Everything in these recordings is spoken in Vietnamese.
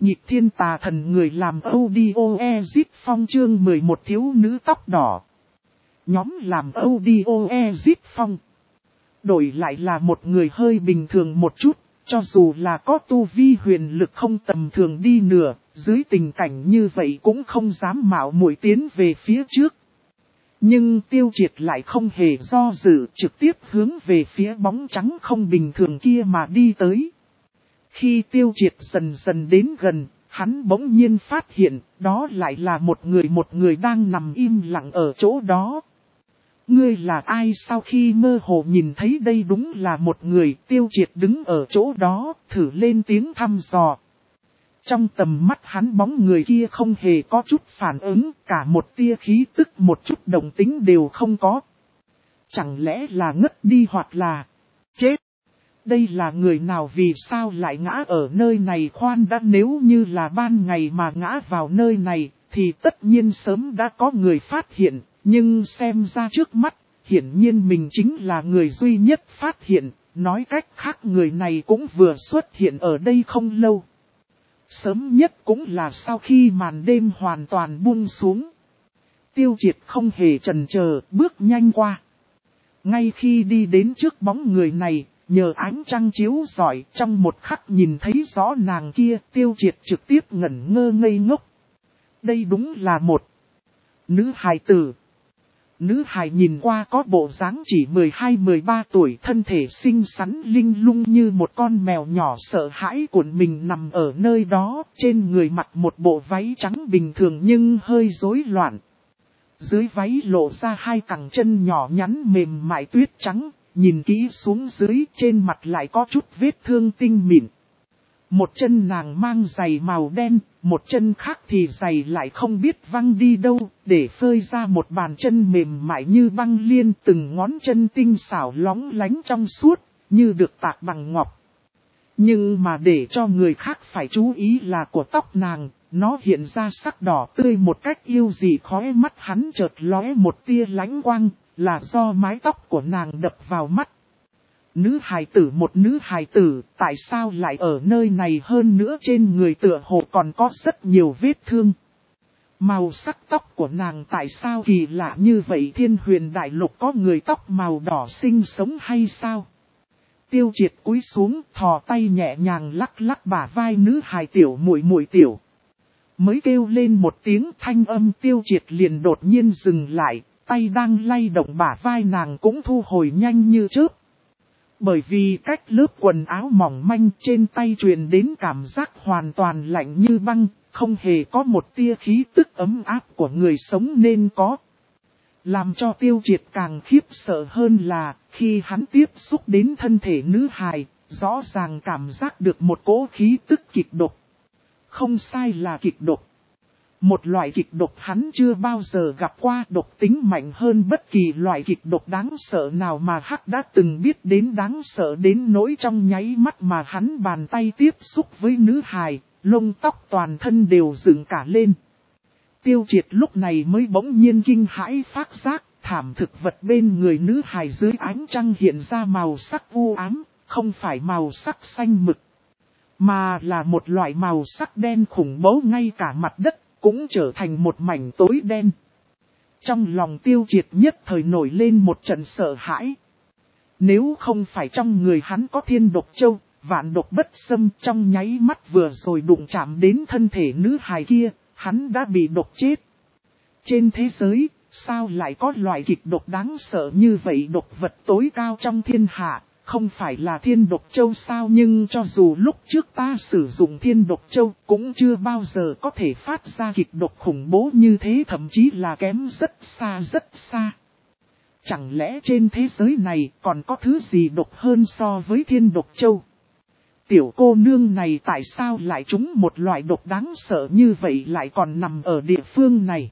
Nhịp thiên tà thần người làm audio Ezit Phong chương 11 thiếu nữ tóc đỏ. Nhóm làm audio Ezit Phong. Đổi lại là một người hơi bình thường một chút, cho dù là có tu vi huyền lực không tầm thường đi nửa, dưới tình cảnh như vậy cũng không dám mạo muội tiến về phía trước. Nhưng Tiêu Triệt lại không hề do dự, trực tiếp hướng về phía bóng trắng không bình thường kia mà đi tới. Khi Tiêu Triệt dần dần đến gần, hắn bỗng nhiên phát hiện, đó lại là một người đang nằm im lặng ở chỗ đó. Ngươi là ai? Sau khi mơ hồ nhìn thấy đây đúng là một người, Tiêu Triệt đứng ở chỗ đó, thử lên tiếng thăm dò. Trong tầm mắt hắn bóng người kia không hề có chút phản ứng, cả một tia khí tức một chút động tính đều không có. Chẳng lẽ là ngất đi hoặc là chết? Đây là người nào, vì sao lại ngã ở nơi này? Khoan đã, nếu như là ban ngày mà ngã vào nơi này, thì tất nhiên sớm đã có người phát hiện, nhưng xem ra trước mắt, hiển nhiên mình chính là người duy nhất phát hiện, nói cách khác người này cũng vừa xuất hiện ở đây không lâu. Sớm nhất cũng là sau khi màn đêm hoàn toàn buông xuống. Tiêu Triệt không hề chần chờ, bước nhanh qua. Ngay khi đi đến trước bóng người này, nhờ ánh trăng chiếu rọi, trong một khắc nhìn thấy rõ nàng kia, Tiêu Triệt trực tiếp ngẩn ngơ ngây ngốc. Đây đúng là một nữ hài tử. Nữ hài nhìn qua có bộ dáng chỉ 12-13 tuổi, thân thể xinh xắn linh lung như một con mèo nhỏ sợ hãi cuộn mình nằm ở nơi đó, trên người mặc một bộ váy trắng bình thường nhưng hơi rối loạn. Dưới váy lộ ra hai cẳng chân nhỏ nhắn mềm mại tuyết trắng, nhìn kỹ xuống dưới trên mặt lại có chút vết thương tinh mịn. Một chân nàng mang giày màu đen, một chân khác thì giày lại không biết văng đi đâu, để phơi ra một bàn chân mềm mại như băng liên, từng ngón chân tinh xảo lóng lánh trong suốt, như được tạc bằng ngọc. Nhưng mà để cho người khác phải chú ý là của tóc nàng, nó hiện ra sắc đỏ tươi một cách yêu dị, khóe mắt hắn chợt lóe một tia lánh quang, là do mái tóc của nàng đập vào mắt. Nữ hài tử, một nữ hài tử, tại sao lại ở nơi này? Hơn nữa trên người tựa hồ còn có rất nhiều vết thương. Màu sắc tóc của nàng tại sao kỳ lạ như vậy? Thiên Huyền Đại Lục có người tóc màu đỏ sinh sống hay sao? Tiêu Triệt cúi xuống, thò tay nhẹ nhàng lắc lắc bả vai nữ hài tiểu muội tiểu. Mới kêu lên một tiếng, thanh âm Tiêu Triệt liền đột nhiên dừng lại, tay đang lay động bả vai nàng cũng thu hồi nhanh như chớp. Bởi vì cách lớp quần áo mỏng manh trên tay truyền đến cảm giác hoàn toàn lạnh như băng, không hề có một tia khí tức ấm áp của người sống nên có. Làm cho Tiêu Triệt càng khiếp sợ hơn là, khi hắn tiếp xúc đến thân thể nữ hài, rõ ràng cảm giác được một cỗ khí tức kịch độc. Không sai, là kịch độc. Một loại kịch độc hắn chưa bao giờ gặp qua, độc tính mạnh hơn bất kỳ loại kịch độc đáng sợ nào mà Hắc đã từng biết đến, đáng sợ đến nỗi trong nháy mắt mà hắn bàn tay tiếp xúc với nữ hài, lông tóc toàn thân đều dựng cả lên. Tiêu Triệt lúc này mới bỗng nhiên kinh hãi phát giác, thảm thực vật bên người nữ hài dưới ánh trăng hiện ra màu sắc u ám, không phải màu sắc xanh mực, mà là một loại màu sắc đen khủng bố, ngay cả mặt đất cũng trở thành một mảnh tối đen. Trong lòng Tiêu Triệt nhất thời nổi lên một trận sợ hãi. Nếu không phải trong người hắn có Thiên Độc Châu, Vạn Độc Bất Xâm, trong nháy mắt vừa rồi đụng chạm đến thân thể nữ hài kia, hắn đã bị độc chết. Trên thế giới, sao lại có loại kịch độc đáng sợ như vậy? Độc vật tối cao trong thiên hạ, không phải là Thiên Độc Châu sao? Nhưng cho dù lúc trước ta sử dụng Thiên Độc Châu, cũng chưa bao giờ có thể phát ra kịch độc khủng bố như thế, thậm chí là kém rất xa rất xa. Chẳng lẽ trên thế giới này còn có thứ gì độc hơn so với Thiên Độc Châu? Tiểu cô nương này tại sao lại trúng một loại độc đáng sợ như vậy, lại còn nằm ở địa phương này?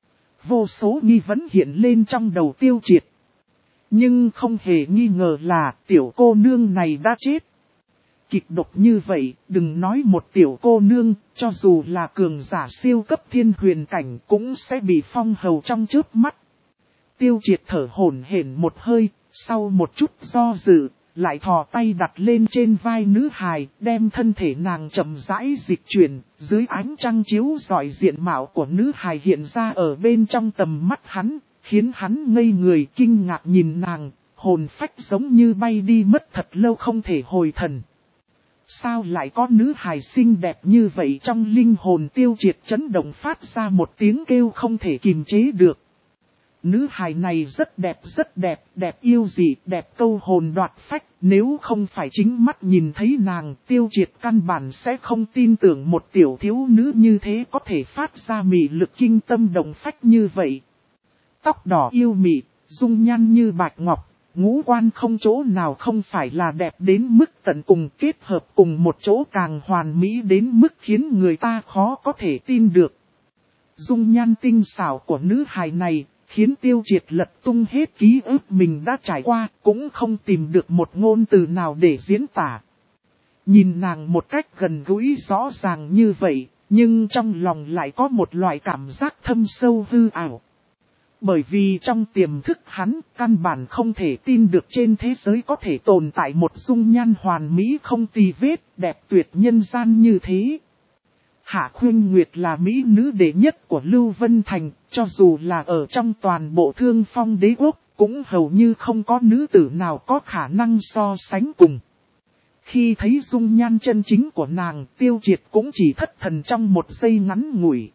Vô số nghi vấn hiện lên trong đầu Tiêu Triệt. Nhưng không hề nghi ngờ là tiểu cô nương này đã chết. Kịch độc như vậy, đừng nói một tiểu cô nương, cho dù là cường giả siêu cấp thiên huyền cảnh cũng sẽ bị phong hầu trong chớp mắt. Tiêu Triệt thở hổn hển một hơi, sau một chút do dự, lại thò tay đặt lên trên vai nữ hài, đem thân thể nàng chậm rãi dịch chuyển, dưới ánh trăng chiếu rọi diện mạo của nữ hài hiện ra ở bên trong tầm mắt hắn, khiến hắn ngây người kinh ngạc nhìn nàng, hồn phách giống như bay đi mất thật lâu không thể hồi thần. Sao lại có nữ hài xinh đẹp như vậy? Trong linh hồn Tiêu Triệt chấn động phát ra một tiếng kêu không thể kìm chế được. Nữ hài này rất đẹp, đẹp yêu dị, đẹp câu hồn đoạt phách. Nếu không phải chính mắt nhìn thấy nàng, Tiêu Triệt căn bản sẽ không tin tưởng một tiểu thiếu nữ như thế có thể phát ra mị lực kinh tâm động phách như vậy. Tóc đỏ yêu mị, dung nhan như bạch ngọc. Ngũ quan không chỗ nào không phải là đẹp đến mức tận cùng, kết hợp cùng một chỗ càng hoàn mỹ đến mức khiến người ta khó có thể tin được. Dung nhan tinh xảo của nữ hài này khiến Tiêu Triệt lật tung hết ký ức mình đã trải qua, cũng không tìm được một ngôn từ nào để diễn tả. Nhìn nàng một cách gần gũi rõ ràng như vậy, nhưng trong lòng lại có một loại cảm giác thâm sâu hư ảo. Bởi vì trong tiềm thức hắn, căn bản không thể tin được trên thế giới có thể tồn tại một dung nhan hoàn mỹ không tì vết, đẹp tuyệt nhân gian như thế. Hạ Khuynh Nguyệt là mỹ nữ đệ nhất của Lưu Vân Thành, cho dù là ở trong toàn bộ Thương Phong đế quốc, cũng hầu như không có nữ tử nào có khả năng so sánh cùng. Khi thấy dung nhan chân chính của nàng, Tiêu Triệt cũng chỉ thất thần trong một giây ngắn ngủi.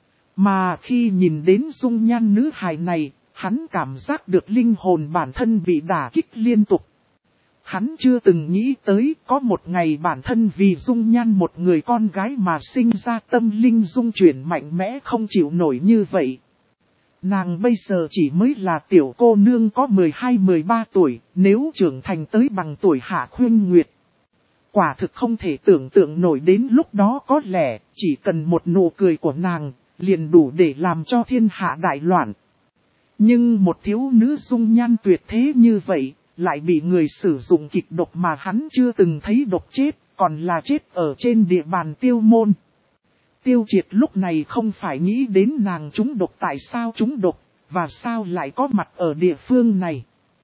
Mà khi nhìn đến dung nhan nữ hài này, hắn cảm giác được linh hồn bản thân bị đả kích liên tục. Hắn chưa từng nghĩ tới có một ngày bản thân vì dung nhan một người con gái mà sinh ra tâm linh dung chuyển mạnh mẽ không chịu nổi như vậy. Nàng bây giờ chỉ mới là tiểu cô nương có 12-13 tuổi, nếu trưởng thành tới bằng tuổi Hạ Khuynh Nguyệt. Quả thực không thể tưởng tượng nổi, đến lúc đó có lẽ chỉ cần một nụ cười của nàng liền đủ để làm cho thiên hạ đại loạn. Nhưng một thiếu nữ dung nhan tuyệt thế như vậy, lại bị người sử dụng kịch độc mà hắn chưa từng thấy độc chết, còn là chết ở trên địa bàn Tiêu môn. Tiêu Triệt lúc này không phải nghĩ đến nàng trúng độc tại sao trúng độc, và sao lại có mặt ở địa phương này,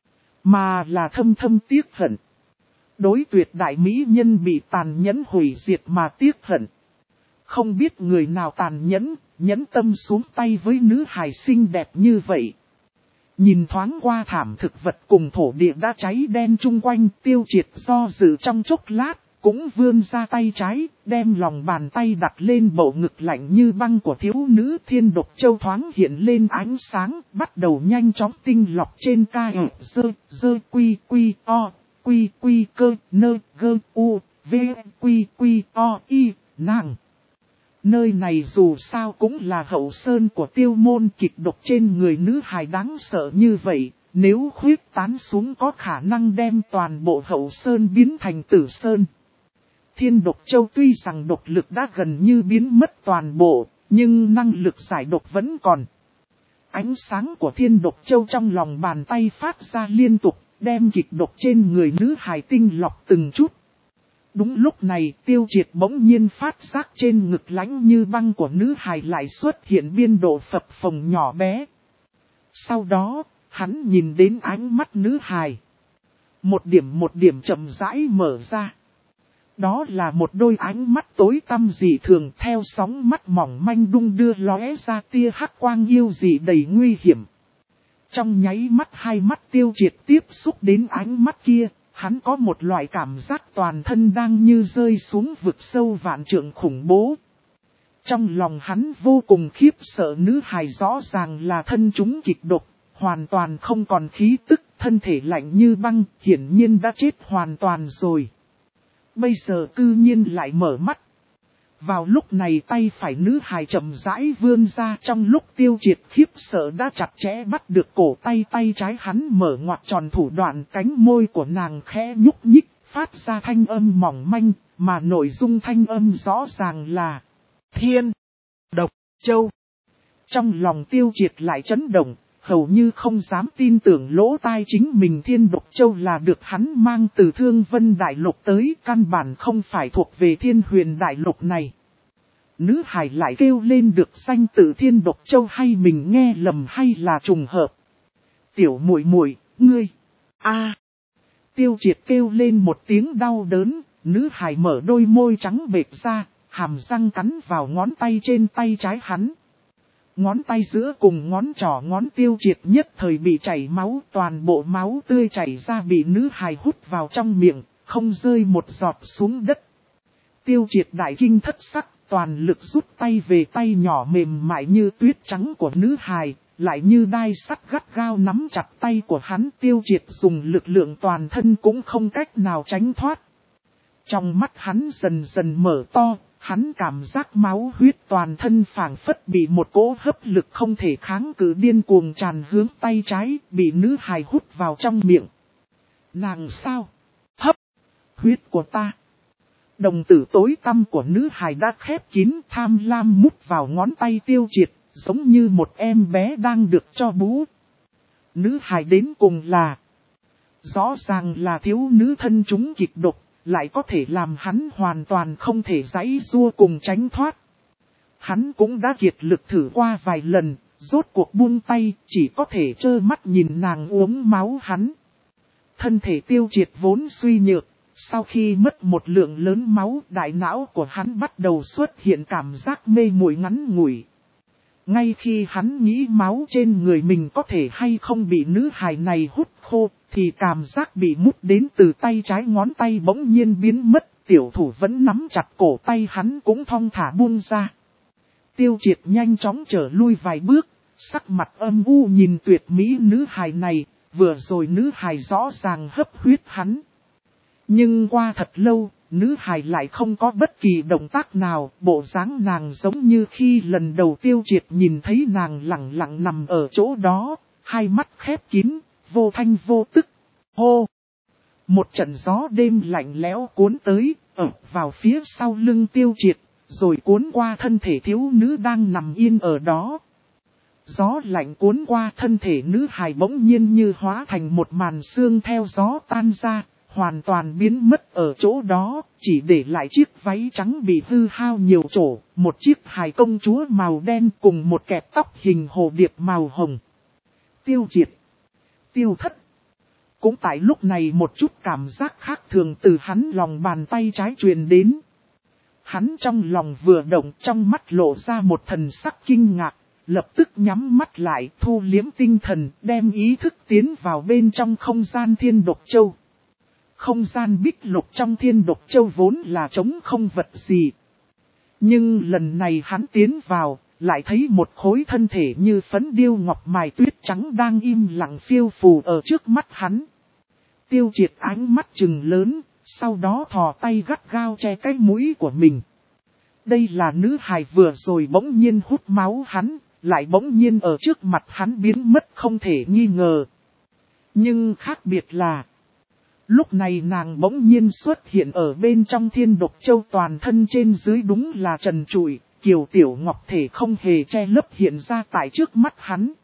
mà là thâm thâm tiếc hận. Đối tuyệt đại mỹ nhân bị tàn nhẫn hủy diệt mà tiếc hận. Không biết người nào tàn nhẫn, nhẫn tâm xuống tay với nữ hài xinh đẹp như vậy. Nhìn thoáng qua thảm thực vật cùng thổ địa đã cháy đen chung quanh, Tiêu Triệt do dự trong chốc lát, cũng vươn ra tay trái, đem lòng bàn tay đặt lên bầu ngực lạnh như băng của thiếu nữ. Thiên độc châu thoáng hiện lên ánh sáng, bắt đầu nhanh chóng tinh lọc trên ca dơ quy cơ nơ gơ u v quy o y nàng. Nơi này dù sao cũng là hậu sơn của Tiêu môn, kịch độc trên người nữ hài đáng sợ như vậy, nếu khuyết tán xuống có khả năng đem toàn bộ hậu sơn biến thành tử sơn. Thiên độc châu tuy rằng độc lực đã gần như biến mất toàn bộ, nhưng năng lực giải độc vẫn còn. Ánh sáng của thiên độc châu trong lòng bàn tay phát ra liên tục, đem kịch độc trên người nữ hài tinh lọc từng chút. Đúng lúc này, Tiêu Triệt bỗng nhiên phát giác trên ngực lạnh như băng của nữ hài lại xuất hiện biên độ phập phồng nhỏ bé. Sau đó, hắn nhìn đến ánh mắt nữ hài. Một điểm chậm rãi mở ra. Đó là một đôi ánh mắt tối tăm dị thường, theo sóng mắt mỏng manh đung đưa lóe ra tia hắc quang yêu dị đầy nguy hiểm. Trong nháy mắt hai mắt Tiêu Triệt tiếp xúc đến ánh mắt kia. Hắn có một loại cảm giác toàn thân đang như rơi xuống vực sâu vạn trượng khủng bố. Trong lòng hắn vô cùng khiếp sợ, nữ hài rõ ràng là thân chúng kịch độc, hoàn toàn không còn khí tức, thân thể lạnh như băng, hiển nhiên đã chết hoàn toàn rồi. Bây giờ cư nhiên lại mở mắt. Vào lúc này tay phải nữ hài chậm rãi vươn ra, trong lúc Tiêu Triệt khiếp sợ đã chặt chẽ bắt được cổ tay trái hắn mở ngoặt tròn thủ đoạn, cánh môi của nàng khẽ nhúc nhích, phát ra thanh âm mỏng manh, mà nội dung thanh âm rõ ràng là Thiên Độc Châu. Trong lòng Tiêu Triệt lại chấn động, hầu như không dám tin tưởng lỗ tai chính mình. Thiên Độc Châu là được hắn mang từ Thương Vân Đại Lục tới, căn bản không phải thuộc về Thiên Huyền Đại Lục này. Nữ hài lại kêu lên được danh tự Thiên Độc Châu, hay mình nghe lầm hay là trùng hợp. Tiểu muội muội, ngươi. Tiêu Triệt kêu lên một tiếng đau đớn, nữ hài mở đôi môi trắng bệch ra, hàm răng cắn vào ngón tay trên tay trái hắn. Ngón tay giữa cùng ngón trỏ ngón Tiêu Triệt nhất thời bị chảy máu, toàn bộ máu tươi chảy ra bị nữ hài hút vào trong miệng, không rơi một giọt xuống đất. Tiêu Triệt đại kinh thất sắc, toàn lực rút tay về tay nhỏ mềm mại như tuyết trắng của nữ hài, lại như đai sắt gắt gao nắm chặt tay của hắn. Tiêu Triệt dùng lực lượng toàn thân cũng không cách nào tránh thoát. Trong mắt hắn dần dần mở to, hắn cảm giác máu huyết toàn thân phảng phất bị một cỗ hấp lực không thể kháng cự điên cuồng tràn hướng tay trái, bị nữ hài hút vào trong miệng. Nàng sao? Hấp! Huyết của ta! Đồng tử tối tăm của nữ hài đã khép kín, tham lam mút vào ngón tay Tiêu Triệt, giống như một em bé đang được cho bú. Nữ hài đến cùng là... Rõ ràng là thiếu nữ thân chúng kịch độc, lại có thể làm hắn hoàn toàn không thể giãy giụa cùng tránh thoát. Hắn cũng đã kiệt lực thử qua vài lần, rốt cuộc buông tay, chỉ có thể trơ mắt nhìn nàng uống máu hắn. Thân thể Tiêu Triệt vốn suy nhược, sau khi mất một lượng lớn máu, đại não của hắn bắt đầu xuất hiện cảm giác mê muội ngắn ngủi. Ngay khi hắn nghĩ máu trên người mình có thể hay không bị nữ hài này hút khô, thì cảm giác bị mút đến từ tay trái ngón tay bỗng nhiên biến mất, tiểu thủ vẫn nắm chặt cổ tay hắn cũng thong thả buông ra. Tiêu Triệt nhanh chóng trở lui vài bước, sắc mặt âm u nhìn tuyệt mỹ nữ hài này, vừa rồi nữ hài rõ ràng hấp huyết hắn. Nhưng qua thật lâu, nữ hài lại không có bất kỳ động tác nào, bộ dáng nàng giống như khi lần đầu Tiêu Triệt nhìn thấy nàng lặng lặng nằm ở chỗ đó, hai mắt khép kín, vô thanh vô tức. Hô! Một trận gió đêm lạnh lẽo cuốn tới, ập vào phía sau lưng Tiêu Triệt, rồi cuốn qua thân thể thiếu nữ đang nằm yên ở đó. Gió lạnh cuốn qua thân thể nữ hài bỗng nhiên như hóa thành một màn sương theo gió tan ra, hoàn toàn biến mất ở chỗ đó, chỉ để lại chiếc váy trắng bị hư hao nhiều chỗ, một chiếc hài công chúa màu đen cùng một kẹp tóc hình hồ điệp màu hồng. Tiêu Triệt, Tiêu Thất. Cũng tại lúc này một chút cảm giác khác thường từ hắn lòng bàn tay trái truyền đến. Hắn trong lòng vừa động, trong mắt lộ ra một thần sắc kinh ngạc, lập tức nhắm mắt lại, thu liếm tinh thần, đem ý thức tiến vào bên trong không gian Thiên Độc Châu. Không gian bích lục trong Thiên Độc Châu vốn là trống không vật gì. Nhưng lần này hắn tiến vào, lại thấy một khối thân thể như phấn điêu ngọc mài tuyết trắng đang im lặng phiêu phù ở trước mắt hắn. Tiêu Triệt ánh mắt trừng lớn, sau đó thò tay gắt gao che cái mũi của mình. Đây là nữ hài vừa rồi bỗng nhiên hút máu hắn, lại bỗng nhiên ở trước mặt hắn biến mất không thể nghi ngờ. Nhưng khác biệt là, lúc này nàng bỗng nhiên xuất hiện ở bên trong Thiên Độc Châu, toàn thân trên dưới đúng là trần trụi, kiều tiểu ngọc thể không hề che lấp hiện ra tại trước mắt hắn.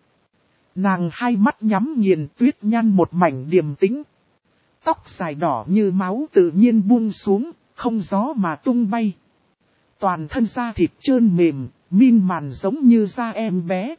Nàng hai mắt nhắm nghiền, tuyết nhăn một mảnh điềm tĩnh. Tóc dài đỏ như máu tự nhiên buông xuống, không gió mà tung bay. Toàn thân da thịt trơn mềm, min màn giống như da em bé.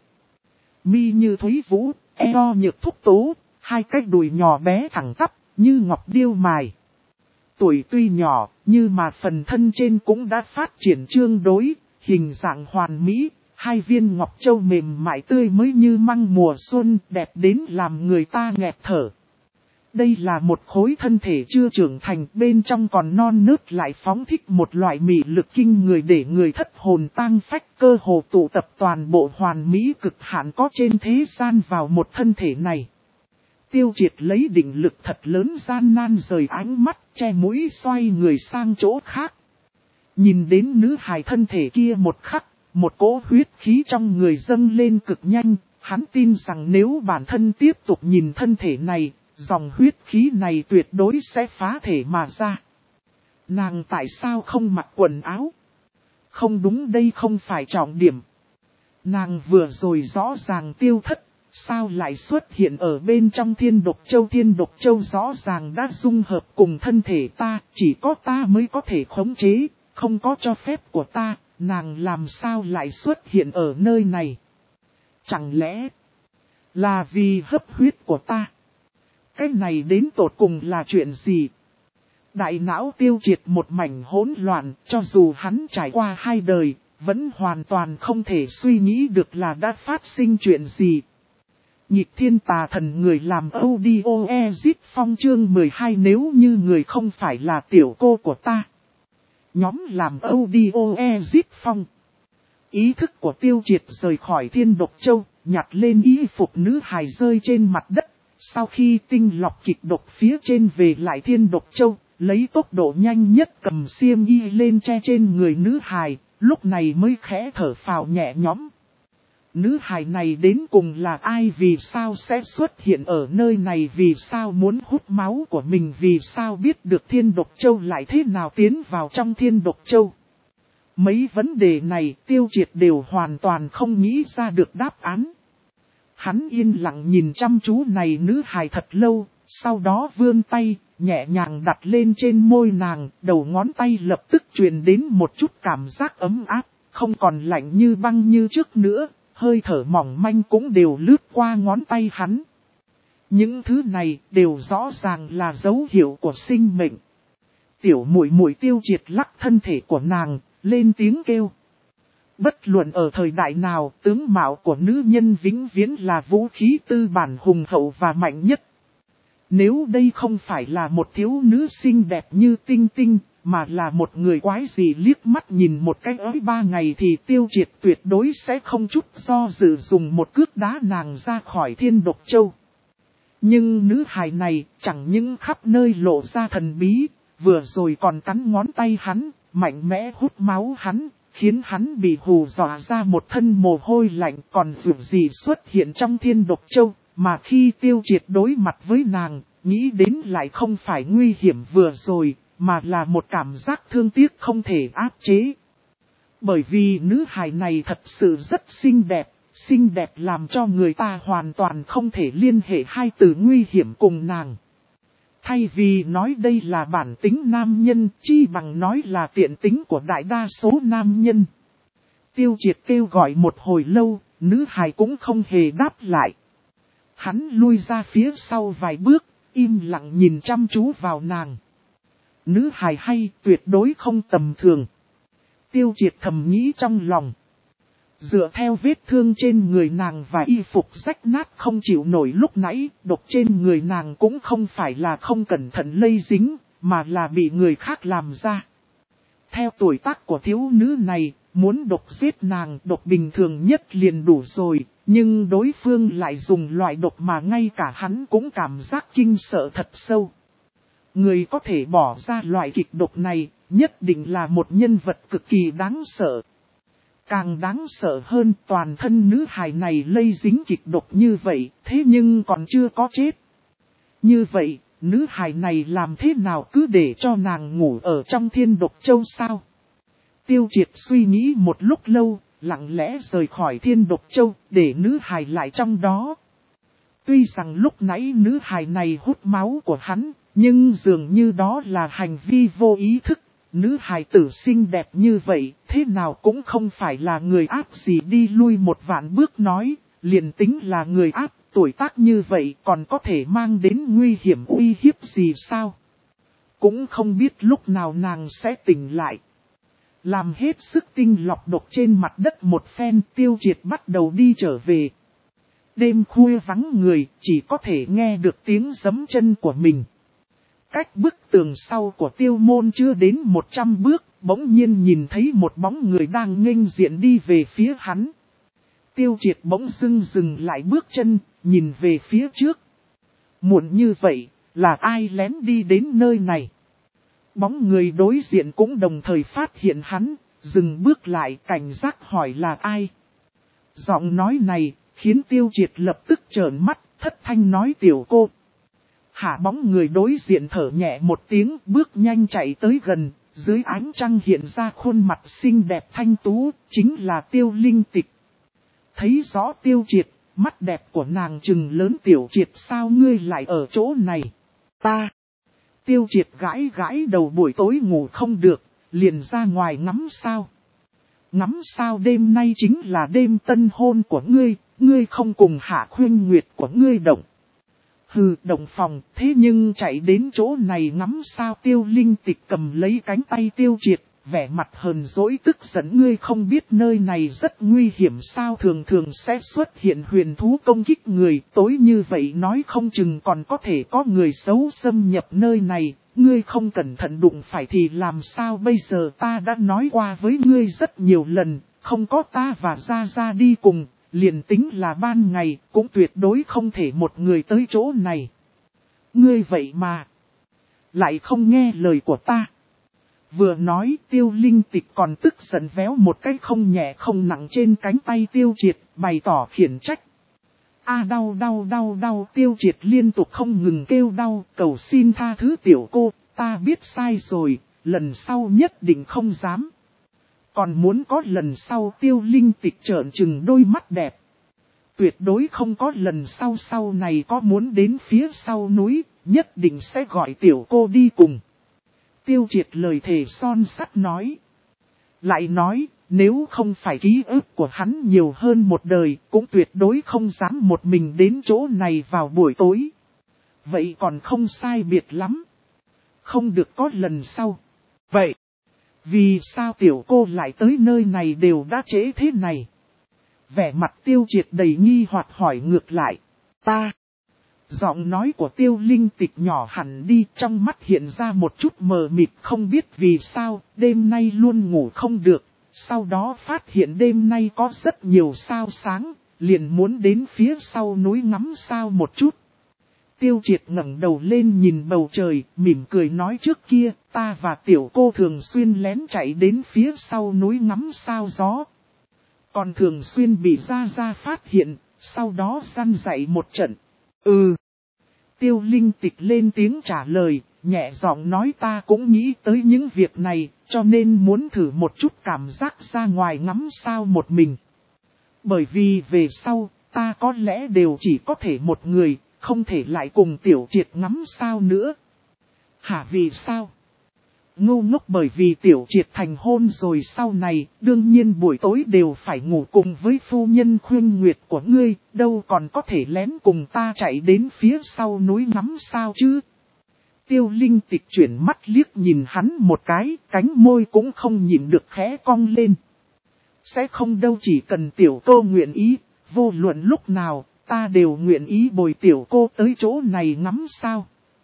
Mi như thúy vũ, eo nhược thúc tố, hai cái đùi nhỏ bé thẳng tắp, như ngọc điêu mài. Tuổi tuy nhỏ, nhưng mà phần thân trên cũng đã phát triển trương đối, hình dạng hoàn mỹ, hai viên ngọc châu mềm mại tươi mới như măng mùa xuân, đẹp đến làm người ta nghẹt thở. Đây là một khối thân thể chưa trưởng thành, bên trong còn non nớt lại phóng thích một loại mị lực kinh người để người thất hồn tang phách, cơ hồ tụ tập toàn bộ hoàn mỹ cực hạn có trên thế gian vào một thân thể này. Tiêu Triệt lấy định lực thật lớn gian nan rời ánh mắt, che mũi xoay người sang chỗ khác. Nhìn đến nữ hài thân thể kia một khắc, một cỗ huyết khí trong người dâng lên cực nhanh, hắn tin rằng nếu bản thân tiếp tục nhìn thân thể này, dòng huyết khí này tuyệt đối sẽ phá thể mà ra. Nàng tại sao không mặc quần áo? Không đúng, đây không phải trọng điểm. Nàng vừa rồi rõ ràng tiêu thất, sao lại xuất hiện ở bên trong Thiên Độc Châu? Thiên Độc Châu rõ ràng đã dung hợp cùng thân thể ta, chỉ có ta mới có thể khống chế, không có cho phép của ta, nàng làm sao lại xuất hiện ở nơi này? Chẳng lẽ là vì hấp huyết của ta? Cái này đến tột cùng là chuyện gì? Đại não Tiêu Triệt một mảnh hỗn loạn, cho dù hắn trải qua 2 đời, vẫn hoàn toàn không thể suy nghĩ được là đã phát sinh chuyện gì. Nhịp thiên tà thần người làm audio exit phong chương 12 nếu như người không phải là tiểu cô của ta. Nhóm làm audio exit phong. Ý thức của Tiêu Triệt rời khỏi Thiên Độc Châu, nhặt lên y phục nữ hài rơi trên mặt đất. Sau khi tinh lọc kịch độc phía trên về lại Thiên Độc Châu, lấy tốc độ nhanh nhất cầm xiêm y lên che trên người nữ hài, lúc này mới khẽ thở phào nhẹ nhõm. Nữ hài này đến cùng là ai, vì sao sẽ xuất hiện ở nơi này, vì sao muốn hút máu của mình, vì sao biết được Thiên Độc Châu, lại thế nào tiến vào trong Thiên Độc Châu. Mấy vấn đề này Tiêu Triệt đều hoàn toàn không nghĩ ra được đáp án. Hắn yên lặng nhìn chăm chú này nữ hài thật lâu, sau đó vươn tay, nhẹ nhàng đặt lên trên môi nàng, đầu ngón tay lập tức truyền đến một chút cảm giác ấm áp, không còn lạnh như băng như trước nữa, hơi thở mỏng manh cũng đều lướt qua ngón tay hắn. Những thứ này đều rõ ràng là dấu hiệu của sinh mệnh. Tiểu muội muội Tiêu Triệt lắc thân thể của nàng, lên tiếng kêu. Bất luận ở thời đại nào, tướng mạo của nữ nhân vĩnh viễn là vũ khí tư bản hùng hậu và mạnh nhất. Nếu đây không phải là một thiếu nữ xinh đẹp như tinh tinh, mà là một người quái gì liếc mắt nhìn một cái ới 3 ngày thì Tiêu Triệt tuyệt đối sẽ không chút do dự dùng một cước đá nàng ra khỏi Thiên Độc Châu. Nhưng nữ hài này chẳng những khắp nơi lộ ra thần bí, vừa rồi còn cắn ngón tay hắn, mạnh mẽ hút máu hắn, khiến hắn bị hù dọa ra một thân mồ hôi lạnh, còn dù gì xuất hiện trong Thiên Độc Châu, mà khi Tiêu Triệt đối mặt với nàng, nghĩ đến lại không phải nguy hiểm vừa rồi, mà là một cảm giác thương tiếc không thể áp chế. Bởi vì nữ hài này thật sự rất xinh đẹp làm cho người ta hoàn toàn không thể liên hệ hai từ nguy hiểm cùng nàng. Thay vì nói đây là bản tính nam nhân, chi bằng nói là tiện tính của đại đa số nam nhân. Tiêu Triệt kêu gọi một hồi lâu, nữ hài cũng không hề đáp lại. Hắn lui ra phía sau vài bước, im lặng nhìn chăm chú vào nàng. Nữ hài hay, tuyệt đối không tầm thường. Tiêu Triệt thầm nghĩ trong lòng. Dựa theo vết thương trên người nàng và y phục rách nát không chịu nổi lúc nãy, độc trên người nàng cũng không phải là không cẩn thận lây dính, mà là bị người khác làm ra. Theo tuổi tác của thiếu nữ này, muốn độc giết nàng, độc bình thường nhất liền đủ rồi, nhưng đối phương lại dùng loại độc mà ngay cả hắn cũng cảm giác kinh sợ thật sâu. Người có thể bỏ ra loại kịch độc này, nhất định là một nhân vật cực kỳ đáng sợ. Càng đáng sợ hơn, toàn thân nữ hài này lây dính kịch độc như vậy, thế nhưng còn chưa có chết. Như vậy, nữ hài này làm thế nào cứ để cho nàng ngủ ở trong Thiên Độc Châu sao? Tiêu Triệt suy nghĩ một lúc lâu, lặng lẽ rời khỏi Thiên Độc Châu, để nữ hài lại trong đó. Tuy rằng lúc nãy nữ hài này hút máu của hắn, nhưng dường như đó là hành vi vô ý thức. Nữ hài tử xinh đẹp như vậy, thế nào cũng không phải là người áp gì, đi lui một vạn bước nói, liền tính là người áp, tuổi tác như vậy còn có thể mang đến nguy hiểm uy hiếp gì sao? Cũng không biết lúc nào nàng sẽ tỉnh lại. Làm hết sức tinh lọc độc trên mặt đất một phen, Tiêu Triệt bắt đầu đi trở về. Đêm khuya vắng người, chỉ có thể nghe được tiếng giẫm chân của mình. Cách bức tường sau của Tiêu Môn chưa đến 100 bước, bỗng nhiên nhìn thấy một bóng người đang nghênh diện đi về phía hắn. Tiêu Triệt bỗng dừng lại bước chân, nhìn về phía trước. Muộn như vậy, là ai lén đi đến nơi này? Bóng người đối diện cũng đồng thời phát hiện hắn, dừng bước lại cảnh giác hỏi là ai. Giọng nói này, khiến Tiêu Triệt lập tức trợn mắt, thất thanh nói tiểu cô. Hạ bóng người đối diện thở nhẹ một tiếng, bước nhanh chạy tới gần, dưới ánh trăng hiện ra khuôn mặt xinh đẹp thanh tú, chính là Tiêu Linh Tịch. Thấy rõ Tiêu Triệt, mắt đẹp của nàng trừng lớn, tiểu Triệt sao ngươi lại ở chỗ này? Ta. Tiêu Triệt gãi đầu, buổi tối ngủ không được, liền ra ngoài ngắm sao. Ngắm sao đêm nay chính là đêm tân hôn của ngươi, ngươi không cùng Hạ Khuyên Nguyệt của ngươi động. Hừ, động phòng, thế nhưng chạy đến chỗ này ngắm sao? Tiêu Linh Tịch cầm lấy cánh tay Tiêu Triệt, vẻ mặt hờn dỗi tức giận. Ngươi không biết nơi này rất nguy hiểm sao? Thường thường sẽ xuất hiện huyền thú công kích người, tối như vậy nói không chừng còn có thể có người xấu xâm nhập nơi này. Ngươi không cẩn thận đụng phải thì làm sao bây giờ? Ta đã nói qua với ngươi rất nhiều lần, không có ta và Gia Gia đi cùng, liền tính là ban ngày, cũng tuyệt đối không thể một người tới chỗ này. Ngươi vậy mà lại không nghe lời của ta. Vừa nói, Tiêu Linh Tịch còn tức giận véo một cái không nhẹ không nặng trên cánh tay Tiêu Triệt, bày tỏ khiển trách. Đau đau đau đau. Tiêu Triệt liên tục không ngừng kêu đau, cầu xin tha thứ tiểu cô, ta biết sai rồi, lần sau nhất định không dám. Còn muốn có lần sau? Tiêu Linh Tịch trợn trừng đôi mắt đẹp. Tuyệt đối không có lần sau. Sau này có muốn đến phía sau núi, nhất định sẽ gọi tiểu cô đi cùng. Tiêu Triệt lời thề son sắt nói. Lại nói, nếu không phải ký ức của hắn nhiều hơn một đời, cũng tuyệt đối không dám một mình đến chỗ này vào buổi tối. Vậy còn không sai biệt lắm. Không được có lần sau. Vậy, vì sao tiểu cô lại tới nơi này đều đã trễ thế này? Vẻ mặt Tiêu Triệt đầy nghi hoặc hỏi ngược lại. Ta. Giọng nói của Tiêu Linh Tịch nhỏ hẳn đi, trong mắt hiện ra một chút mờ mịt, không biết vì sao, đêm nay luôn ngủ không được. Sau đó phát hiện đêm nay có rất nhiều sao sáng, liền muốn đến phía sau núi ngắm sao một chút. Tiêu Triệt ngẩng đầu lên nhìn bầu trời, mỉm cười nói, trước kia, ta và tiểu cô thường xuyên lén chạy đến phía sau núi ngắm sao gió. Còn thường xuyên bị Gia Gia phát hiện, sau đó săn dạy một trận. Tiêu Linh Tịch lên tiếng trả lời, nhẹ giọng nói, ta cũng nghĩ tới những việc này, cho nên muốn thử một chút cảm giác ra ngoài ngắm sao một mình. Bởi vì về sau, ta có lẽ đều chỉ có thể một người, không thể lại cùng Tiểu Triệt ngắm sao nữa. Hả, vì sao? Ngu ngốc, bởi vì Tiểu Triệt thành hôn rồi, sau này, đương nhiên buổi tối đều phải ngủ cùng với phu nhân Khuyên Nguyệt của ngươi, đâu còn có thể lén cùng ta chạy đến phía sau núi ngắm sao chứ? Tiêu Linh Tịch chuyển mắt liếc nhìn hắn một cái, cánh môi cũng không nhịn được khẽ cong lên. Sẽ không đâu, chỉ cần tiểu cô nguyện ý, vô luận lúc nào, ta đều nguyện ý bồi tiểu cô tới chỗ này ngắm sao.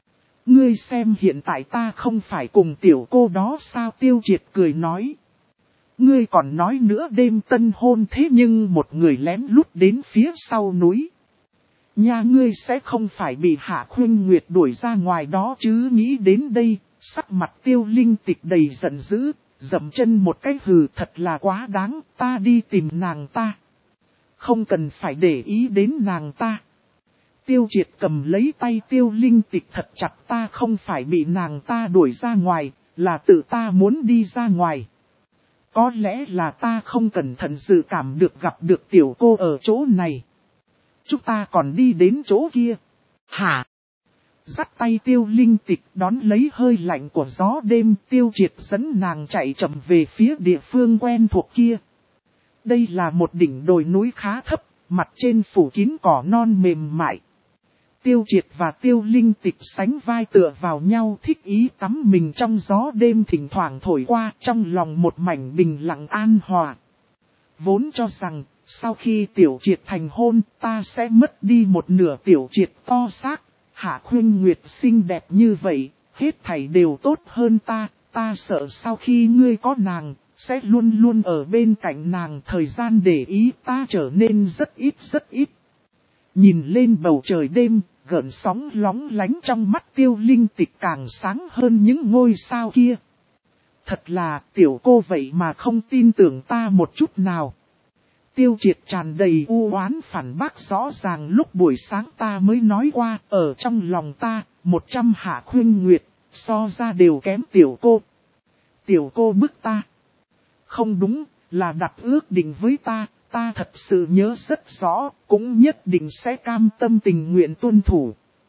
Ngươi xem hiện tại ta không phải cùng tiểu cô đó sao? Tiêu Triệt cười nói. Ngươi còn nói nữa, đêm tân hôn thế nhưng một người lén lút đến phía sau núi. Nhà ngươi sẽ không phải bị Hạ Khuyên Nguyệt đuổi ra ngoài đó chứ? Nghĩ đến đây, sắc mặt Tiêu Linh Tịch đầy giận dữ, dậm chân một cái, hừ, thật là quá đáng, ta đi tìm nàng ta. Không cần phải để ý đến nàng ta. Tiêu Triệt cầm lấy tay Tiêu Linh Tịch thật chặt, ta không phải bị nàng ta đuổi ra ngoài, là tự ta muốn đi ra ngoài. Có lẽ là ta không cẩn thận dự cảm được gặp được tiểu cô ở chỗ này. Chúng ta còn đi đến chỗ kia. Hả? Dắt tay Tiêu Linh Tịch đón lấy hơi lạnh của gió đêm, Tiêu Triệt dẫn nàng chạy chậm về phía địa phương quen thuộc kia. Đây là một đỉnh đồi núi khá thấp, mặt trên phủ kín cỏ non mềm mại. Tiêu Triệt và Tiêu Linh Tịch sánh vai tựa vào nhau, thích ý tắm mình trong gió đêm thỉnh thoảng thổi qua, trong lòng một mảnh bình lặng an hòa. Vốn cho rằng, sau khi Tiểu Triệt thành hôn, ta sẽ mất đi một nửa Tiểu Triệt to xác. Hạ Khuyên Nguyệt xinh đẹp như vậy, hết thảy đều tốt hơn ta sợ sau khi ngươi có nàng, sẽ luôn luôn ở bên cạnh nàng, thời gian để ý ta trở nên rất ít. Nhìn lên bầu trời đêm, gợn sóng lóng lánh trong mắt Tiêu Linh Tịch càng sáng hơn những ngôi sao kia. Thật là, tiểu cô vậy mà không tin tưởng ta một chút nào. Tiêu Triệt tràn đầy u oán phản bác, rõ ràng lúc buổi sáng ta mới nói qua, ở trong lòng ta, 100 Hạ Khuyên Nguyệt, so ra đều kém tiểu cô. Tiểu cô bức ta. Không đúng, là đặt ước định với ta thật sự nhớ rất rõ, cũng nhất định sẽ cam tâm tình nguyện tuân thủ.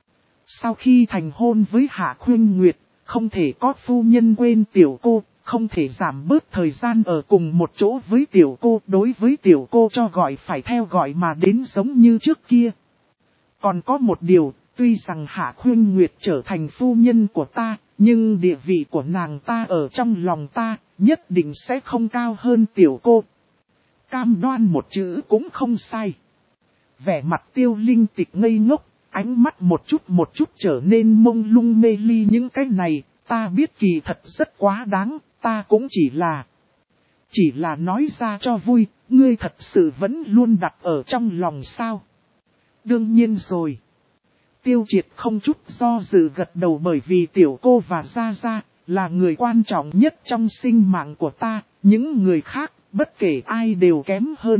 Sau khi thành hôn với Hạ Khuyên Nguyệt, không thể có phu nhân quên tiểu cô, không thể giảm bớt thời gian ở cùng một chỗ với tiểu cô, đối với tiểu cô cho gọi phải theo gọi mà đến giống như trước kia. Còn có một điều, Tuy rằng Hạ Khuynh Nguyệt trở thành phu nhân của ta, nhưng địa vị của nàng ta ở trong lòng ta, nhất định sẽ không cao hơn tiểu cô. Cam đoan một chữ cũng không sai. Vẻ mặt Tiêu Linh Tịch ngây ngốc, ánh mắt một chút trở nên mông lung mê ly. Những cái này, ta biết kỳ thật rất quá đáng, ta cũng chỉ là nói ra cho vui, ngươi thật sự vẫn luôn đặt ở trong lòng sao? Đương nhiên rồi. Tiêu Triệt không chút do dự gật đầu, bởi vì tiểu cô và Gia Gia là người quan trọng nhất trong sinh mạng của ta, những người khác, bất kể ai đều kém hơn.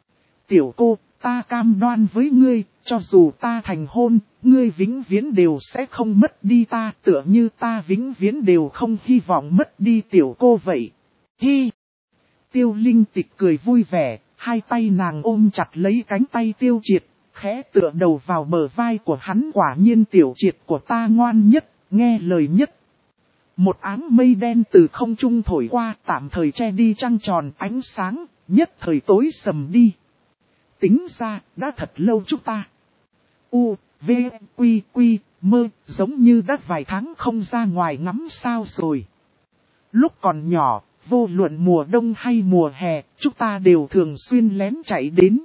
Tiểu cô, ta cam đoan với ngươi, cho dù ta thành hôn, ngươi vĩnh viễn đều sẽ không mất đi ta, tựa như ta vĩnh viễn đều không hy vọng mất đi tiểu cô vậy. Hi! Tiêu Linh Tịch cười vui vẻ, hai tay nàng ôm chặt lấy cánh tay Tiêu Triệt, khẽ tựa đầu vào bờ vai của hắn. Quả nhiên tiểu Triệt của ta ngoan nhất, nghe lời nhất. Một áng mây đen từ không trung thổi qua, tạm thời che đi trăng tròn ánh sáng, nhất thời tối sầm đi. Tính ra, đã thật lâu chúng ta. U, V, Quy, Mơ, giống như đã vài tháng không ra ngoài ngắm sao rồi. Lúc còn nhỏ, vô luận mùa đông hay mùa hè, chúng ta đều thường xuyên lén chạy đến.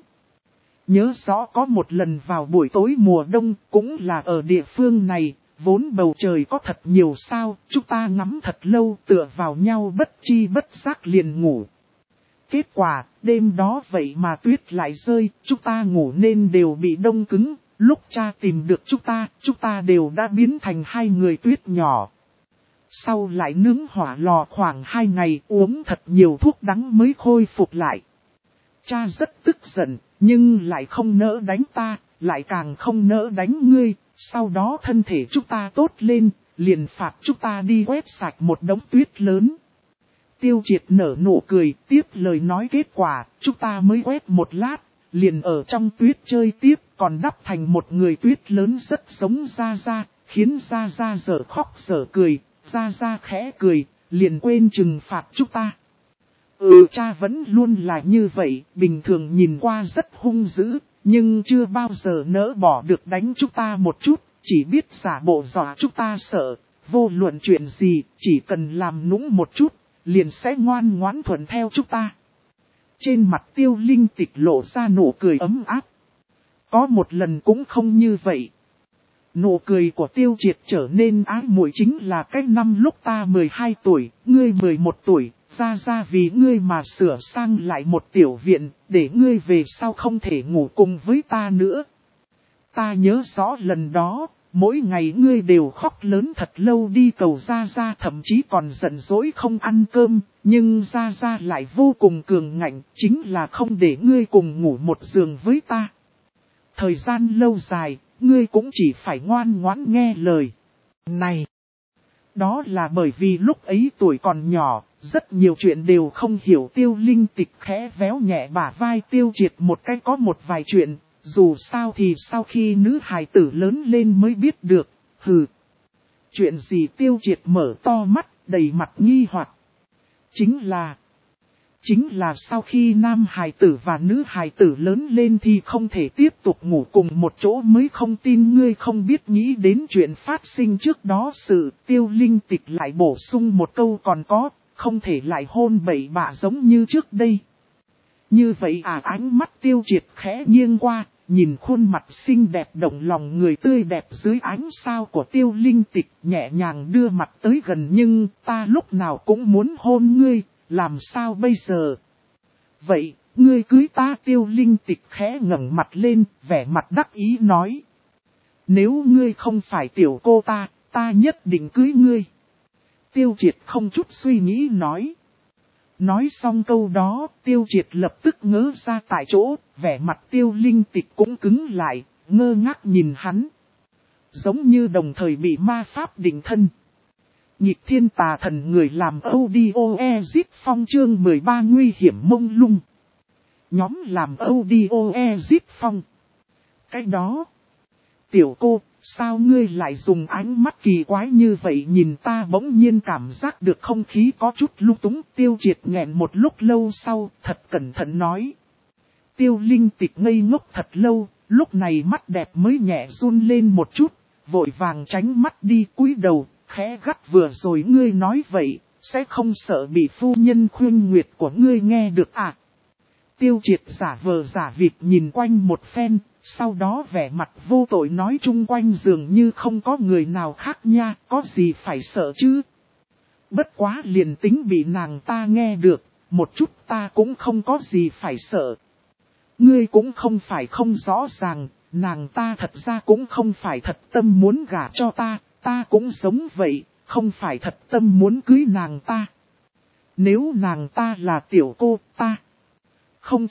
Nhớ rõ có một lần vào buổi tối mùa đông, cũng là ở địa phương này, vốn bầu trời có thật nhiều sao, chúng ta ngắm thật lâu, tựa vào nhau bất chi bất giác liền ngủ. Kết quả, đêm đó vậy mà tuyết lại rơi, chúng ta ngủ nên đều bị đông cứng, lúc cha tìm được chúng ta đều đã biến thành hai người tuyết nhỏ. Sau lại nướng hỏa lò khoảng 2 ngày, uống thật nhiều thuốc đắng mới khôi phục lại. Cha rất tức giận, nhưng lại không nỡ đánh ta, lại càng không nỡ đánh ngươi, sau đó thân thể chúng ta tốt lên, liền phạt chúng ta đi quét sạch một đống tuyết lớn. Tiêu Triệt nở nụ cười, tiếp lời nói kết quả, chúng ta mới quét một lát, liền ở trong tuyết chơi tiếp, còn đắp thành một người tuyết lớn rất giống Gia Gia, khiến Gia Gia dở khóc dở cười, Gia Gia khẽ cười, liền quên trừng phạt chúng ta. Cha vẫn luôn là như vậy, bình thường nhìn qua rất hung dữ, nhưng chưa bao giờ nỡ bỏ được đánh chúng ta một chút, chỉ biết giả bộ dọa chúng ta sợ, vô luận chuyện gì, chỉ cần làm nũng một chút, liền sẽ ngoan ngoãn thuận theo chúng ta. Trên mặt Tiêu Linh Tịch lộ ra nụ cười ấm áp. Có một lần cũng không như vậy. Nụ cười của Tiêu Triệt trở nên ái muội chính là cái năm lúc ta 12 tuổi, ngươi 11 tuổi, Gia vì ngươi mà sửa sang lại một tiểu viện, để ngươi về sau không thể ngủ cùng với ta nữa. Ta nhớ rõ lần đó, mỗi ngày ngươi đều khóc lớn thật lâu đi cầu Gia, thậm chí còn giận dỗi không ăn cơm, nhưng Gia lại vô cùng cường ngạnh, chính là không để ngươi cùng ngủ một giường với ta. Thời gian lâu dài, ngươi cũng chỉ phải ngoan ngoãn nghe lời. Này! Đó là bởi vì lúc ấy tuổi còn nhỏ, rất nhiều chuyện đều không hiểu. Tiêu Linh Tịch khẽ véo nhẹ bả vai Tiêu Triệt một cái, có một vài chuyện, dù sao thì sau khi nữ hài tử lớn lên mới biết được. Hừ! Chuyện gì? Tiêu Triệt mở to mắt, đầy mặt nghi hoặc. Chính là sau khi nam hài tử và nữ hài tử lớn lên thì không thể tiếp tục ngủ cùng một chỗ, mới không tin ngươi không biết nghĩ đến chuyện phát sinh trước đó. Sự Tiêu Linh Tịch lại bổ sung một câu, còn có, không thể lại hôn bậy bạ giống như trước đây. Như vậy à? Ánh mắt Tiêu Triệt khẽ nghiêng qua, nhìn khuôn mặt xinh đẹp động lòng người tươi đẹp dưới ánh sao của Tiêu Linh Tịch, nhẹ nhàng đưa mặt tới gần. Nhưng ta lúc nào cũng muốn hôn ngươi. Làm sao bây giờ? Vậy, ngươi cưới ta? Tiêu Linh Tịch khẽ ngẩng mặt lên, vẻ mặt đắc ý nói. Nếu ngươi không phải tiểu cô ta nhất định cưới ngươi. Tiêu Triệt không chút suy nghĩ nói. Nói xong câu đó, Tiêu Triệt lập tức ngớ ra tại chỗ, vẻ mặt Tiêu Linh Tịch cũng cứng lại, ngơ ngác nhìn hắn. Giống như đồng thời bị ma pháp định thân. Nhịp thiên tà thần người làm audio Ezip Phong chương 13 nguy hiểm mông lung. Nhóm làm audio Ezip Phong. Cái đó. Tiểu cô, sao ngươi lại dùng ánh mắt kỳ quái như vậy nhìn ta? Bỗng nhiên cảm giác được không khí có chút lung túng. Tiêu Triệt nghẹn một lúc lâu sau, thật cẩn thận nói. Tiêu Linh Tịch ngây ngốc thật lâu, Lúc này mắt đẹp mới nhẹ run lên một chút, vội vàng tránh mắt đi cúi đầu, khẽ gắt vừa rồi ngươi nói vậy, sẽ không sợ bị phu nhân khuyên nguyệt của ngươi nghe được à? Tiêu Triệt giả vờ giả vịt nhìn quanh một phen, sau đó vẻ mặt vô tội nói chung quanh dường như không có người nào khác nha, có gì phải sợ chứ? Bất quá liền tính bị nàng ta nghe được, một chút ta cũng không có gì phải sợ. Ngươi cũng không phải không rõ ràng, nàng ta thật ra cũng không phải thật tâm muốn gả cho ta cũng giống vậy, không phải thật tâm muốn cưới nàng ta. Nếu nàng ta là tiểu cô, ta không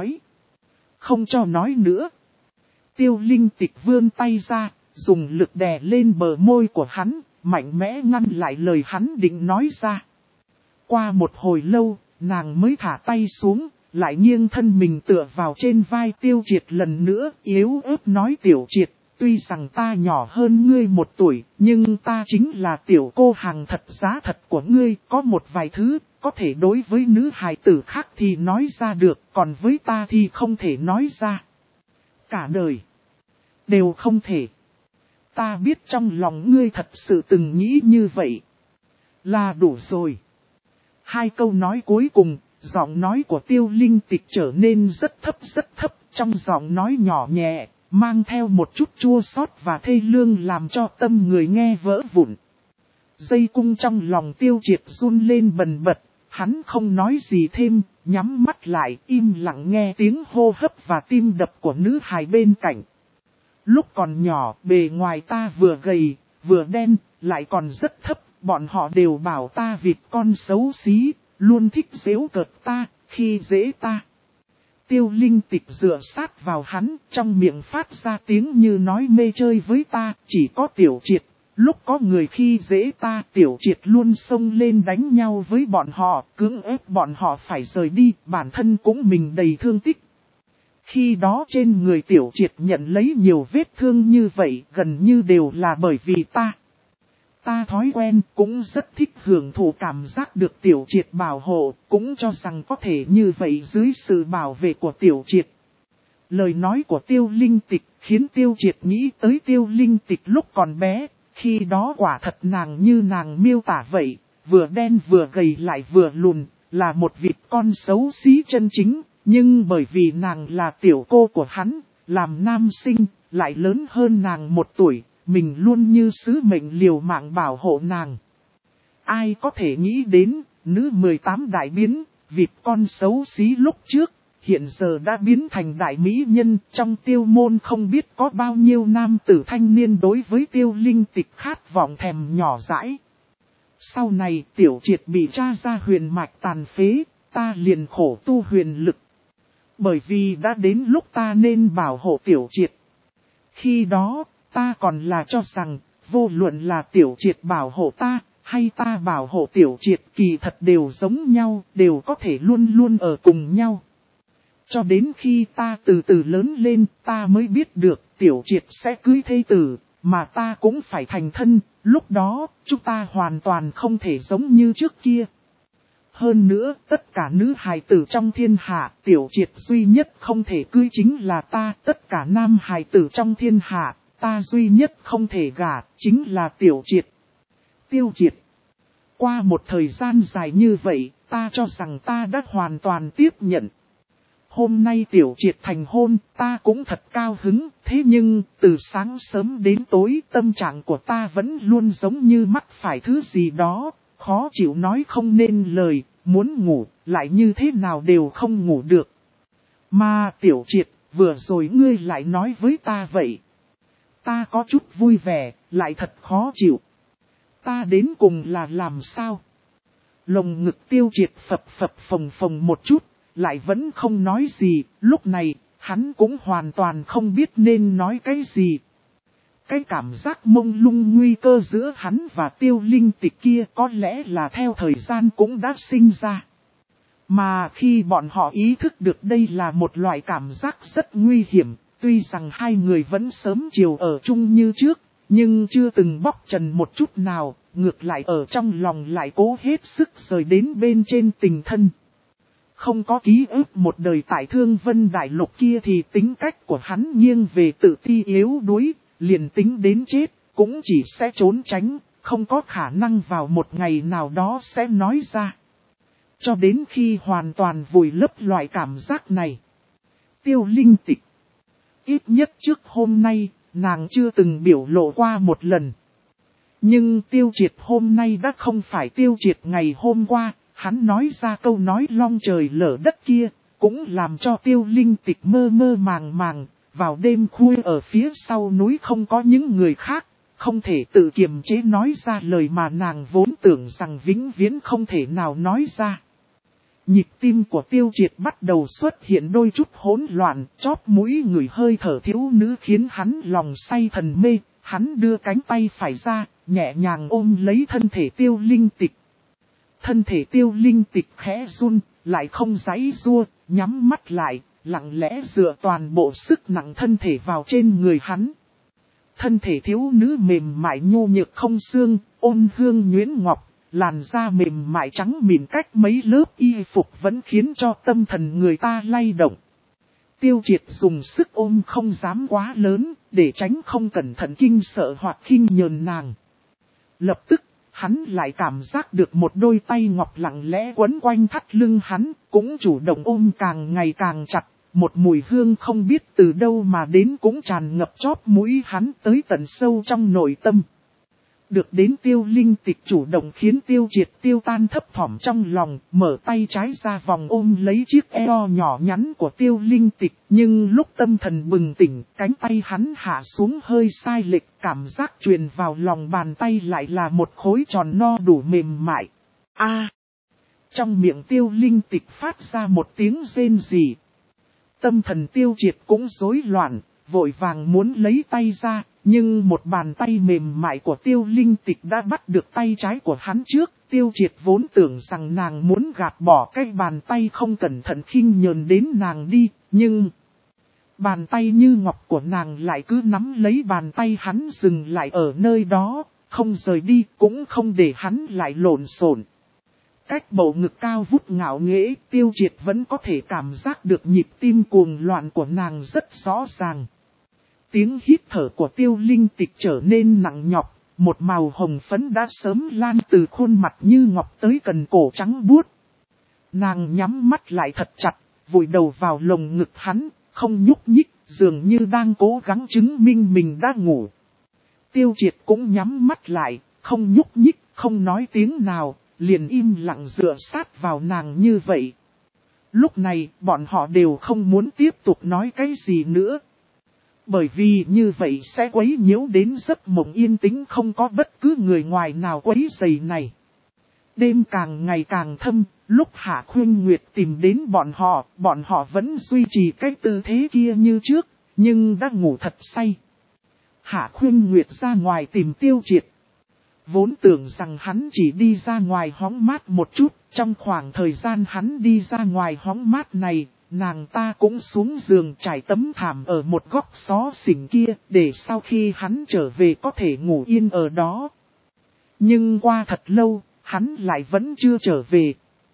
cho nói nữa. Tiêu Linh Tịch vươn tay ra, dùng lực đè lên bờ môi của hắn, mạnh mẽ ngăn lại lời hắn định nói ra. Qua một hồi lâu, nàng mới thả tay xuống, lại nghiêng thân mình tựa vào trên vai Tiêu Triệt lần nữa, yếu ớt nói Tiểu Triệt, tuy rằng ta nhỏ hơn ngươi 1 tuổi, nhưng ta chính là tiểu cô hàng thật giá thật của ngươi, có một vài thứ, có thể đối với nữ hài tử khác thì nói ra được, còn với ta thì không thể nói ra. Cả đời, đều không thể. Ta biết trong lòng ngươi thật sự từng nghĩ như vậy. Là đủ rồi. 2 câu nói cuối cùng, giọng nói của Tiêu Linh Tịch trở nên rất thấp, trong giọng nói nhỏ nhẹ, mang theo một chút chua xót và thê lương làm cho tâm người nghe vỡ vụn. Dây cung trong lòng Tiêu Triệt run lên bần bật, hắn không nói gì thêm, nhắm mắt lại im lặng nghe tiếng hô hấp và tim đập của nữ hài bên cạnh. Lúc còn nhỏ, bề ngoài ta vừa gầy, vừa đen, lại còn rất thấp, bọn họ đều bảo ta vịt con xấu xí, luôn thích giễu cợt ta, khi dễ ta. Tiêu Linh Tịch dựa sát vào hắn, trong miệng phát ra tiếng như nói mê chơi với ta, chỉ có Tiểu Triệt. Lúc có người khi dễ ta, Tiểu Triệt luôn xông lên đánh nhau với bọn họ, cưỡng ép bọn họ phải rời đi, bản thân cũng mình đầy thương tích. Khi đó trên người Tiểu Triệt nhận lấy nhiều vết thương như vậy, gần như đều là bởi vì ta. Ta thói quen, cũng rất thích hưởng thụ cảm giác được Tiểu Triệt bảo hộ, cũng cho rằng có thể như vậy dưới sự bảo vệ của Tiểu Triệt. Lời nói của Tiêu Linh Tịch khiến Tiêu Triệt nghĩ tới Tiêu Linh Tịch lúc còn bé, khi đó quả thật nàng như nàng miêu tả vậy, vừa đen vừa gầy lại vừa lùn, là một vịt con xấu xí chân chính, nhưng bởi vì nàng là tiểu cô của hắn, làm nam sinh, lại lớn hơn nàng 1 tuổi. Mình luôn như sứ mệnh liều mạng bảo hộ nàng. Ai có thể nghĩ đến, nữ 18 đại biến, vịt con xấu xí lúc trước, hiện giờ đã biến thành đại mỹ nhân. Trong Tiêu môn không biết có bao nhiêu nam tử thanh niên đối với Tiêu Linh Tịch khát vọng thèm nhỏ dãi. Sau này Tiểu Triệt bị tra ra huyền mạch tàn phế, ta liền khổ tu huyền lực. Bởi vì đã đến lúc ta nên bảo hộ Tiểu Triệt. Khi đó, ta còn là cho rằng, vô luận là Tiểu Triệt bảo hộ ta, hay ta bảo hộ Tiểu Triệt kỳ thật đều giống nhau, đều có thể luôn luôn ở cùng nhau. Cho đến khi ta từ từ lớn lên, ta mới biết được Tiểu Triệt sẽ cưới thê tử, mà ta cũng phải thành thân, lúc đó, chúng ta hoàn toàn không thể giống như trước kia. Hơn nữa, tất cả nữ hài tử trong thiên hạ, Tiểu Triệt duy nhất không thể cưới chính là ta, tất cả nam hài tử trong thiên hạ, ta duy nhất không thể gả, chính là Tiểu Triệt. Tiêu Triệt. Qua một thời gian dài như vậy, ta cho rằng ta đã hoàn toàn tiếp nhận. Hôm nay Tiểu Triệt thành hôn, ta cũng thật cao hứng, thế nhưng, từ sáng sớm đến tối, tâm trạng của ta vẫn luôn giống như mắc phải thứ gì đó, khó chịu nói không nên lời, muốn ngủ, lại như thế nào đều không ngủ được. Mà Tiểu Triệt, vừa rồi ngươi lại nói với ta vậy. Ta có chút vui vẻ, lại thật khó chịu. Ta đến cùng là làm sao? Lồng ngực Tiêu Triệt phập phồng một chút, lại vẫn không nói gì, lúc này, hắn cũng hoàn toàn không biết nên nói cái gì. Cái cảm giác mông lung nguy cơ giữa hắn và Tiêu Linh Tịch kia có lẽ là theo thời gian cũng đã sinh ra. Mà khi bọn họ ý thức được đây là một loại cảm giác rất nguy hiểm, tuy rằng 2 người vẫn sớm chiều ở chung như trước, nhưng chưa từng bóc trần một chút nào, ngược lại ở trong lòng lại cố hết sức rời đến bên trên tình thân. Không có ký ức một đời tại Thương Vân Đại Lục kia thì tính cách của hắn nghiêng về tự ti yếu đuối, liền tính đến chết, cũng chỉ sẽ trốn tránh, không có khả năng vào một ngày nào đó sẽ nói ra. Cho đến khi hoàn toàn vùi lấp loại cảm giác này. Tiêu Linh Tịch. Ít nhất trước hôm nay, nàng chưa từng biểu lộ qua một lần. Nhưng Tiêu Triệt hôm nay đã không phải Tiêu Triệt ngày hôm qua, hắn nói ra câu nói long trời lở đất kia, cũng làm cho Tiêu Linh Tịch mơ mơ màng màng, vào đêm khuya ở phía sau núi không có những người khác, không thể tự kiềm chế nói ra lời mà nàng vốn tưởng rằng vĩnh viễn không thể nào nói ra. Nhịp tim của Tiêu Triệt bắt đầu xuất hiện đôi chút hỗn loạn, chóp mũi người hơi thở thiếu nữ khiến hắn lòng say thần mê, hắn đưa cánh tay phải ra, nhẹ nhàng ôm lấy thân thể Tiêu Linh Tịch. Thân thể Tiêu Linh Tịch khẽ run, lại không giãy giụa, nhắm mắt lại, lặng lẽ dựa toàn bộ sức nặng thân thể vào trên người hắn. Thân thể thiếu nữ mềm mại nhu nhược không xương, ôn hương nhuyễn ngọc, làn da mềm mại trắng mịn cách mấy lớp y phục vẫn khiến cho tâm thần người ta lay động. Tiêu Triệt dùng sức ôm không dám quá lớn, để tránh không cẩn thận kinh sợ hoặc khinh nhờn nàng. Lập tức, hắn lại cảm giác được một đôi tay ngọc lặng lẽ quấn quanh thắt lưng hắn, cũng chủ động ôm càng ngày càng chặt, một mùi hương không biết từ đâu mà đến cũng tràn ngập chóp mũi hắn tới tận sâu trong nội tâm. Được đến Tiêu Linh Tịch chủ động khiến Tiêu Triệt tiêu tan thấp thỏm trong lòng, mở tay trái ra vòng ôm lấy chiếc eo nhỏ nhắn của Tiêu Linh Tịch, nhưng lúc tâm thần bừng tỉnh, cánh tay hắn hạ xuống hơi sai lệch, cảm giác truyền vào lòng bàn tay lại là một khối tròn no đủ mềm mại. Trong miệng Tiêu Linh Tịch phát ra một tiếng rên rỉ. Tâm thần Tiêu Triệt cũng rối loạn, vội vàng muốn lấy tay ra. Nhưng một bàn tay mềm mại của Tiêu Linh Tịch đã bắt được tay trái của hắn trước. Tiêu Triệt vốn tưởng rằng nàng muốn gạt bỏ cái bàn tay không cẩn thận khinh nhờn đến nàng đi. Nhưng bàn tay như ngọc của nàng lại cứ nắm lấy bàn tay hắn dừng lại ở nơi đó. Không rời đi cũng không để hắn lại lộn xộn. Cách bầu ngực cao vút ngạo nghễ, Tiêu Triệt vẫn có thể cảm giác được nhịp tim cuồng loạn của nàng rất rõ ràng. Tiếng hít thở của Tiêu Linh Tịch trở nên nặng nhọc, một màu hồng phấn đã sớm lan từ khuôn mặt như ngọc tới cần cổ trắng buốt. Nàng nhắm mắt lại thật chặt, vùi đầu vào lồng ngực hắn, không nhúc nhích, dường như đang cố gắng chứng minh mình đã ngủ. Tiêu Triệt cũng nhắm mắt lại, không nhúc nhích, không nói tiếng nào, liền im lặng dựa sát vào nàng như vậy. Lúc này, bọn họ đều không muốn tiếp tục nói cái gì nữa. Bởi vì như vậy sẽ quấy nhiễu đến giấc mộng yên tĩnh không có bất cứ người ngoài nào quấy rầy này. Đêm càng ngày càng thâm, lúc Hạ Khuynh Nguyệt tìm đến bọn họ vẫn duy trì cái tư thế kia như trước, nhưng đã ngủ thật say. Hạ Khuynh Nguyệt ra ngoài tìm Tiêu Triệt. Vốn tưởng rằng hắn chỉ đi ra ngoài hóng mát một chút, trong khoảng thời gian hắn đi ra ngoài hóng mát này, nàng ta cũng xuống giường trải tấm thảm ở một góc xó xỉnh kia, để sau khi hắn trở về có thể ngủ yên ở đó. Nhưng qua thật lâu, hắn lại vẫn chưa trở về.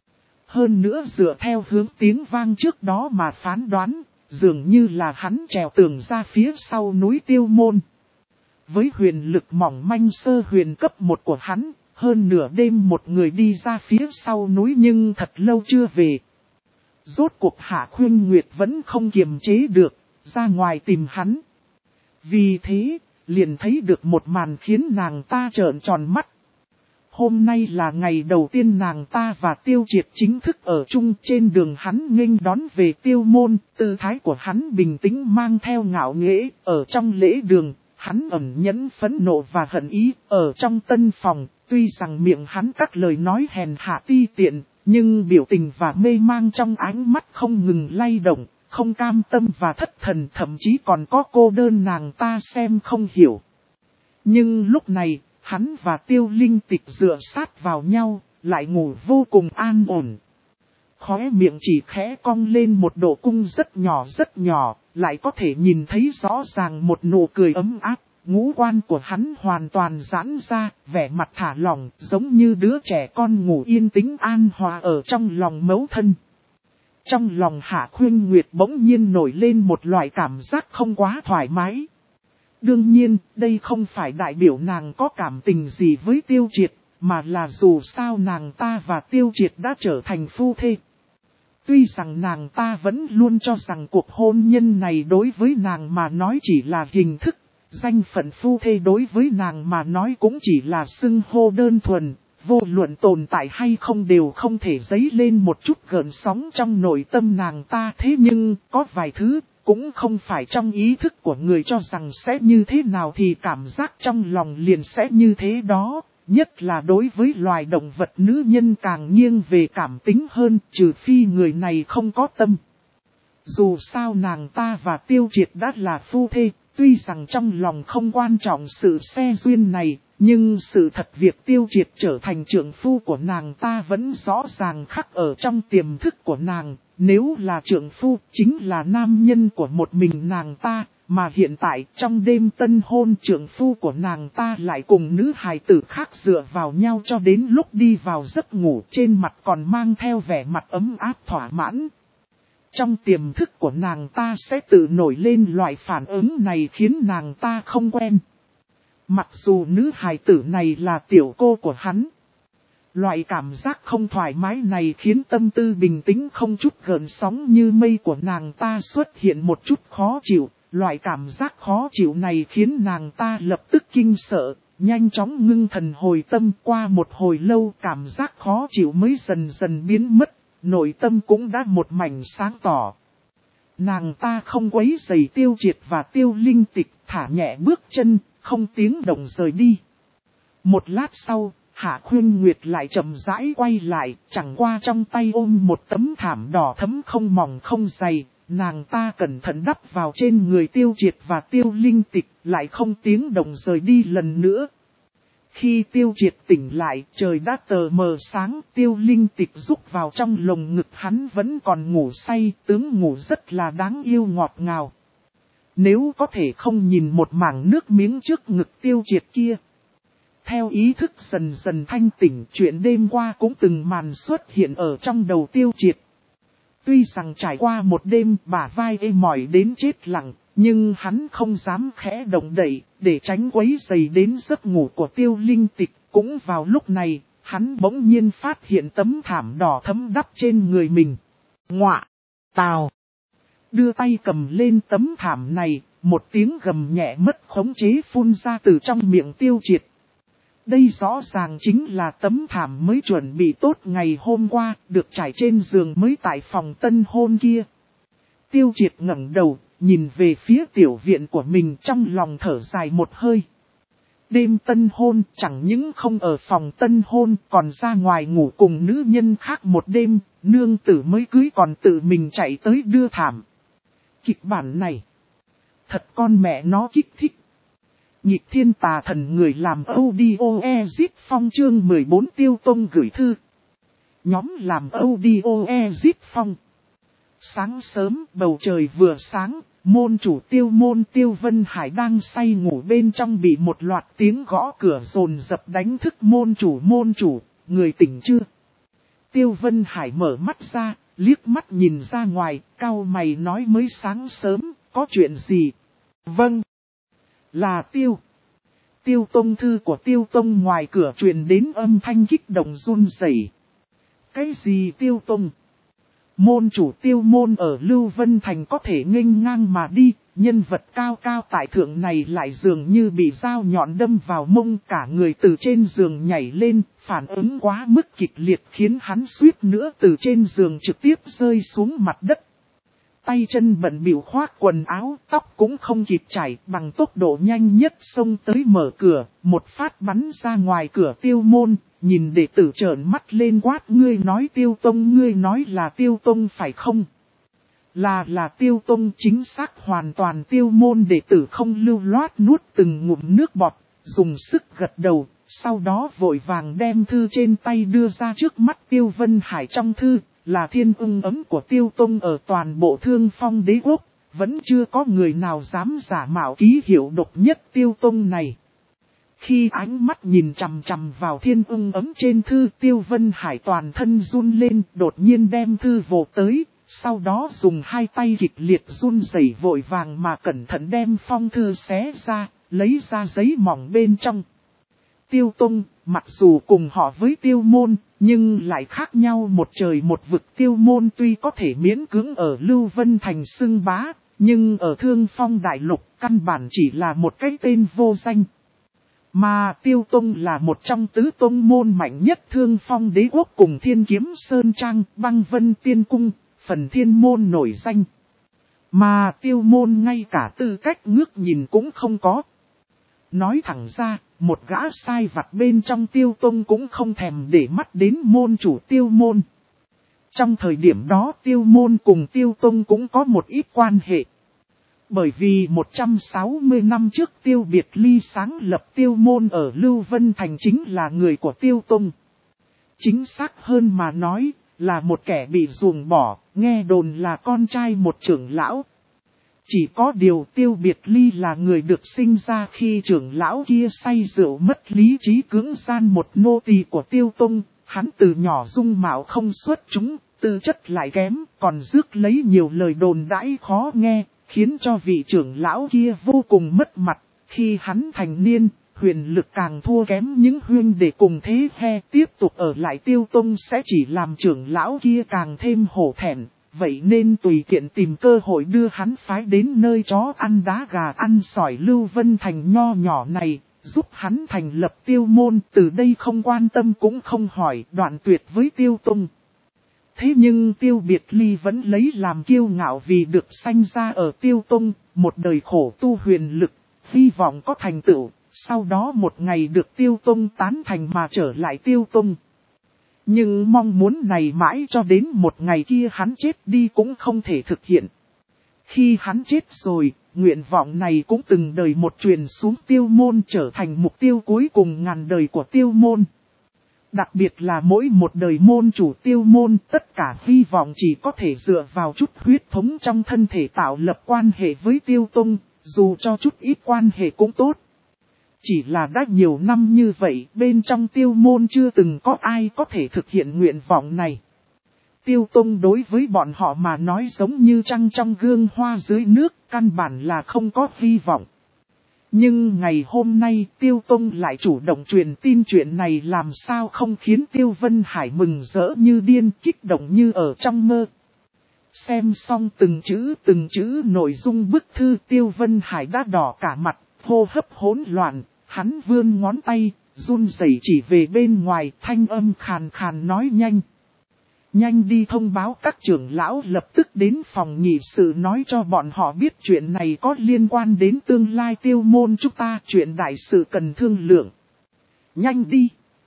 Hơn nữa dựa theo hướng tiếng vang trước đó mà phán đoán, dường như là hắn trèo tường ra phía sau núi Tiêu Môn. Với huyền lực mỏng manh sơ huyền cấp 1 của hắn, hơn nửa đêm một người đi ra phía sau núi nhưng thật lâu chưa về. Rốt cuộc Hạ Khuynh Nguyệt vẫn không kiềm chế được, ra ngoài tìm hắn. Vì thế, liền thấy được một màn khiến nàng ta trợn tròn mắt. Hôm nay là ngày đầu tiên nàng ta và Tiêu Triệt chính thức ở chung, trên đường hắn nghênh đón về Tiêu Môn, tư thái của hắn bình tĩnh mang theo ngạo nghễ, ở trong lễ đường, hắn ẩn nhẫn phẫn nộ và hận ý, ở trong tân phòng, tuy rằng miệng hắn các lời nói hèn hạ ti tiện, nhưng biểu tình và mê mang trong ánh mắt không ngừng lay động, không cam tâm và thất thần, thậm chí còn có cô đơn nàng ta xem không hiểu. Nhưng lúc này, hắn và Tiêu Linh Tịch dựa sát vào nhau, lại ngủ vô cùng an ổn. Khóe miệng chỉ khẽ cong lên một độ cung rất nhỏ, lại có thể nhìn thấy rõ ràng một nụ cười ấm áp. Ngũ quan của hắn hoàn toàn giãn ra, vẻ mặt thả lỏng, giống như đứa trẻ con ngủ yên tĩnh an hòa ở trong lòng mẫu thân. Trong lòng Hạ Khuynh Nguyệt bỗng nhiên nổi lên một loại cảm giác không quá thoải mái. Đương nhiên, đây không phải đại biểu nàng có cảm tình gì với Tiêu Triệt, mà là dù sao nàng ta và Tiêu Triệt đã trở thành phu thê. Tuy rằng nàng ta vẫn luôn cho rằng cuộc hôn nhân này đối với nàng mà nói chỉ là hình thức, danh phận phu thê đối với nàng mà nói cũng chỉ là xưng hô đơn thuần, vô luận tồn tại hay không đều không thể dấy lên một chút gợn sóng trong nội tâm nàng ta. Thế nhưng, có vài thứ, cũng không phải trong ý thức của người cho rằng sẽ như thế nào thì cảm giác trong lòng liền sẽ như thế đó. Nhất là đối với loài động vật nữ nhân càng nghiêng về cảm tính hơn, trừ phi người này không có tâm. Dù sao nàng ta và Tiêu Triệt đã là phu thê, tuy rằng trong lòng không quan trọng sự xe duyên này, nhưng sự thật việc Tiêu Triệt trở thành trượng phu của nàng ta vẫn rõ ràng khắc ở trong tiềm thức của nàng. Nếu là trượng phu, chính là nam nhân của một mình nàng ta. Mà hiện tại trong đêm tân hôn trượng phu của nàng ta lại cùng nữ hài tử khác dựa vào nhau cho đến lúc đi vào giấc ngủ, trên mặt còn mang theo vẻ mặt ấm áp thỏa mãn. Trong tiềm thức của nàng ta sẽ tự nổi lên loại phản ứng này khiến nàng ta không quen. Mặc dù nữ hài tử này là tiểu cô của hắn. Loại cảm giác không thoải mái này khiến tâm tư bình tĩnh không chút gợn sóng như mây của nàng ta xuất hiện một chút khó chịu. Loại cảm giác khó chịu này khiến nàng ta lập tức kinh sợ, nhanh chóng ngưng thần hồi tâm. Qua một hồi lâu cảm giác khó chịu mới dần dần biến mất, nội tâm cũng đã một mảnh sáng tỏ. Nàng ta không quấy rầy Tiêu Triệt và Tiêu Linh Tịch, thả nhẹ bước chân, không tiếng động rời đi. Một lát sau, Hạ Khuynh Nguyệt lại chậm rãi quay lại, chẳng qua trong tay ôm một tấm thảm đỏ thấm không mỏng không dày. Nàng ta cẩn thận đắp vào trên người Tiêu Triệt và Tiêu Linh Tịch, lại không tiếng động rời đi lần nữa. Khi Tiêu Triệt tỉnh lại, trời đã tờ mờ sáng, Tiêu Linh Tịch rúc vào trong lồng ngực hắn vẫn còn ngủ say, tướng ngủ rất là đáng yêu ngọt ngào. Nếu có thể không nhìn một mảng nước miếng trước ngực Tiêu Triệt kia. Theo ý thức dần dần thanh tỉnh, chuyện đêm qua cũng từng màn xuất hiện ở trong đầu Tiêu Triệt. Tuy rằng trải qua một đêm bả vai ê mỏi đến chết lặng, nhưng hắn không dám khẽ động đậy, để tránh quấy rầy đến giấc ngủ của Tiêu Linh Tịch. Cũng vào lúc này, hắn bỗng nhiên phát hiện tấm thảm đỏ thấm đắp trên người mình. Ngoạ! Tào! Đưa tay cầm lên tấm thảm này, một tiếng gầm nhẹ mất khống chế phun ra từ trong miệng Tiêu Triệt. Đây rõ ràng chính là tấm thảm mới chuẩn bị tốt ngày hôm qua, được trải trên giường mới tại phòng tân hôn kia. Tiêu Triệt ngẩng đầu, nhìn về phía tiểu viện của mình trong lòng thở dài một hơi. Đêm tân hôn chẳng những không ở phòng tân hôn còn ra ngoài ngủ cùng nữ nhân khác một đêm, nương tử mới cưới còn tự mình chạy tới đưa thảm. Kịch bản này, thật con mẹ nó kích thích. Nhịp thiên tà thần người làm audio exit phong chương 14 Tiêu Tông gửi thư. Nhóm làm audio exit phong. Sáng sớm bầu trời vừa sáng, môn chủ Tiêu Vân Hải đang say ngủ bên trong bị một loạt tiếng gõ cửa dồn dập đánh thức môn chủ, người tỉnh chưa? Tiêu Vân Hải mở mắt ra, liếc mắt nhìn ra ngoài, cau mày nói mới sáng sớm, có chuyện gì? Vâng. Là Tiêu Tông thư của Tiêu Tông ngoài cửa truyền đến âm thanh kích động run rẩy. Cái gì Tiêu Tông? Môn chủ Tiêu môn ở Lưu Vân Thành có thể nghênh ngang mà đi, nhân vật cao cao tại thượng này lại dường như bị dao nhọn đâm vào mông, cả người từ trên giường nhảy lên, phản ứng quá mức kịch liệt khiến hắn suýt nữa từ trên giường trực tiếp rơi xuống mặt đất. Tay chân bận bịu khoác quần áo, tóc cũng không kịp chải, bằng tốc độ nhanh nhất xông tới mở cửa, một phát bắn ra ngoài cửa Tiêu môn, nhìn đệ tử trợn mắt lên quát: ngươi nói Tiêu Tông, ngươi nói là Tiêu Tông phải không? Là Tiêu Tông, chính xác hoàn toàn. Tiêu môn đệ tử không lưu loát nuốt từng ngụm nước bọt, dùng sức gật đầu, sau đó vội vàng đem thư trên tay đưa ra trước mắt Tiêu Vân Hải. Trong thư là thiên ưng ấm của Tiêu Tông ở toàn bộ Thương Phong đế quốc, vẫn chưa có người nào dám giả mạo ký hiệu độc nhất Tiêu Tông này. Khi ánh mắt nhìn chằm chằm vào thiên ưng ấm trên thư, Tiêu Vân Hải toàn thân run lên, đột nhiên đem thư vồ tới, sau đó dùng hai tay kịch liệt run rẩy vội vàng mà cẩn thận đem phong thư xé ra, lấy ra giấy mỏng bên trong. Tiêu Tông, mặc dù cùng họ với Tiêu Môn, nhưng lại khác nhau một trời một vực. Tiêu Môn tuy có thể miễn cưỡng ở Lưu Vân Thành xưng bá, nhưng ở Thương Phong Đại Lục căn bản chỉ là một cái tên vô danh. Mà Tiêu Tông là một trong tứ tông môn mạnh nhất Thương Phong Đế Quốc cùng Thiên Kiếm Sơn Trang, Băng Vân Tiên Cung, Phần Thiên Môn nổi danh. Mà Tiêu Môn ngay cả tư cách ngước nhìn cũng không có. Nói thẳng ra, một gã sai vặt bên trong Tiêu Tông cũng không thèm để mắt đến môn chủ Tiêu Môn. Trong thời điểm đó Tiêu Môn cùng Tiêu Tông cũng có một ít quan hệ. Bởi vì 160 năm trước Tiêu Biệt Ly sáng lập Tiêu Môn ở Lưu Vân Thành chính là người của Tiêu Tông. Chính xác hơn mà nói, là một kẻ bị ruồng bỏ, nghe đồn là con trai một trưởng lão. Chỉ có điều Tiêu Biệt Ly là người được sinh ra khi trưởng lão kia say rượu mất lý trí cưỡng gian một nô tỳ của Tiêu Tông. Hắn từ nhỏ dung mạo không xuất chúng, tư chất lại kém, còn rước lấy nhiều lời đồn đãi khó nghe, khiến cho vị trưởng lão kia vô cùng mất mặt. Khi hắn thành niên, huyền lực càng thua kém những huynh để cùng thế he tiếp tục ở lại Tiêu Tông sẽ chỉ làm trưởng lão kia càng thêm hổ thẹn. Vậy nên tùy tiện tìm cơ hội đưa hắn phái đến nơi chó ăn đá gà ăn sỏi Lưu Vân Thành nho nhỏ này, giúp hắn thành lập Tiêu Môn, từ đây không quan tâm cũng không hỏi, đoạn tuyệt với Tiêu Tông. Thế nhưng Tiêu Biệt Ly vẫn lấy làm kiêu ngạo vì được sanh ra ở Tiêu Tông, một đời khổ tu huyền lực, hy vọng có thành tựu, sau đó một ngày được Tiêu Tông tán thành mà trở lại Tiêu Tông. Nhưng mong muốn này mãi cho đến một ngày kia hắn chết đi cũng không thể thực hiện. Khi hắn chết rồi, nguyện vọng này cũng từng đời một truyền xuống Tiêu Môn trở thành mục tiêu cuối cùng ngàn đời của Tiêu Môn. Đặc biệt là mỗi một đời môn chủ Tiêu Môn, tất cả hy vọng chỉ có thể dựa vào chút huyết thống trong thân thể tạo lập quan hệ với Tiêu Tông, dù cho chút ít quan hệ cũng tốt. Chỉ là đã nhiều năm như vậy, bên trong Tiêu Môn chưa từng có ai có thể thực hiện nguyện vọng này. Tiêu Tông đối với bọn họ mà nói giống như trăng trong gương hoa dưới nước, căn bản là không có hy vọng. Nhưng ngày hôm nay Tiêu Tông lại chủ động truyền tin chuyện này, làm sao không khiến Tiêu Vân Hải mừng rỡ như điên, kích động như ở trong mơ. Xem xong từng chữ nội dung bức thư, Tiêu Vân Hải đã đỏ cả mặt, hô hấp hỗn loạn, hắn vươn ngón tay, run rẩy chỉ về bên ngoài, thanh âm khàn khàn nói nhanh. Nhanh đi thông báo các trưởng lão lập tức đến phòng nghị sự nói cho bọn họ biết chuyện này có liên quan đến tương lai Tiêu Môn chúng ta, chuyện đại sự cần thương lượng. Nhanh đi.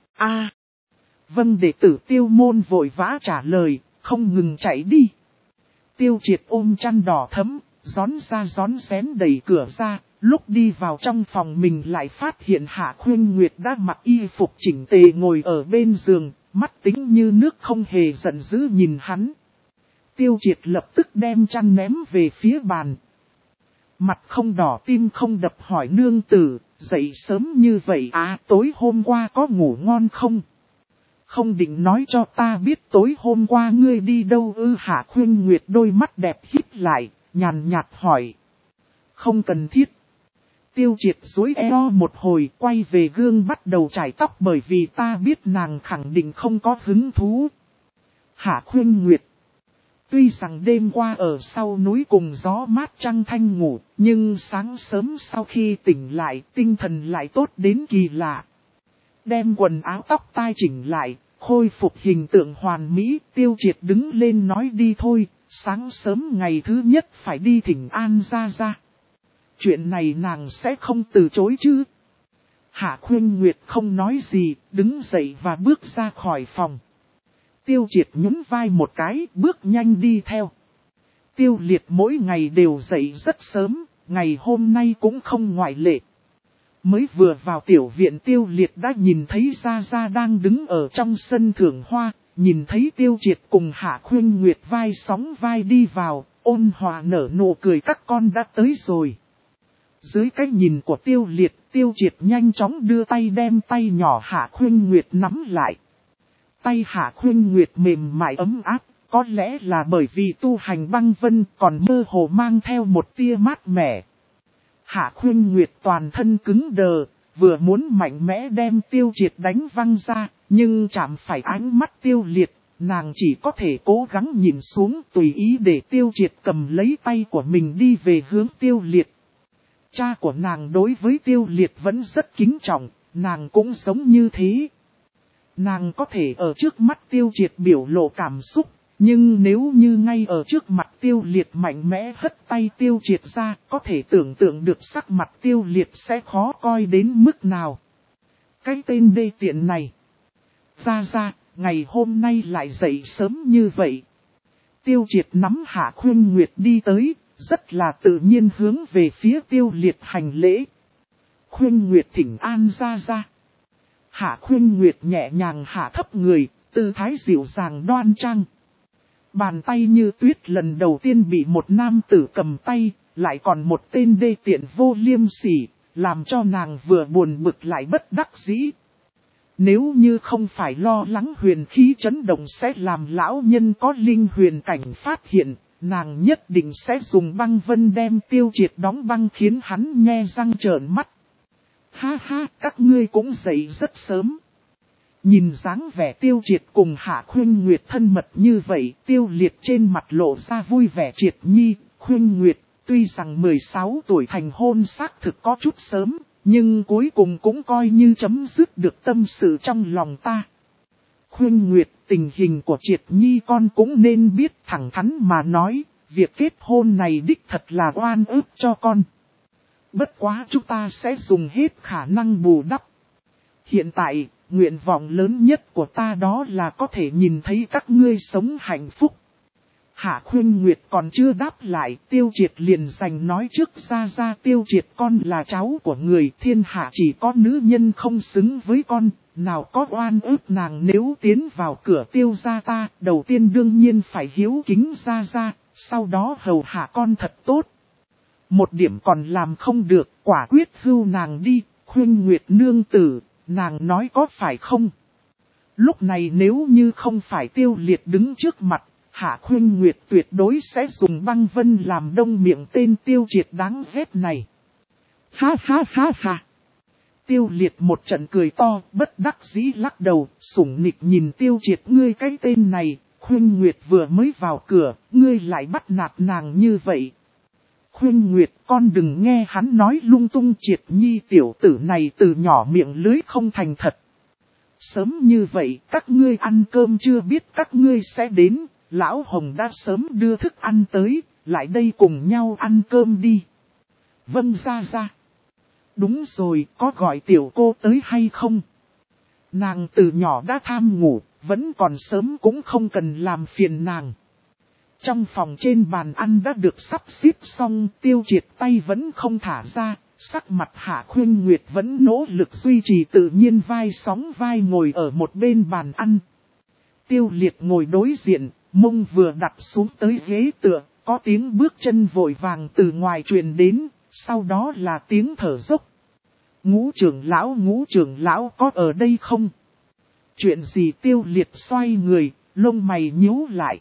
Vâng, đệ tử Tiêu Môn vội vã trả lời, không ngừng chạy đi. Tiêu Triệt ôm chăn đỏ thấm, rón ra rón rén đẩy cửa ra, lúc đi vào trong phòng mình lại phát hiện Hạ Khuyên Nguyệt đã mặc y phục chỉnh tề ngồi ở bên giường, mắt tính như nước không hề giận dữ nhìn hắn. Tiêu Triệt lập tức đem chăn ném về phía bàn. Mặt không đỏ tim không đập hỏi nương tử, dậy sớm như vậy tối hôm qua có ngủ ngon không? Không định nói cho ta biết tối hôm qua ngươi đi đâu ư? Hạ Khuyên Nguyệt đôi mắt đẹp híp lại, nhàn nhạt hỏi. Không cần thiết. Tiêu Triệt duỗi eo một hồi, quay về gương bắt đầu chải tóc, bởi vì ta biết nàng khẳng định không có hứng thú. Hạ Khuyên Nguyệt. Tuy rằng đêm qua ở sau núi cùng gió mát trăng thanh ngủ, nhưng sáng sớm sau khi tỉnh lại, tinh thần lại tốt đến kỳ lạ. Đem quần áo tóc tai chỉnh lại, khôi phục hình tượng hoàn mỹ, Tiêu Triệt đứng lên nói đi thôi, sáng sớm ngày thứ nhất phải đi thỉnh an ra. Chuyện này nàng sẽ không từ chối chứ? Hạ Khuyên Nguyệt không nói gì, đứng dậy và bước ra khỏi phòng. Tiêu Triệt nhún vai một cái, bước nhanh đi theo. Tiêu Liệt mỗi ngày đều dậy rất sớm, ngày hôm nay cũng không ngoại lệ. Mới vừa vào tiểu viện Tiêu Liệt đã nhìn thấy Gia đang đứng ở trong sân thưởng hoa, nhìn thấy Tiêu Triệt cùng Hạ Khuyên Nguyệt vai sóng vai đi vào, ôn hòa nở nụ cười, các con đã tới rồi. Dưới cái nhìn của Tiêu Liệt, Tiêu Triệt nhanh chóng đưa tay đem tay nhỏ Hạ Khuyên Nguyệt nắm lại. Tay Hạ Khuyên Nguyệt mềm mại ấm áp, Có lẽ là bởi vì tu hành băng vân còn mơ hồ mang theo một tia mát mẻ. Hạ Khuynh Nguyệt toàn thân cứng đờ, vừa muốn mạnh mẽ đem Tiêu Triệt đánh văng ra, nhưng chạm phải ánh mắt Tiêu Liệt, nàng chỉ có thể cố gắng nhìn xuống tùy ý để Tiêu Triệt cầm lấy tay của mình đi về hướng Tiêu Liệt. Cha của nàng đối với Tiêu Liệt vẫn rất kính trọng, nàng cũng giống như thế. Nàng có thể ở trước mắt Tiêu Triệt biểu lộ cảm xúc, nhưng nếu như ngay ở trước mặt Tiêu Liệt mạnh mẽ hất tay Tiêu Triệt ra, có thể tưởng tượng được sắc mặt Tiêu Liệt sẽ khó coi đến mức nào. Cái tên đê tiện này. Ra, ngày hôm nay lại dậy sớm như vậy. Tiêu Triệt nắm Hạ Khuynh Nguyệt đi tới, rất là tự nhiên hướng về phía Tiêu Liệt hành lễ. Khuynh Nguyệt thỉnh an ra. Hạ Khuynh Nguyệt nhẹ nhàng hạ thấp người, tư thái dịu dàng đoan trang. Bàn tay như tuyết lần đầu tiên bị một nam tử cầm tay, lại còn một tên đê tiện vô liêm sỉ, làm cho nàng vừa buồn bực lại bất đắc dĩ. Nếu như không phải lo lắng huyền khí chấn động sẽ làm lão nhân có linh huyền cảnh phát hiện, nàng nhất định sẽ dùng băng vân đem Tiêu Triệt đóng băng khiến hắn nhe răng trợn mắt. Ha, các ngươi cũng dậy rất sớm. Nhìn dáng vẻ Tiêu Triệt cùng Hạ Khuynh Nguyệt thân mật như vậy, Tiêu Liệt trên mặt lộ ra vui vẻ Triệt nhi. Khuynh Nguyệt, tuy rằng 16 tuổi thành hôn xác thực có chút sớm, nhưng cuối cùng cũng coi như chấm dứt được tâm sự trong lòng ta. Khuynh Nguyệt, tình hình của Triệt nhi con cũng nên biết, thẳng thắn mà nói, việc kết hôn này đích thật là oan ức cho con. Bất quá chúng ta sẽ dùng hết khả năng bù đắp. Hiện tại, nguyện vọng lớn nhất của ta đó là có thể nhìn thấy các ngươi sống hạnh phúc. Hạ Khuynh Nguyệt còn chưa đáp lại, Tiêu Triệt liền giành nói trước ra Tiêu Triệt con là cháu của người, thiên hạ chỉ có nữ nhân không xứng với con, nào có oan ức nàng nếu tiến vào cửa Tiêu gia ta, đầu tiên đương nhiên phải hiếu kính ra, sau đó hầu hạ con thật tốt. Một điểm còn làm không được, quả quyết hưu nàng đi. Khuynh Nguyệt nương tử, nàng nói có phải không? Lúc này nếu như không phải Tiêu Liệt đứng trước mặt, Hạ Khuynh Nguyệt tuyệt đối sẽ dùng băng vân làm đông miệng tên Tiêu Triệt đáng ghét này. Ha. Tiêu Liệt một trận cười to, bất đắc dĩ lắc đầu, sủng nịch nhìn Tiêu Triệt, ngươi cái tên này, Khuynh Nguyệt vừa mới vào cửa, ngươi lại bắt nạt nàng như vậy. Khuynh Nguyệt, con đừng nghe hắn nói lung tung, Triệt nhi tiểu tử này từ nhỏ miệng lưới không thành thật. Sớm như vậy, các ngươi ăn cơm chưa biết các ngươi sẽ đến, Lão Hồng đã sớm đưa thức ăn tới, lại đây cùng nhau ăn cơm đi. Vâng ra. Đúng rồi, có gọi tiểu cô tới hay không? Nàng từ nhỏ đã tham ngủ, vẫn còn sớm cũng không cần làm phiền nàng. Trong phòng trên bàn ăn đã được sắp xếp xong, Tiêu Triệt tay vẫn không thả ra, sắc mặt Hạ Khuynh Nguyệt vẫn nỗ lực duy trì tự nhiên vai sóng vai ngồi ở một bên bàn ăn. Tiêu Liệt ngồi đối diện, mông vừa đặt xuống tới ghế tựa, có tiếng bước chân vội vàng từ ngoài truyền đến, sau đó là tiếng thở dốc. Ngũ trưởng lão có ở đây không? Chuyện gì? Tiêu Liệt xoay người, lông mày nhíu lại.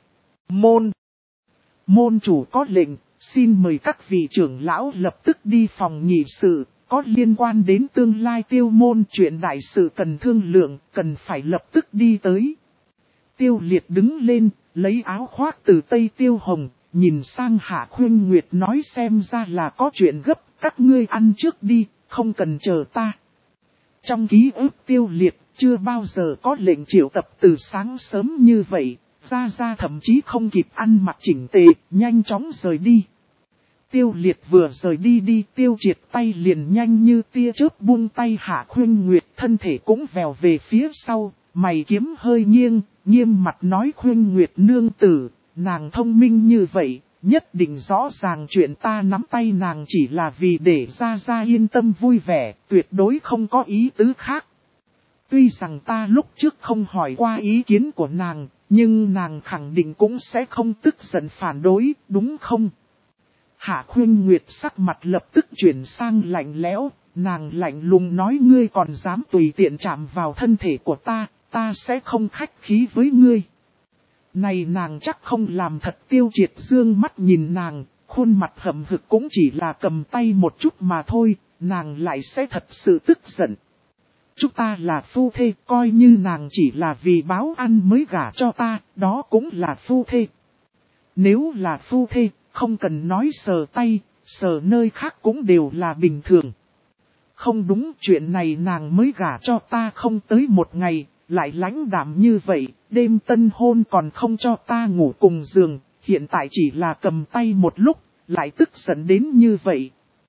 Môn chủ có lệnh, xin mời các vị trưởng lão lập tức đi phòng nghị sự, có liên quan đến tương lai Tiêu môn chuyện đại sự cần thương lượng, cần phải lập tức đi tới. Tiêu Liệt đứng lên, lấy áo khoác từ Tây Tiêu Hồng, nhìn sang Hạ Khuynh Nguyệt nói xem ra là có chuyện gấp, các ngươi ăn trước đi, không cần chờ ta. Trong ký ức Tiêu Liệt, chưa bao giờ có lệnh triệu tập từ sáng sớm như vậy, ra thậm chí không kịp ăn mặc chỉnh tề, nhanh chóng rời đi. Tiêu Liệt vừa rời đi, Tiêu Triệt tay liền nhanh như tia chớp buông tay Hạ Khuynh Nguyệt, thân thể cũng vèo về phía sau, mày kiếm hơi nghiêng, nghiêm mặt nói Khuynh Nguyệt nương tử, nàng thông minh như vậy, nhất định rõ ràng chuyện ta nắm tay nàng chỉ là vì để ra yên tâm vui vẻ, tuyệt đối không có ý tứ khác. Tuy rằng ta lúc trước không hỏi qua ý kiến của nàng, nhưng nàng khẳng định cũng sẽ không tức giận phản đối, đúng không? Hạ Khuynh Nguyệt sắc mặt lập tức chuyển sang lạnh lẽo, nàng lạnh lùng nói ngươi còn dám tùy tiện chạm vào thân thể của ta, ta sẽ không khách khí với ngươi. Này nàng chắc không làm thật. Tiêu Triệt dương mắt nhìn nàng, khuôn mặt hậm hực cũng chỉ là cầm tay một chút mà thôi, nàng lại sẽ thật sự tức giận. Chúng ta là phu thê, coi như nàng chỉ là vì báo ăn mới gả cho ta, đó cũng là phu thê. Nếu là phu thê, không cần nói sờ tay, sờ nơi khác cũng đều là bình thường. Không đúng, chuyện này nàng mới gả cho ta không tới một ngày, lại lãnh đạm như vậy, đêm tân hôn còn không cho ta ngủ cùng giường, hiện tại chỉ là cầm tay một lúc, lại tức giận đến như vậy.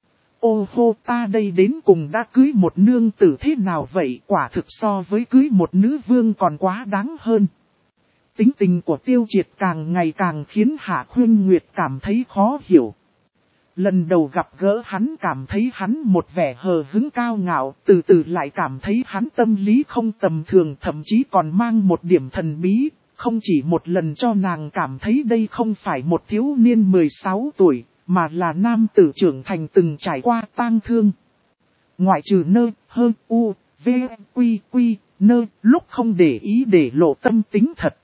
Ô hô, ta đây đến cùng đã cưới một nương tử thế nào vậy, quả thực so với cưới một nữ vương còn quá đáng hơn. Tính tình của Tiêu Triệt càng ngày càng khiến Hạ Khuynh Nguyệt cảm thấy khó hiểu. Lần đầu gặp gỡ hắn cảm thấy hắn một vẻ hờ hững cao ngạo, từ từ lại cảm thấy hắn tâm lý không tầm thường, thậm chí còn mang một điểm thần bí, không chỉ một lần cho nàng cảm thấy đây không phải một thiếu niên 16 tuổi, mà là nam tử trưởng thành từng trải qua tang thương. Ngoại trừ nơ, hơ, u, v, quy, quy, nơ, lúc không để ý để lộ tâm tính thật.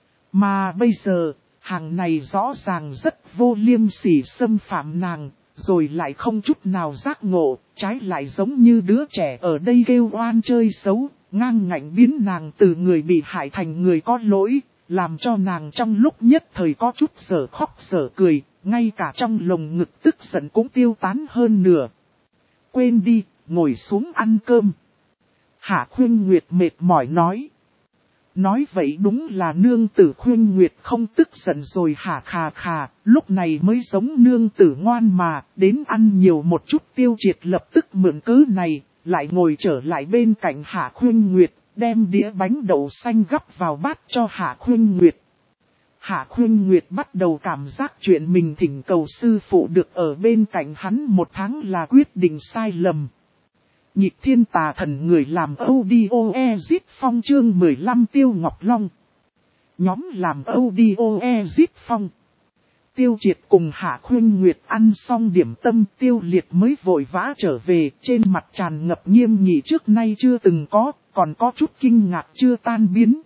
Mà bây giờ, hàng này rõ ràng rất vô liêm sỉ xâm phạm nàng, rồi lại không chút nào giác ngộ, trái lại giống như đứa trẻ ở đây kêu oan chơi xấu, ngang ngạnh biến nàng từ người bị hại thành người có lỗi, làm cho nàng trong lúc nhất thời có chút sở khóc sở cười, ngay cả trong lồng ngực tức giận cũng tiêu tán hơn nửa. Quên đi, ngồi xuống ăn cơm. Hạ Khuynh Nguyệt mệt mỏi nói. Nói vậy đúng là nương tử Khuynh Nguyệt không tức giận rồi hả, khà khà, lúc này mới giống nương tử ngoan mà, đến ăn nhiều một chút. Tiêu Triệt lập tức mượn cớ này, lại ngồi trở lại bên cạnh Hạ Khuynh Nguyệt, đem đĩa bánh đậu xanh gắp vào bát cho Hạ Khuynh Nguyệt. Hạ Khuynh Nguyệt bắt đầu cảm giác chuyện mình thỉnh cầu sư phụ được ở bên cạnh hắn một tháng là quyết định sai lầm. Nhịp thiên tà thần người làm audio phong chương 15 Tiêu Ngọc Long. Nhóm làm audio phong. Tiêu Triệt cùng Hạ Khuynh Nguyệt ăn xong điểm tâm, Tiêu Liệt mới vội vã trở về, trên mặt tràn ngập nghiêm nghị trước nay chưa từng có, còn có chút kinh ngạc chưa tan biến.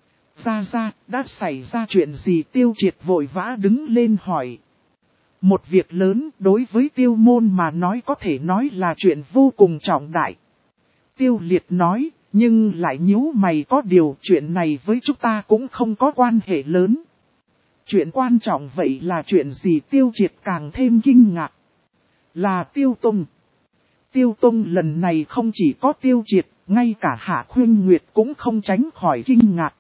Ra, đã xảy ra chuyện gì? Tiêu Triệt vội vã đứng lên hỏi. Một việc lớn đối với Tiêu môn mà nói có thể nói là chuyện vô cùng trọng đại. Tiêu Liệt nói, nhưng lại nhíu mày, có điều chuyện này với chúng ta cũng không có quan hệ lớn. Chuyện quan trọng vậy là chuyện gì? Tiêu Triệt càng thêm kinh ngạc. Là Tiêu Tông. Tiêu Tông lần này không chỉ có Tiêu Triệt, ngay cả Hạ Khuynh Nguyệt cũng không tránh khỏi kinh ngạc.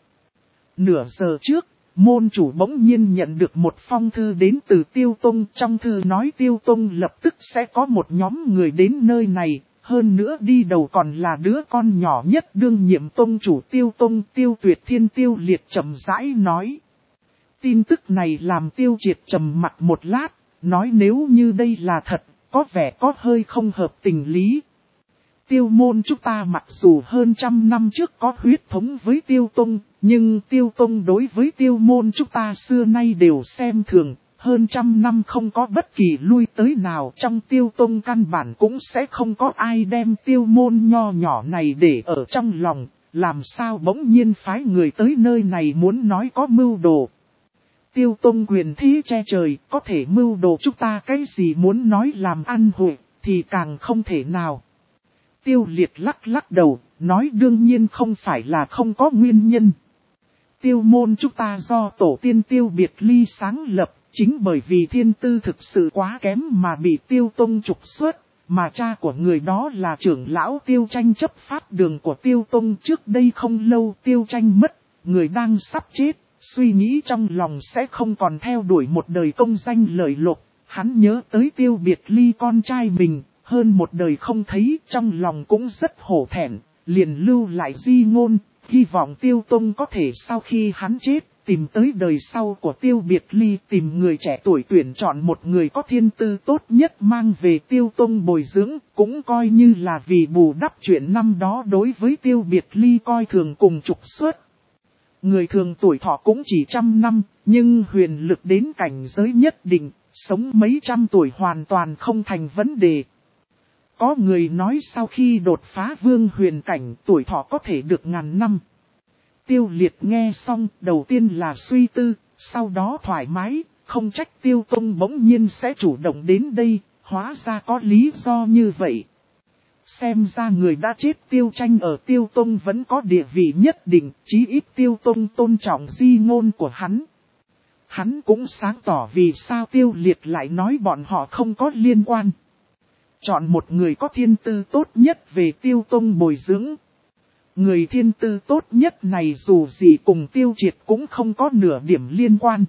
Nửa giờ trước, môn chủ bỗng nhiên nhận được một phong thư đến từ Tiêu Tông. Trong thư nói Tiêu Tông lập tức sẽ có một nhóm người đến nơi này, hơn nữa đi đầu còn là đứa con nhỏ nhất đương nhiệm tông chủ Tiêu Tông. Tiêu Tuyệt Thiên. Tiêu Liệt chậm rãi nói. Tin tức này làm Tiêu Triệt trầm mặt một lát, nói nếu như đây là thật, có vẻ có hơi không hợp tình lý. Tiêu môn chúng ta mặc dù hơn 100 năm trước có huyết thống với Tiêu Tông, nhưng Tiêu Tông đối với Tiêu môn chúng ta xưa nay đều xem thường, hơn 100 năm không có bất kỳ lui tới nào, trong Tiêu Tông căn bản cũng sẽ không có ai đem Tiêu môn nho nhỏ này để ở trong lòng, làm sao bỗng nhiên phái người tới nơi này muốn nói có mưu đồ. Tiêu Tông quyền thế che trời, có thể mưu đồ chúng ta cái gì, muốn nói làm ăn hụi, thì càng không thể nào. Tiêu Liệt lắc đầu, nói đương nhiên không phải là không có nguyên nhân. Tiêu môn chúng ta do tổ tiên Tiêu Biệt Ly sáng lập, chính bởi vì thiên tư thực sự quá kém mà bị Tiêu Tông trục xuất, mà cha của người đó là trưởng lão Tiêu Tranh chấp pháp đường của Tiêu Tông. Trước đây không lâu Tiêu Tranh mất, người đang sắp chết, suy nghĩ trong lòng sẽ không còn theo đuổi một đời công danh lợi lộc, hắn nhớ tới Tiêu Biệt Ly con trai mình. Hơn một đời không thấy, trong lòng cũng rất hổ thẹn, liền lưu lại di ngôn, hy vọng Tiêu Tông có thể sau khi hắn chết, tìm tới đời sau của Tiêu Biệt Ly, tìm người trẻ tuổi tuyển chọn một người có thiên tư tốt nhất mang về Tiêu Tông bồi dưỡng, cũng coi như là vì bù đắp chuyện năm đó đối với Tiêu Biệt Ly coi thường cùng trục xuất. Người thường tuổi thọ cũng chỉ 100 năm, nhưng huyền lực đến cảnh giới nhất định, sống mấy trăm tuổi hoàn toàn không thành vấn đề. Có người nói sau khi đột phá vương huyền cảnh, tuổi thọ có thể được 1000 năm. Tiêu Liệt nghe xong, đầu tiên là suy tư, sau đó thoải mái, không trách Tiêu Tông bỗng nhiên sẽ chủ động đến đây, hóa ra có lý do như vậy. Xem ra người đã chết Tiêu Tranh ở Tiêu Tông vẫn có địa vị nhất định, chí ít Tiêu Tông tôn trọng di ngôn của hắn. Hắn cũng sáng tỏ vì sao Tiêu Liệt lại nói bọn họ không có liên quan. Chọn một người có thiên tư tốt nhất về Tiêu Tông bồi dưỡng. Người thiên tư tốt nhất này dù gì cùng Tiêu Triệt cũng không có nửa điểm liên quan.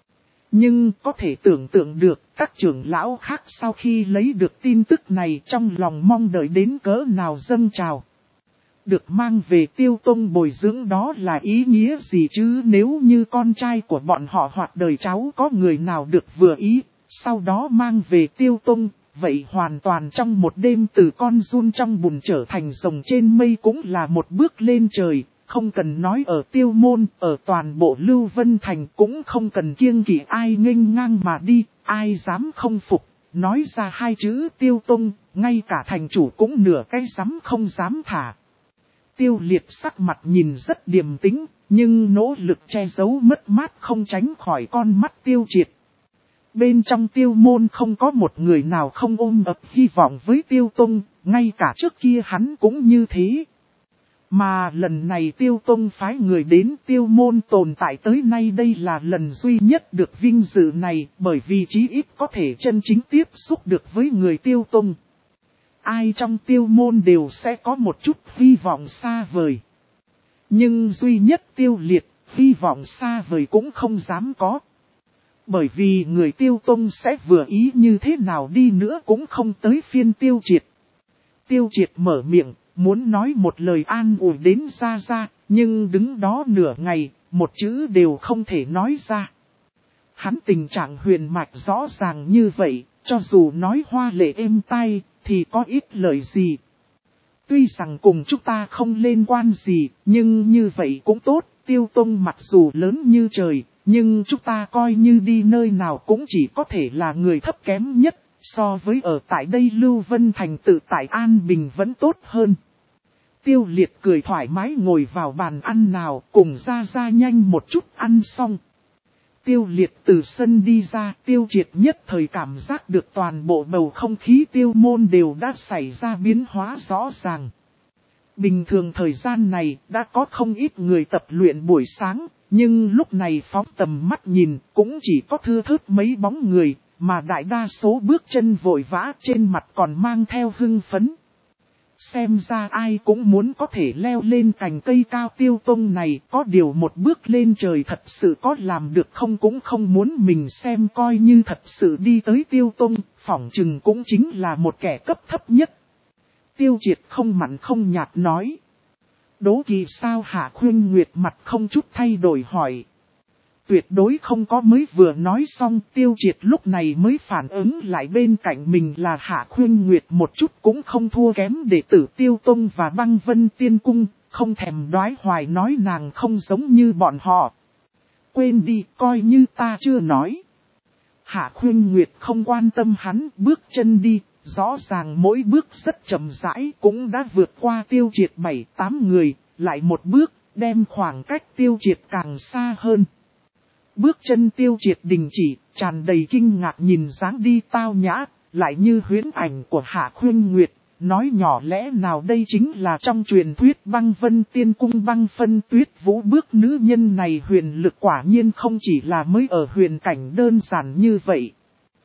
Nhưng có thể tưởng tượng được các trưởng lão khác sau khi lấy được tin tức này trong lòng mong đợi đến cỡ nào dâng trào. Được mang về Tiêu Tông bồi dưỡng đó là ý nghĩa gì chứ, nếu như con trai của bọn họ hoặc đời cháu có người nào được vừa ý, sau đó mang về Tiêu Tông, vậy hoàn toàn trong một đêm từ con giun trong bùn trở thành rồng trên mây cũng là một bước lên trời. Không cần nói ở Tiêu Môn, ở toàn bộ Lưu Vân Thành cũng không cần kiêng kỵ ai nghênh ngang mà đi, ai dám không phục. Nói ra hai chữ Tiêu Tông, ngay cả thành chủ cũng nửa cái dám không dám thả. Tiêu Liệt sắc mặt nhìn rất điềm tĩnh, nhưng nỗ lực che giấu mất mát không tránh khỏi con mắt Tiêu Triệt. Bên trong Tiêu Môn không có một người nào không ôm ấp hy vọng với Tiêu Tông, ngay cả trước kia hắn cũng như thế. Mà lần này Tiêu Tông phái người đến Tiêu Môn tồn tại tới nay đây là lần duy nhất được vinh dự này, bởi vì chí ít có thể chân chính tiếp xúc được với người Tiêu Tông. Ai trong Tiêu Môn đều sẽ có một chút hy vọng xa vời. Nhưng duy nhất Tiêu Liệt, hy vọng xa vời cũng không dám có. Bởi vì người Tiêu Tông sẽ vừa ý như thế nào đi nữa cũng không tới phiên Tiêu Triệt. Tiêu Triệt mở miệng, muốn nói một lời an ủi đến ra, nhưng đứng đó nửa ngày, một chữ đều không thể nói ra. Hắn tình trạng huyền mạch rõ ràng như vậy, cho dù nói hoa lệ êm tai, thì có ít lời gì. Tuy rằng cùng chúng ta không liên quan gì, nhưng như vậy cũng tốt, Tiêu Tông mặc dù lớn như trời, nhưng chúng ta coi như đi nơi nào cũng chỉ có thể là người thấp kém nhất, so với ở tại đây Lưu Vân Thành tự tại an bình vẫn tốt hơn. Tiêu Liệt cười thoải mái ngồi vào bàn ăn nào, cùng ra nhanh một chút ăn xong. Tiêu Liệt từ sân đi ra, Tiêu Triệt nhất thời cảm giác được toàn bộ bầu không khí Tiêu Môn đều đã xảy ra biến hóa rõ ràng. Bình thường thời gian này đã có không ít người tập luyện buổi sáng, nhưng lúc này phóng tầm mắt nhìn cũng chỉ có thưa thớt mấy bóng người, mà đại đa số bước chân vội vã trên mặt còn mang theo hưng phấn. Xem ra ai cũng muốn có thể leo lên cành cây cao Tiêu Tông này, có điều một bước lên trời thật sự có làm được không cũng không muốn mình xem, coi như thật sự đi tới Tiêu Tông, phỏng chừng cũng chính là một kẻ cấp thấp nhất. Tiêu Triệt không mặn không nhạt nói. Đố kỵ sao Hạ Khuyên Nguyệt mặt không chút thay đổi hỏi. Tuyệt đối không có, mới vừa nói xong Tiêu Triệt lúc này mới phản ứng lại bên cạnh mình là Hạ Khuyên Nguyệt một chút cũng không thua kém đệ tử Tiêu Tông và Băng Vân Tiên Cung, không thèm đoái hoài nói nàng không giống như bọn họ. Quên đi, coi như ta chưa nói. Hạ Khuyên Nguyệt không quan tâm hắn, bước chân đi, rõ ràng mỗi bước rất chậm rãi cũng đã vượt qua Tiêu Triệt 7-8 người, lại một bước, đem khoảng cách Tiêu Triệt càng xa hơn. Bước chân Tiêu Triệt đình chỉ, tràn đầy kinh ngạc nhìn dáng đi tao nhã, lại như huyễn ảnh của Hạ Khuyên Nguyệt, nói nhỏ lẽ nào đây chính là trong truyền thuyết Băng Vân Tiên Cung Băng Phân Tuyết Vũ. Bước nữ nhân này huyền lực quả nhiên không chỉ là mới ở huyền cảnh đơn giản như vậy.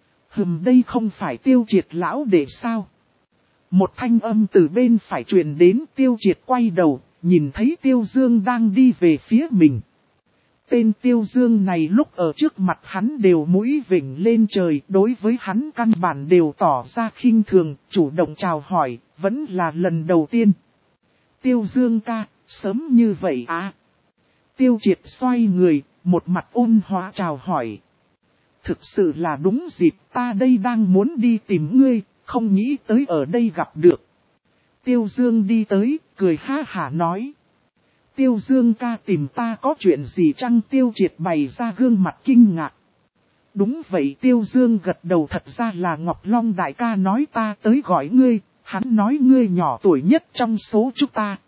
Đây không phải Tiêu Triệt lão đệ sao? Một thanh âm từ bên phải truyền đến, Tiêu Triệt quay đầu, nhìn thấy Tiêu Dương đang đi về phía mình. Tên Tiêu Dương này lúc ở trước mặt hắn đều mũi vểnh lên trời, đối với hắn căn bản đều tỏ ra khinh thường, chủ động chào hỏi, vẫn là lần đầu tiên. Tiêu Dương ca, sớm như vậy à? Tiêu Triệt xoay người, một mặt ôn hòa chào hỏi. Thực sự là đúng dịp, ta đây đang muốn đi tìm ngươi, không nghĩ tới ở đây gặp được. Tiêu Dương đi tới, cười ha hả nói. Tiêu Dương ca tìm ta có chuyện gì chăng? Tiêu Triệt bày ra gương mặt kinh ngạc. Đúng vậy, Tiêu Dương gật đầu, thật ra là Ngọc Long đại ca nói ta tới gọi ngươi, hắn nói ngươi nhỏ tuổi nhất trong số chúng ta,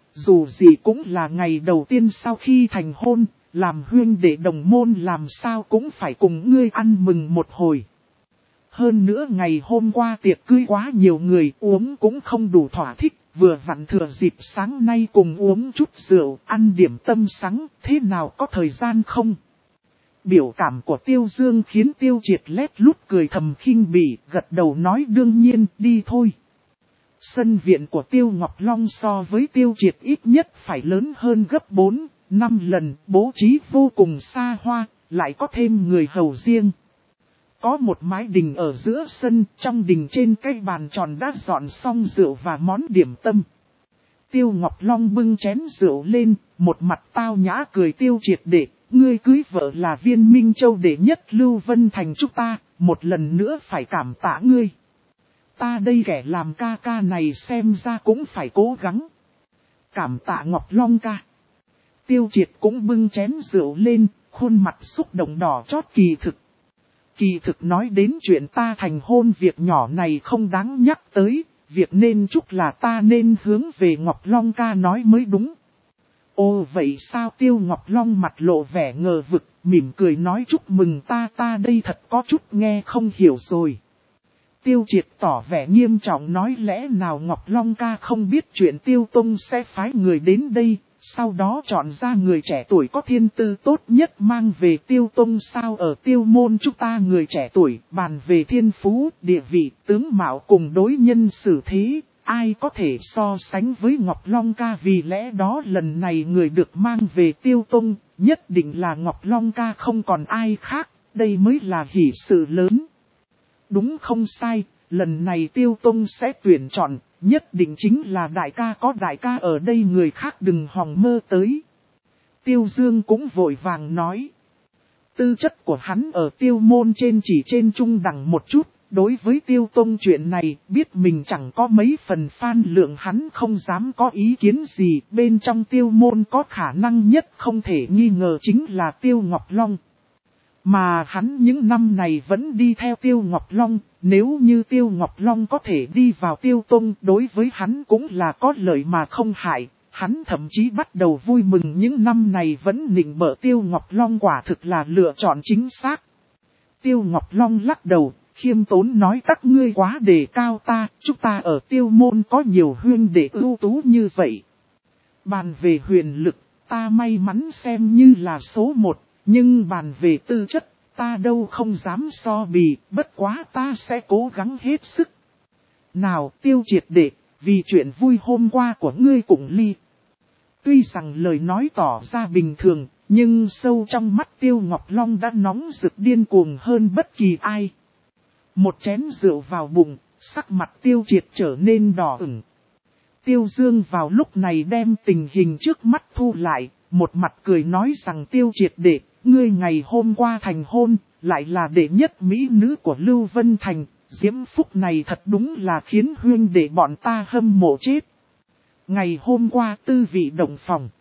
dù gì cũng là ngày đầu tiên sau khi thành hôn, làm huynh đệ đồng môn làm sao cũng phải cùng ngươi ăn mừng một hồi. Hơn nữa ngày hôm qua tiệc cưới quá nhiều người uống cũng không đủ thỏa thích, vừa vặn thừa dịp sáng nay cùng uống chút rượu, ăn điểm tâm sáng, thế nào có thời gian không? Biểu cảm của Tiêu Dương khiến Tiêu Triệt lét lút cười thầm khinh bỉ, gật đầu nói đương nhiên, đi thôi. Sân viện của Tiêu Ngọc Long so với Tiêu Triệt ít nhất phải lớn hơn gấp 4, 5 lần, bố trí vô cùng xa hoa, lại có thêm người hầu riêng. Có một mái đình ở giữa sân, trong đình trên cái bàn tròn đã dọn xong rượu và món điểm tâm. Tiêu Ngọc Long bưng chén rượu lên, một mặt tao nhã cười Tiêu Triệt đệ, ngươi cưới vợ là Viên Minh Châu đệ nhất Lưu Vân Thành chúng ta, một lần nữa phải cảm tạ ngươi. Ta đây kẻ làm ca ca này xem ra cũng phải cố gắng. Cảm tạ Ngọc Long ca. Tiêu Triệt cũng bưng chén rượu lên, khuôn mặt xúc động đỏ chót kỳ thực. Kỳ thực nói đến chuyện ta thành hôn việc nhỏ này không đáng nhắc tới, việc nên chúc là ta nên hướng về Ngọc Long ca nói mới đúng. Ồ vậy sao Tiêu Ngọc Long mặt lộ vẻ ngờ vực, mỉm cười nói chúc mừng ta đây thật có chút nghe không hiểu rồi. Tiêu Triệt tỏ vẻ nghiêm trọng nói lẽ nào Ngọc Long ca không biết chuyện Tiêu Tông sẽ phái người đến đây, sau đó chọn ra người trẻ tuổi có thiên tư tốt nhất mang về Tiêu Tông sao ở Tiêu môn chúng ta người trẻ tuổi bàn về thiên phú, địa vị, tướng mạo cùng đối nhân xử thế, ai có thể so sánh với Ngọc Long ca vì lẽ đó lần này người được mang về Tiêu Tông, nhất định là Ngọc Long ca không còn ai khác, đây mới là hỷ sự lớn. Đúng không sai, lần này Tiêu Tông sẽ tuyển chọn, nhất định chính là đại ca có đại ca ở đây người khác đừng hòng mơ tới. Tiêu Dương cũng vội vàng nói. Tư chất của hắn ở Tiêu môn chỉ trên trung đẳng một chút, đối với Tiêu Tông chuyện này biết mình chẳng có mấy phần phan lượng hắn không dám có ý kiến gì, bên trong Tiêu môn có khả năng nhất không thể nghi ngờ chính là Tiêu Ngọc Long. Mà hắn những năm này vẫn đi theo Tiêu Ngọc Long, nếu như Tiêu Ngọc Long có thể đi vào Tiêu Tông đối với hắn cũng là có lợi mà không hại, hắn thậm chí bắt đầu vui mừng những năm này vẫn nịnh bợ Tiêu Ngọc Long quả thực là lựa chọn chính xác. Tiêu Ngọc Long lắc đầu, khiêm tốn nói các ngươi quá đề cao ta, chúng ta ở Tiêu môn có nhiều huynh đệ ưu tú như vậy. Bàn về huyền lực, ta may mắn xem như là số 1. Nhưng bàn về tư chất, ta đâu không dám so bì, bất quá ta sẽ cố gắng hết sức. Nào Tiêu Triệt đệ, vì chuyện vui hôm qua của ngươi cùng ly. Tuy rằng lời nói tỏ ra bình thường, nhưng sâu trong mắt Tiêu Ngọc Long đã nóng rực điên cuồng hơn bất kỳ ai. Một chén rượu vào bụng, sắc mặt Tiêu Triệt trở nên đỏ ửng. Tiêu Dương vào lúc này đem tình hình trước mắt thu lại, một mặt cười nói rằng Tiêu Triệt đệ, ngươi ngày hôm qua thành hôn, lại là đệ nhất mỹ nữ của Lưu Vân Thành, diễm phúc này thật đúng là khiến huynh đệ bọn ta hâm mộ chết. Ngày hôm qua tư vị động phòng.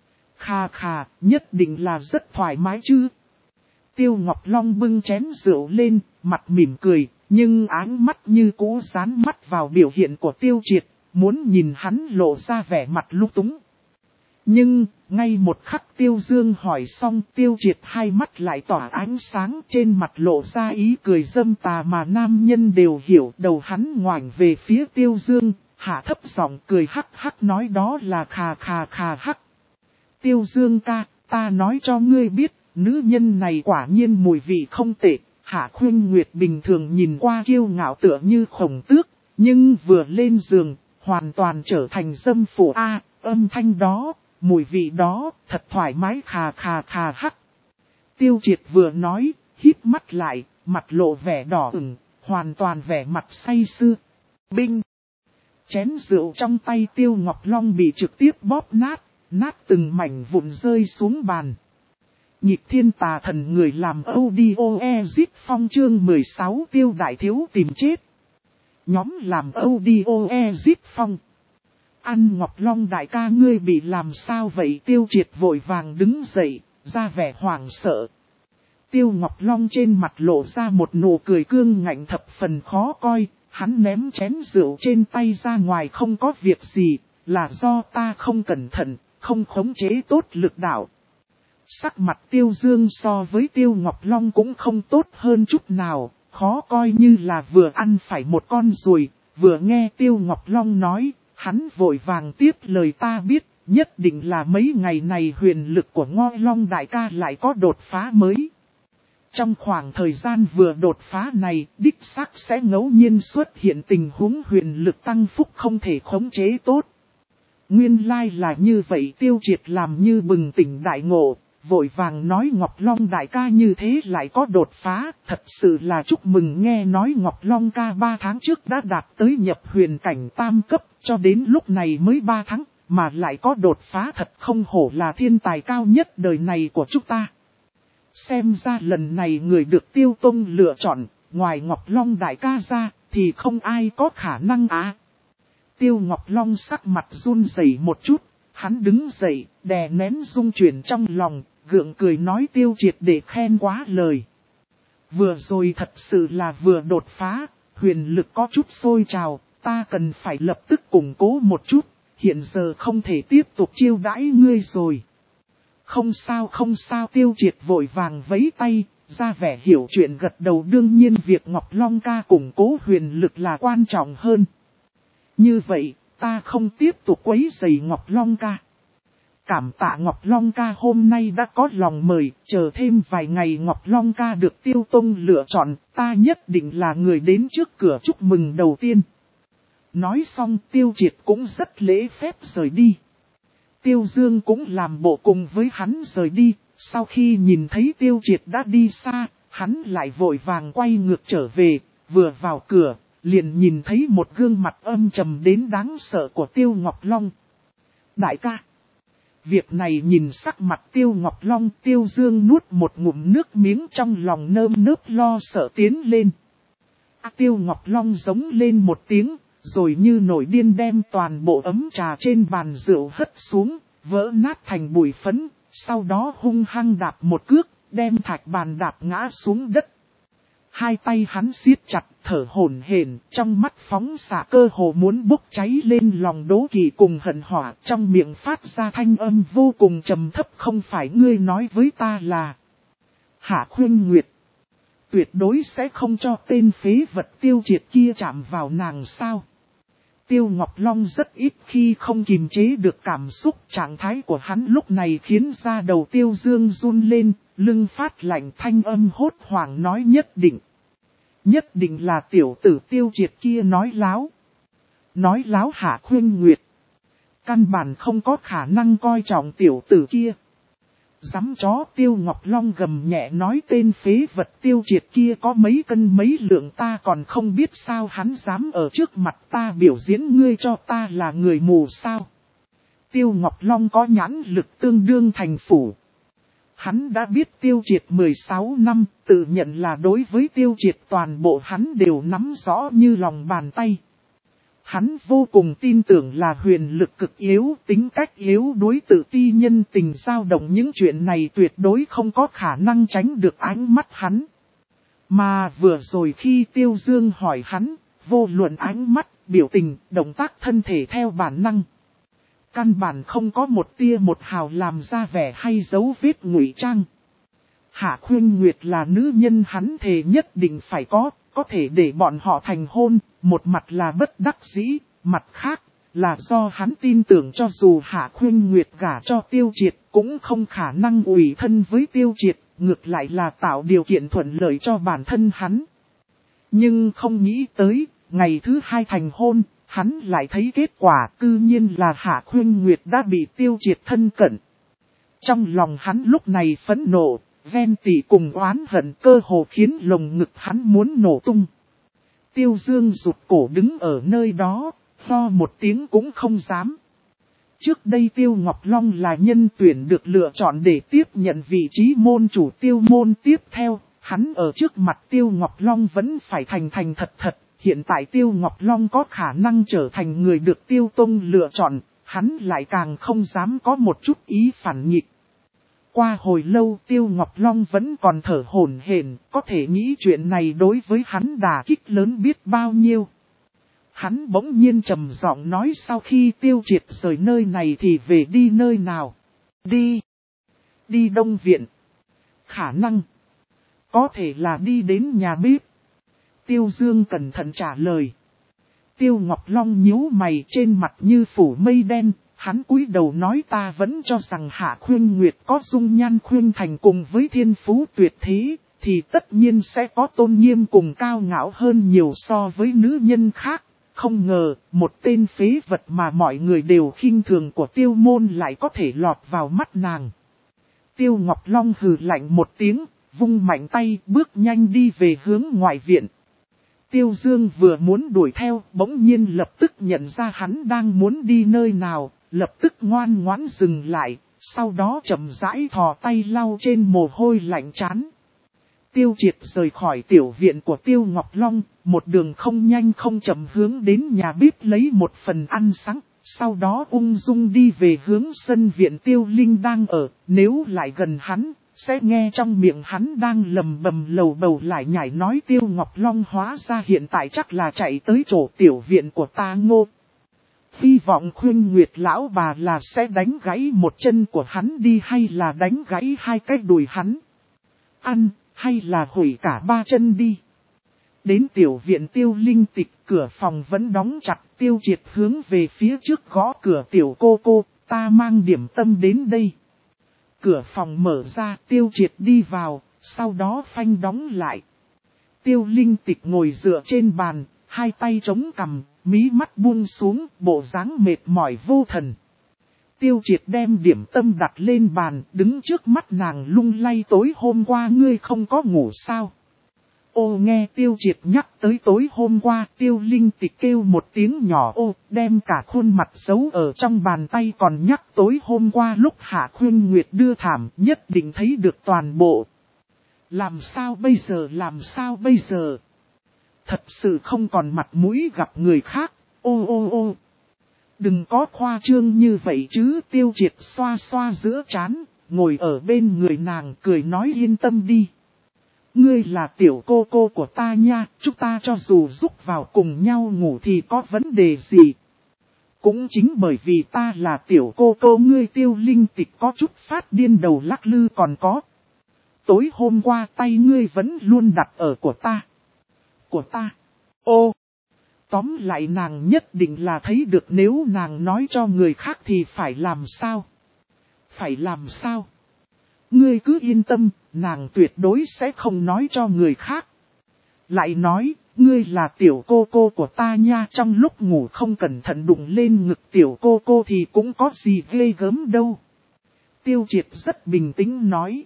Khà khà, nhất định là rất thoải mái chứ. Tiêu Ngọc Long bưng chén rượu lên, mặt mỉm cười, nhưng áng mắt như cũ dán mắt vào biểu hiện của Tiêu Triệt, muốn nhìn hắn lộ ra vẻ mặt lung túng. Nhưng, ngay một khắc Tiêu Dương hỏi xong Tiêu Triệt hai mắt lại tỏa ánh sáng trên mặt lộ ra ý cười dâm tà mà nam nhân đều hiểu đầu hắn ngoảnh về phía Tiêu Dương, hạ thấp giọng cười hắc hắc nói đó là khà khà khà hắc. Tiêu Dương ca, ta nói cho ngươi biết, nữ nhân này quả nhiên mùi vị không tệ, Hạ Khuynh Nguyệt bình thường nhìn qua kiêu ngạo tựa như khổng tước, nhưng vừa lên giường, hoàn toàn trở thành dâm phụ âm thanh đó. Mùi vị đó, thật thoải mái khà khà khà hắc. Tiêu Triệt vừa nói, híp mắt lại, mặt lộ vẻ đỏ ửng, hoàn toàn vẻ mặt say sưa. Binh! Chén rượu trong tay Tiêu Ngọc Long bị trực tiếp bóp nát từng mảnh vụn rơi xuống bàn. Nhịp thiên tà thần người làm audio exit phong chương 16 Tiêu đại thiếu tìm chết. Nhóm làm audio exit phong. Ăn Ngọc Long đại ca ngươi bị làm sao vậy Tiêu Triệt vội vàng đứng dậy, ra vẻ hoảng sợ. Tiêu Ngọc Long trên mặt lộ ra một nụ cười cương ngạnh thập phần khó coi, hắn ném chén rượu trên tay ra ngoài không có việc gì, là do ta không cẩn thận, không khống chế tốt lực đạo. Sắc mặt Tiêu Dương so với Tiêu Ngọc Long cũng không tốt hơn chút nào, khó coi như là vừa ăn phải một con ruồi. Vừa nghe Tiêu Ngọc Long nói, hắn vội vàng tiếp lời ta biết, nhất định là mấy ngày này huyền lực của Ngoi Long đại ca lại có đột phá mới. Trong khoảng thời gian vừa đột phá này, đích xác sẽ ngẫu nhiên xuất hiện tình huống huyền lực tăng phúc không thể khống chế tốt. Nguyên lai là như vậy. Tiêu Triệt làm như bừng tỉnh đại ngộ, vội vàng nói Ngọc Long đại ca như thế lại có đột phá, thật sự là chúc mừng. Nghe nói Ngọc Long ca 3 tháng trước đã đạt tới nhập huyền cảnh tam cấp, cho đến lúc này mới 3 tháng, mà lại có đột phá, thật không hổ là thiên tài cao nhất đời này của chúng ta. Xem ra lần này người được Tiêu Tông lựa chọn, ngoài Ngọc Long đại ca ra, thì không ai có khả năng á. Tiêu Ngọc Long sắc mặt run rẩy một chút, hắn đứng dậy, đè nén rung chuyển trong lòng, gượng cười nói Tiêu Triệt để khen quá lời. Vừa rồi thật sự là vừa đột phá, huyền lực có chút sôi trào, ta cần phải lập tức củng cố một chút, hiện giờ không thể tiếp tục chiêu đãi ngươi rồi. Không sao không sao. Tiêu Triệt vội vàng vẫy tay, ra vẻ hiểu chuyện gật đầu. Đương nhiên việc Ngọc Long ca củng cố huyền lực là quan trọng hơn. Như vậy, ta không tiếp tục quấy rầy Ngọc Long ca. Cảm tạ Ngọc Long ca hôm nay đã có lòng mời, chờ thêm vài ngày Ngọc Long ca được Tiêu Tông lựa chọn, ta nhất định là người đến trước cửa chúc mừng đầu tiên. Nói xong Tiêu Triệt cũng rất lễ phép rời đi. Tiêu Dương cũng làm bộ cùng với hắn rời đi, sau khi nhìn thấy Tiêu Triệt đã đi xa, hắn lại vội vàng quay ngược trở về, vừa vào cửa, liền nhìn thấy một gương mặt âm trầm đến đáng sợ của Tiêu Ngọc Long. Đại ca! Việc này nhìn sắc mặt Tiêu Ngọc Long, Tiêu Dương nuốt một ngụm nước miếng trong lòng nơm nớp lo sợ tiến lên. Tiêu Ngọc Long giống lên một tiếng, rồi như nổi điên đem toàn bộ ấm trà trên bàn rượu hất xuống, vỡ nát thành bụi phấn, sau đó hung hăng đạp một cước, đem thạch bàn đạp ngã xuống đất. Hai tay hắn siết chặt, thở hổn hển, trong mắt phóng xạ cơ hồ muốn bốc cháy lên lòng đố kỵ cùng hận hỏa, trong miệng phát ra thanh âm vô cùng trầm thấp. Không phải ngươi nói với ta là Hạ Khuynh Nguyệt tuyệt đối sẽ không cho tên phế vật Tiêu Triệt kia chạm vào nàng sao? Tiêu Ngọc Long rất ít khi không kiềm chế được cảm xúc, trạng thái của hắn lúc này khiến da đầu Tiêu Dương run lên, lưng phát lạnh, thanh âm hốt hoảng nói nhất định. Nhất định là tiểu tử Tiêu Triệt kia nói láo. Nói láo Hạ Khuynh Nguyệt. Căn bản không có khả năng coi trọng tiểu tử kia. Dám chó. Tiêu Ngọc Long gầm nhẹ nói tên phế vật Tiêu Triệt kia có mấy cân mấy lượng ta còn không biết sao hắn dám ở trước mặt ta biểu diễn, ngươi cho ta là người mù sao? Tiêu Ngọc Long có nhãn lực tương đương thành phủ. Hắn đã biết Tiêu Triệt 16 năm, tự nhận là đối với Tiêu Triệt toàn bộ hắn đều nắm rõ như lòng bàn tay. Hắn vô cùng tin tưởng là huyền lực cực yếu, tính cách yếu đuối, tự ti, nhân tình dao động, những chuyện này tuyệt đối không có khả năng tránh được ánh mắt hắn. Mà vừa rồi khi Tiêu Dương hỏi hắn, vô luận ánh mắt, biểu tình, động tác thân thể theo bản năng. Căn bản không có một tia một hào làm ra vẻ hay dấu vết ngụy trang. Hạ Khuynh Nguyệt là nữ nhân hắn thề nhất định phải có thể để bọn họ thành hôn, một mặt là bất đắc dĩ, mặt khác là do hắn tin tưởng cho dù Hạ Khuynh Nguyệt gả cho Tiêu Triệt cũng không khả năng ủy thân với Tiêu Triệt, ngược lại là tạo điều kiện thuận lợi cho bản thân hắn. Nhưng không nghĩ tới, ngày thứ hai thành hôn, hắn lại thấy kết quả cư nhiên là Hạ Khuynh Nguyệt đã bị Tiêu Triệt thân cận. Trong lòng hắn lúc này phẫn nộ, ghen tị cùng oán hận cơ hồ khiến lồng ngực hắn muốn nổ tung. Tiêu Dương rụt cổ đứng ở nơi đó, ho một tiếng cũng không dám. Trước đây Tiêu Ngọc Long là nhân tuyển được lựa chọn để tiếp nhận vị trí môn chủ Tiêu môn tiếp theo, hắn ở trước mặt Tiêu Ngọc Long vẫn phải thành thật. Hiện tại Tiêu Ngọc Long có khả năng trở thành người được Tiêu Tông lựa chọn, hắn lại càng không dám có một chút ý phản nghịch. Qua hồi lâu Tiêu Ngọc Long vẫn còn thở hổn hển, có thể nghĩ chuyện này đối với hắn đả kích lớn biết bao nhiêu. Hắn bỗng nhiên trầm giọng nói sau khi Tiêu Triệt rời nơi này thì về đi nơi nào? Đi Đông Viện. Khả năng. Có thể là đi đến nhà bếp. Tiêu Dương cẩn thận trả lời. Tiêu Ngọc Long nhíu mày trên mặt như phủ mây đen. Hắn cúi đầu nói ta vẫn cho rằng Hạ Khuyên Nguyệt có dung nhan khuyên thành cùng với thiên phú tuyệt thế. Thì tất nhiên sẽ có tôn nghiêm cùng cao ngạo hơn nhiều so với nữ nhân khác. Không ngờ, một tên phế vật mà mọi người đều khinh thường của Tiêu Môn lại có thể lọt vào mắt nàng. Tiêu Ngọc Long hừ lạnh một tiếng, vung mạnh tay bước nhanh đi về hướng ngoại viện. Tiêu Dương vừa muốn đuổi theo, bỗng nhiên lập tức nhận ra hắn đang muốn đi nơi nào, lập tức ngoan ngoãn dừng lại, sau đó chậm rãi thò tay lau trên mồ hôi lạnh trán. Tiêu Triệt rời khỏi tiểu viện của Tiêu Ngọc Long, một đường không nhanh không chậm hướng đến nhà bếp lấy một phần ăn sáng, sau đó ung dung đi về hướng sân viện Tiêu Linh đang ở, nếu lại gần hắn, sẽ nghe trong miệng hắn đang lầm bầm lầu bầu lại nhảy nói Tiêu Ngọc Long hóa ra hiện tại chắc là chạy tới chỗ tiểu viện của ta Ngô. Hy vọng khuyên Nguyệt lão bà là sẽ đánh gãy một chân của hắn đi hay là đánh gãy hai cái đùi hắn. Ăn, hay là hủy cả ba chân đi. Đến tiểu viện Tiêu Linh Tịch, cửa phòng vẫn đóng chặt. Tiêu Triệt hướng về phía trước gõ cửa tiểu cô, ta mang điểm tâm đến đây. Cửa phòng mở ra, Tiêu Triệt đi vào, sau đó phanh đóng lại. Tiêu Linh Tịch ngồi dựa trên bàn, hai tay chống cằm, mí mắt buông xuống, bộ dáng mệt mỏi vô thần. Tiêu Triệt đem điểm tâm đặt lên bàn, đứng trước mắt nàng lung lay tối hôm qua ngươi không có ngủ sao? Ô nghe Tiêu Triệt nhắc tới tối hôm qua, Tiêu Linh Tịch kêu một tiếng nhỏ ô, đem cả khuôn mặt giấu ở trong bàn tay còn nhắc tối hôm qua lúc Hạ Khuyên Nguyệt đưa thảm nhất định thấy được toàn bộ. Làm sao bây giờ? Thật sự không còn mặt mũi gặp người khác, ô. Đừng có khoa trương như vậy chứ. Tiêu Triệt xoa xoa giữa trán, ngồi ở bên người nàng cười nói yên tâm đi. Ngươi là tiểu cô của ta nha, chúng ta cho dù giúp vào cùng nhau ngủ thì có vấn đề gì. Cũng chính bởi vì ta là tiểu cô ngươi. Tiêu Linh Tịch có chút phát điên đầu lắc lư còn có. Tối hôm qua tay ngươi vẫn luôn đặt ở của ta. Ô! Tóm lại nàng nhất định là thấy được nếu nàng nói cho người khác thì phải làm sao? Ngươi cứ yên tâm, nàng tuyệt đối sẽ không nói cho người khác. Lại nói, ngươi là tiểu cô của ta nha, trong lúc ngủ không cẩn thận đụng lên ngực tiểu cô thì cũng có gì ghê gớm đâu. Tiêu Triệt rất bình tĩnh nói.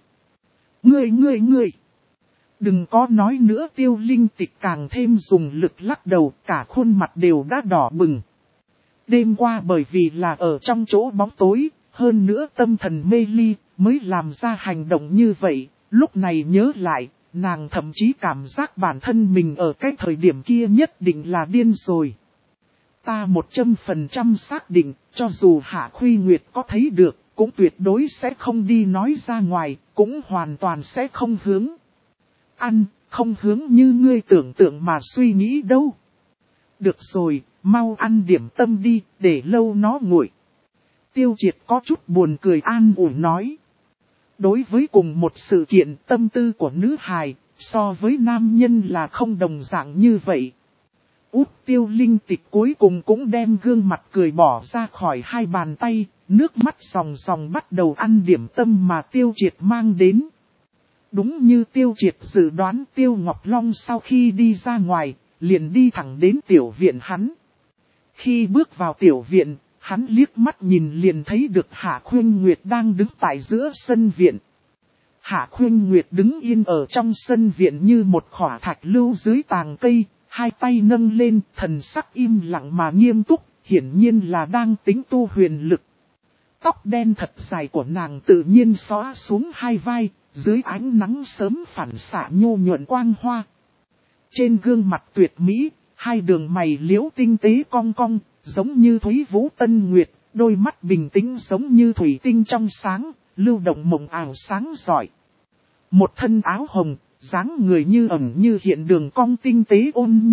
Ngươi. Đừng có nói nữa. Tiêu Linh Tịch càng thêm dùng lực lắc đầu, cả khuôn mặt đều đã đỏ bừng. Đêm qua bởi vì là ở trong chỗ bóng tối, hơn nữa tâm thần mê ly, mới làm ra hành động như vậy. Lúc này nhớ lại, nàng thậm chí cảm giác bản thân mình ở cái thời điểm kia nhất định là điên rồi. Ta 100% xác định, cho dù Hạ Khuy Nguyệt có thấy được, cũng tuyệt đối sẽ không đi nói ra ngoài, cũng hoàn toàn sẽ không hướng. Không hướng như ngươi tưởng tượng mà suy nghĩ đâu. Được rồi, mau ăn điểm tâm đi, để lâu nó nguội. Tiêu Triệt có chút buồn cười an ủi nói. Đối với cùng một sự kiện tâm tư của nữ hài, so với nam nhân là không đồng dạng như vậy. Tiêu Linh Tịch cuối cùng cũng đem gương mặt cười bỏ ra khỏi hai bàn tay, nước mắt ròng bắt đầu ăn điểm tâm mà Tiêu Triệt mang đến. Đúng như Tiêu Triệt dự đoán, Tiêu Ngọc Long sau khi đi ra ngoài, liền đi thẳng đến tiểu viện hắn. Khi bước vào tiểu viện, hắn liếc mắt nhìn liền thấy được Hạ Khuyên Nguyệt đang đứng tại giữa sân viện. Hạ Khuyên Nguyệt đứng yên ở trong sân viện như một khỏa thạch lưu dưới tàng cây, hai tay nâng lên, thần sắc im lặng mà nghiêm túc, hiển nhiên là đang tính tu huyền lực. Tóc đen thật dài của nàng tự nhiên xõa xuống hai vai, dưới ánh nắng sớm phản xạ nhô nhuận quang hoa. Trên gương mặt tuyệt mỹ, hai đường mày liễu tinh tế cong cong, giống như Thúy Vũ Tân Nguyệt, đôi mắt bình tĩnh giống như thủy tinh trong sáng, lưu động mộng ảo sáng giỏi. Một thân áo hồng, dáng người như ẩn như hiện đường cong tinh tế ôn nhu,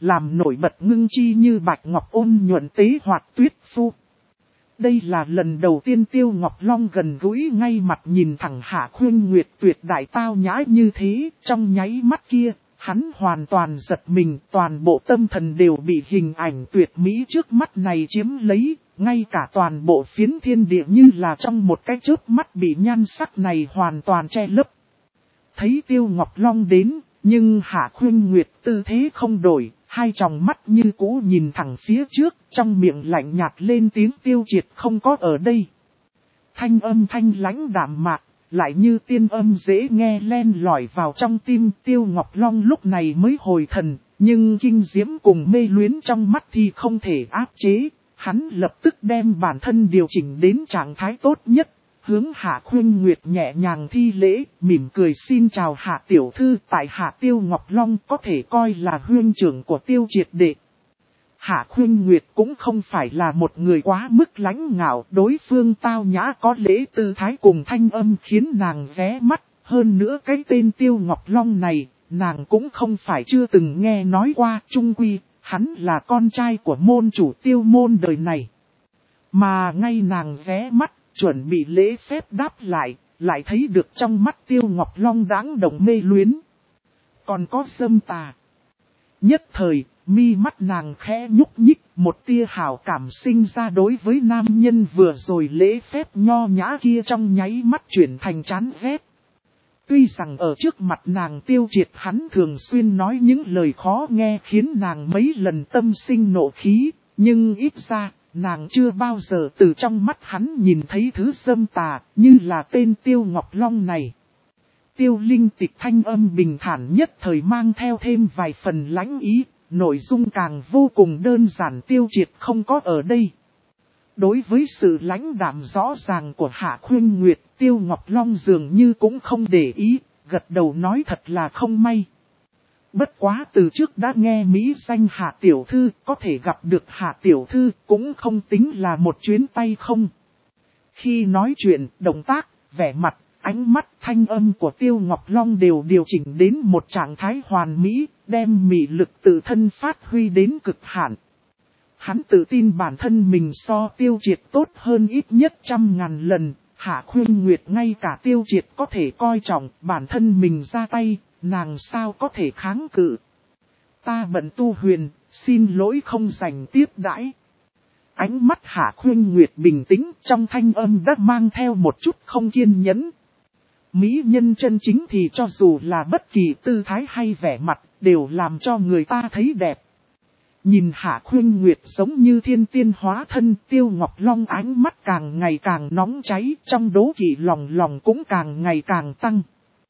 làm nổi bật ngưng chi như bạch ngọc ôn nhuận tế hoạt tuyết phu. Đây là lần đầu tiên Tiêu Ngọc Long gần gũi ngay mặt nhìn thẳng Hạ Khuynh Nguyệt tuyệt đại tao nhã như thế, trong nháy mắt kia, hắn hoàn toàn giật mình, toàn bộ tâm thần đều bị hình ảnh tuyệt mỹ trước mắt này chiếm lấy, ngay cả toàn bộ phiến thiên địa như là trong một cái chớp mắt bị nhan sắc này hoàn toàn che lấp. Thấy Tiêu Ngọc Long đến, nhưng Hạ Khuynh Nguyệt tư thế không đổi, hai tròng mắt như cũ nhìn thẳng phía trước, trong miệng lạnh nhạt lên tiếng Tiêu Triệt không có ở đây. Thanh âm thanh lãnh đạm mạc, lại như tiên âm dễ nghe len lỏi vào trong tim Tiêu Ngọc Long lúc này mới hồi thần, nhưng kinh diễm cùng mê luyến trong mắt thì không thể áp chế, hắn lập tức đem bản thân điều chỉnh đến trạng thái tốt nhất. Hướng Hạ Khuynh Nguyệt nhẹ nhàng thi lễ, mỉm cười xin chào Hạ tiểu thư, tại Hạ Tiêu Ngọc Long có thể coi là huynh trưởng của Tiêu Triệt đệ. Hạ Khuynh Nguyệt cũng không phải là một người quá mức lãnh ngạo, đối phương tao nhã có lễ tư thái cùng thanh âm khiến nàng ghé mắt, hơn nữa cái tên Tiêu Ngọc Long này, nàng cũng không phải chưa từng nghe nói qua, chung quy, hắn là con trai của môn chủ Tiêu môn đời này. Mà ngay nàng ghé mắt, chuẩn bị lễ phép đáp lại thấy được trong mắt Tiêu Ngọc Long đáng động mê luyến. Còn có dâm tà. Nhất thời, mi mắt nàng khẽ nhúc nhích, một tia hảo cảm sinh ra đối với nam nhân vừa rồi lễ phép nho nhã kia trong nháy mắt chuyển thành chán ghét. Tuy rằng ở trước mặt nàng Tiêu Triệt hắn thường xuyên nói những lời khó nghe khiến nàng mấy lần tâm sinh nộ khí, nhưng ít ra, nàng chưa bao giờ từ trong mắt hắn nhìn thấy thứ dâm tà, như là tên Tiêu Ngọc Long này. Tiêu Linh Tịch thanh âm bình thản nhất thời mang theo thêm vài phần lãnh ý, nội dung càng vô cùng đơn giản Tiêu Triệt không có ở đây. Đối với sự lãnh đạm rõ ràng của Hạ Khuynh Nguyệt, Tiêu Ngọc Long dường như cũng không để ý, gật đầu nói thật là không may. Bất quá từ trước đã nghe mỹ danh Hạ Tiểu Thư, có thể gặp được Hạ Tiểu Thư cũng không tính là một chuyến tay không. Khi nói chuyện, động tác, vẻ mặt, ánh mắt, thanh âm của Tiêu Ngọc Long đều điều chỉnh đến một trạng thái hoàn mỹ, đem mị lực tự thân phát huy đến cực hạn. Hắn tự tin bản thân mình so Tiêu Triệt tốt hơn ít nhất 100.000 lần, Hạ Khuynh Nguyệt ngay cả Tiêu Triệt có thể coi trọng bản thân mình ra tay, nàng sao có thể kháng cự. Ta bận tu huyền, xin lỗi không dành tiếp đãi. Ánh mắt Hạ Khuynh Nguyệt bình tĩnh, trong thanh âm đã mang theo một chút không kiên nhẫn. Mỹ nhân chân chính thì cho dù là bất kỳ tư thái hay vẻ mặt, đều làm cho người ta thấy đẹp. Nhìn Hạ Khuynh Nguyệt giống như thiên tiên hóa thân, Tiêu Ngọc Long ánh mắt càng ngày càng nóng cháy, trong đố kỵ lòng cũng càng ngày càng tăng.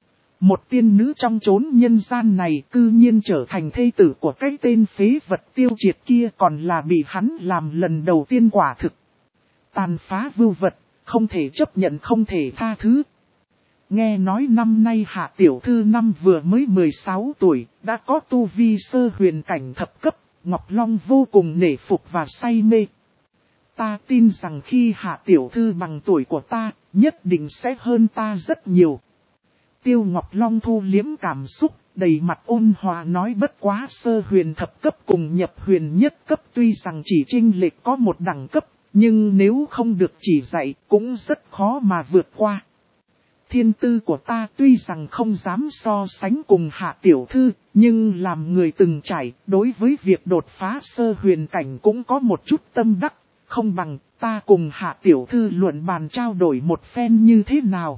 Một tiên nữ trong chốn nhân gian này cư nhiên trở thành thê tử của cái tên phế vật Tiêu Triệt kia, còn là bị hắn làm lần đầu tiên quả thực. Tàn phá vưu vật, không thể chấp nhận, không thể tha thứ. Nghe nói năm nay Hạ Tiểu Thư năm vừa mới 16 tuổi, đã có tu vi sơ huyền cảnh thập cấp, Ngọc Long vô cùng nể phục và say mê. Ta tin rằng khi Hạ Tiểu Thư bằng tuổi của ta, nhất định sẽ hơn ta rất nhiều. Tiêu Ngọc Long thu liếm cảm xúc, đầy mặt ôn hòa nói bất quá sơ huyền thập cấp cùng nhập huyền nhất cấp tuy rằng chỉ chênh lệch có một đẳng cấp, nhưng nếu không được chỉ dạy cũng rất khó mà vượt qua. Thiên tư của ta tuy rằng không dám so sánh cùng Hạ Tiểu Thư, nhưng làm người từng trải, đối với việc đột phá sơ huyền cảnh cũng có một chút tâm đắc, không bằng ta cùng Hạ Tiểu Thư luận bàn trao đổi một phen như thế nào.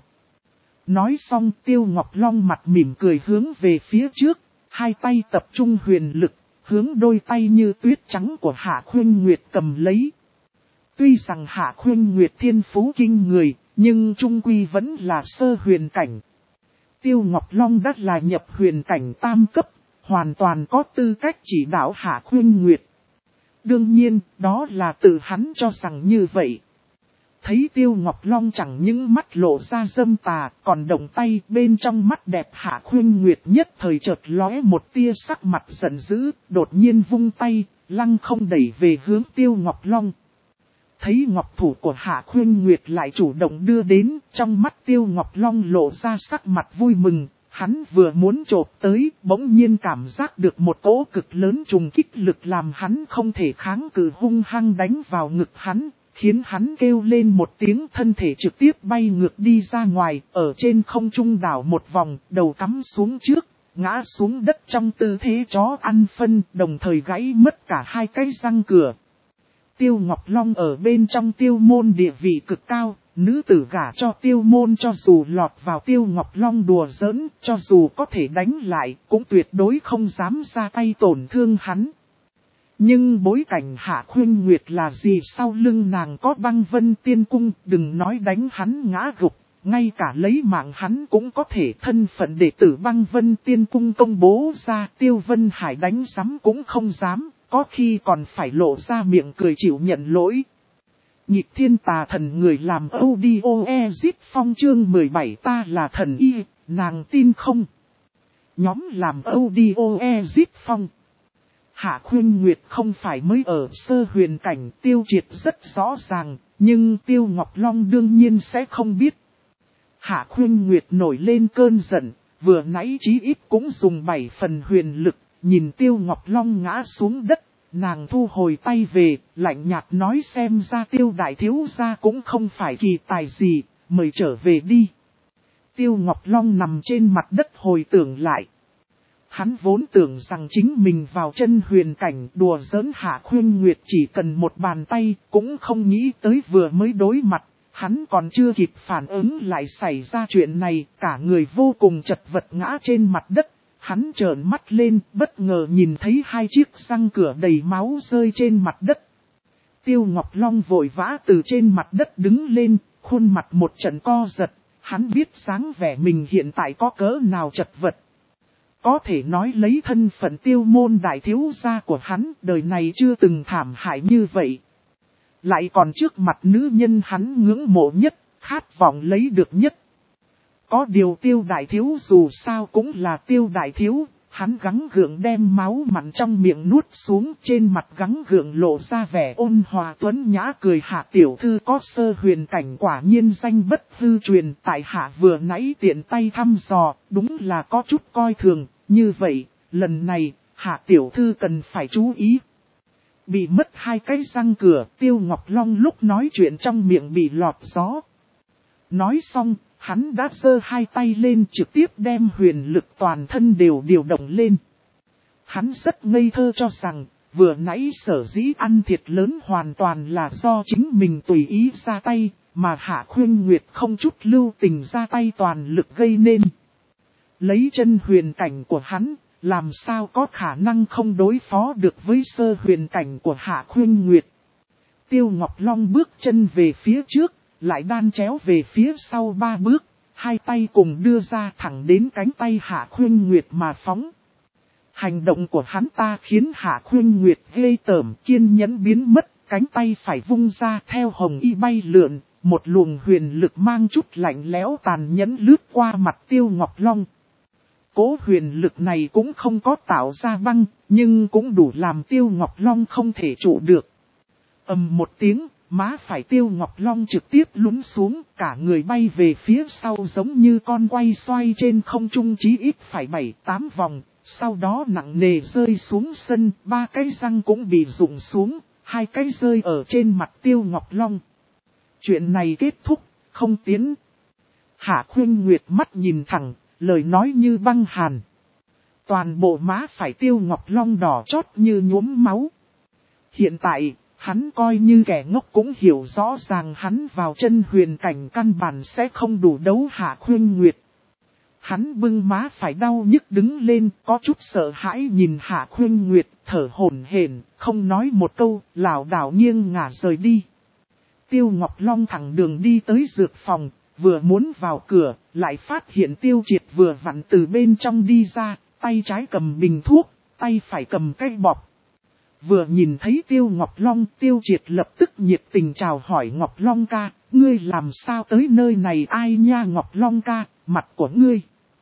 Nói xong Tiêu Ngọc Long mặt mỉm cười hướng về phía trước, hai tay tập trung huyền lực, hướng đôi tay như tuyết trắng của Hạ Khuynh Nguyệt cầm lấy. Tuy rằng Hạ Khuynh Nguyệt thiên phú kinh người, nhưng trung quy vẫn là sơ huyền cảnh. Tiêu Ngọc Long đã là nhập huyền cảnh tam cấp, hoàn toàn có tư cách chỉ đạo Hạ Khuynh Nguyệt. Đương nhiên, đó là tự hắn cho rằng như vậy. Thấy Tiêu Ngọc Long chẳng những mắt lộ ra dâm tà, còn động tay bên trong mắt đẹp Hạ Khuynh Nguyệt nhất thời chợt lóe một tia sắc mặt giận dữ, đột nhiên vung tay, lăng không đẩy về hướng Tiêu Ngọc Long. Thấy ngọc thủ của Hạ Khuynh Nguyệt lại chủ động đưa đến, trong mắt Tiêu Ngọc Long lộ ra sắc mặt vui mừng, Hắn vừa muốn chộp tới, bỗng nhiên cảm giác được một cỗ cực lớn trùng kích lực làm hắn không thể kháng cự, hung hăng đánh vào ngực hắn, khiến hắn kêu lên một tiếng, thân thể trực tiếp bay ngược đi ra ngoài, ở trên không trung đảo một vòng, đầu cắm xuống trước, ngã xuống đất trong tư thế chó ăn phân, đồng thời gãy mất cả hai cái răng cửa. Tiêu Ngọc Long ở bên trong Tiêu môn địa vị cực cao, nữ tử gả cho Tiêu môn cho dù lọt vào Tiêu Ngọc Long đùa giỡn, cho dù có thể đánh lại, cũng tuyệt đối không dám ra tay tổn thương hắn. Nhưng bối cảnh Hạ Khuynh Nguyệt là gì, sau lưng nàng có Băng Vân Tiên Cung, đừng nói đánh hắn ngã gục, ngay cả lấy mạng hắn cũng có thể. Thân phận đệ tử Băng Vân Tiên Cung công bố ra, Tiêu Vân Hải đánh rắm cũng không dám, có khi còn phải lộ ra miệng cười chịu nhận lỗi. Nhịp thiên tà thần người làm audio exit phong chương 17, ta là thần y, nàng tin không? Nhóm làm audio exit phong. Hạ Khuynh Nguyệt không phải mới ở sơ huyền cảnh, Tiêu Triệt rất rõ ràng, nhưng Tiêu Ngọc Long đương nhiên sẽ không biết. Hạ Khuynh Nguyệt nổi lên cơn giận, vừa nãy chí ít cũng dùng 7 phần huyền lực, nhìn Tiêu Ngọc Long ngã xuống đất, nàng thu hồi tay về, lạnh nhạt nói xem ra Tiêu đại thiếu gia cũng không phải kỳ tài gì, mời trở về đi. Tiêu Ngọc Long nằm trên mặt đất hồi tưởng lại. Hắn vốn tưởng rằng chính mình vào chân huyền cảnh đùa giỡn Hạ Khuynh Nguyệt chỉ cần một bàn tay, cũng không nghĩ tới vừa mới đối mặt, hắn còn chưa kịp phản ứng lại xảy ra chuyện này, cả người vô cùng chật vật ngã trên mặt đất. Hắn trợn mắt lên, bất ngờ nhìn thấy hai chiếc răng cửa đầy máu rơi trên mặt đất. Tiêu Ngọc Long vội vã từ trên mặt đất đứng lên, khuôn mặt một trận co giật, hắn biết dáng vẻ mình hiện tại có cỡ nào chật vật. Có thể nói lấy thân phận Tiêu môn đại thiếu gia của hắn, đời này chưa từng thảm hại như vậy. Lại còn trước mặt nữ nhân hắn ngưỡng mộ nhất, khát vọng lấy được nhất. Có điều Tiêu đại thiếu dù sao cũng là Tiêu đại thiếu, hắn gắng gượng đem máu mặn trong miệng nuốt xuống, trên mặt gắng gượng lộ ra vẻ ôn hòa tuấn nhã cười. Hạ tiểu thư có sơ huyền cảnh, quả nhiên danh bất hư truyền, tại hạ vừa nãy tiện tay thăm dò, đúng là có chút coi thường, như vậy, lần này, Hạ tiểu thư cần phải chú ý. Bị mất hai cái răng cửa, Tiêu Ngọc Long lúc nói chuyện trong miệng bị lọt gió. Nói xong, hắn đã giơ hai tay lên trực tiếp đem huyền lực toàn thân đều điều động lên. Hắn rất ngây thơ cho rằng, vừa nãy sở dĩ ăn thiệt lớn hoàn toàn là do chính mình tùy ý ra tay, mà Hạ Khuynh Nguyệt không chút lưu tình ra tay toàn lực gây nên. Lấy chân huyền cảnh của hắn, làm sao có khả năng không đối phó được với sơ huyền cảnh của Hạ Khuynh Nguyệt. Tiêu Ngọc Long bước chân về phía trước, lại đan chéo về phía sau 3 bước, hai tay cùng đưa ra thẳng đến cánh tay Hạ Khuynh Nguyệt mà phóng. Hành động của hắn ta khiến Hạ Khuynh Nguyệt ghê tởm, kiên nhẫn biến mất, cánh tay phải vung ra theo hồng y bay lượn, một luồng huyền lực mang chút lạnh lẽo tàn nhẫn lướt qua mặt Tiêu Ngọc Long. Cố huyền lực này cũng không có tạo ra băng, nhưng cũng đủ làm Tiêu Ngọc Long không thể trụ được. Ầm một tiếng, má phải Tiêu Ngọc Long trực tiếp lún xuống, cả người bay về phía sau giống như con quay xoay trên không trung chí ít phải 7-8 vòng, sau đó nặng nề rơi xuống sân, 3 cái răng cũng bị rụng xuống, 2 cái rơi ở trên mặt Tiêu Ngọc Long. Chuyện này kết thúc, không tiến. Hạ Khuynh Nguyệt mắt nhìn thẳng, lời nói như băng hàn. Toàn bộ má phải Tiêu Ngọc Long đỏ chót như nhuốm máu. Hiện tại, hắn coi như kẻ ngốc cũng hiểu rõ ràng hắn vào chân huyền cảnh căn bản sẽ không đủ đấu Hạ Khuynh Nguyệt. Hắn bưng má phải đau nhức đứng lên, có chút sợ hãi nhìn Hạ Khuynh Nguyệt, thở hổn hển, không nói một câu, lảo đảo nghiêng ngả rời đi. Tiêu Ngọc Long thẳng đường đi tới dược phòng, vừa muốn vào cửa, lại phát hiện Tiêu Triệt vừa vặn từ bên trong đi ra, tay trái cầm bình thuốc, tay phải cầm cây bọt. Vừa nhìn thấy Tiêu Ngọc Long, Tiêu Triệt lập tức nhiệt tình chào hỏi Ngọc Long ca, ngươi làm sao tới nơi này ai nha Ngọc Long ca, mặt của ngươi.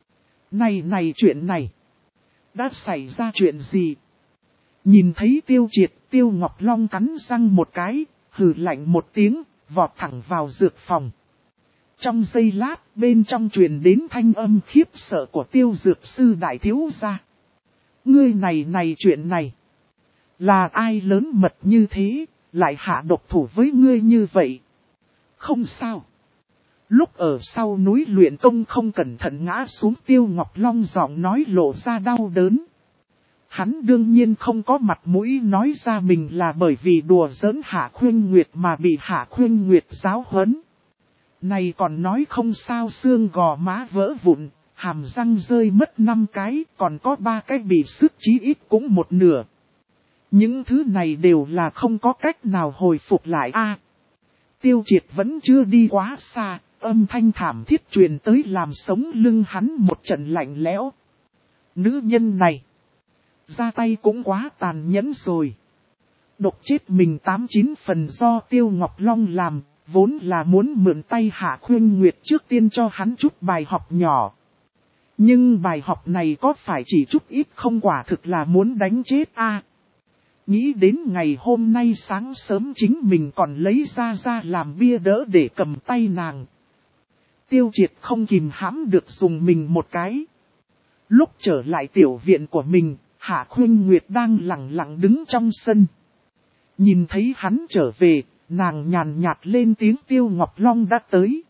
Này chuyện này, đã xảy ra chuyện gì? Nhìn thấy Tiêu Triệt, Tiêu Ngọc Long cắn răng một cái, hừ lạnh một tiếng, vọt thẳng vào dược phòng. Trong giây lát, bên trong truyền đến thanh âm khiếp sợ của Tiêu Dược Sư đại thiếu gia. Ngươi này chuyện này. Là ai lớn mật như thế, lại hạ độc thủ với ngươi như vậy? Không sao. Lúc ở sau núi luyện công không cẩn thận ngã xuống, Tiêu Ngọc Long giọng nói lộ ra đau đớn. Hắn đương nhiên không có mặt mũi nói ra mình là bởi vì đùa giỡn Hạ Khuynh Nguyệt mà bị Hạ Khuynh Nguyệt giáo huấn. Này còn nói không sao, xương gò má vỡ vụn, hàm răng rơi mất 5 cái, còn có 3 cái bị sứt, chí ít cũng một nửa. Những thứ này đều là không có cách nào hồi phục lại Tiêu Triệt vẫn chưa đi quá xa, âm thanh thảm thiết truyền tới làm sống lưng hắn một trận lạnh lẽo. Nữ nhân này, ra tay cũng quá tàn nhẫn rồi. Độc chết mình 8-9 phần do Tiêu Ngọc Long làm, vốn là muốn mượn tay Hạ Khuynh Nguyệt trước tiên cho hắn chút bài học nhỏ. Nhưng bài học này có phải chỉ chút ít không, quả thực là muốn đánh chết Nghĩ đến ngày hôm nay sáng sớm chính mình còn lấy ra làm bia đỡ để cầm tay nàng. Tiêu Triệt không kìm hãm được dùng mình một cái. Lúc trở lại tiểu viện của mình, Hạ Khuynh Nguyệt đang lặng lặng đứng trong sân. Nhìn thấy hắn trở về, nàng nhàn nhạt lên tiếng, Tiêu Ngọc Long đã tới.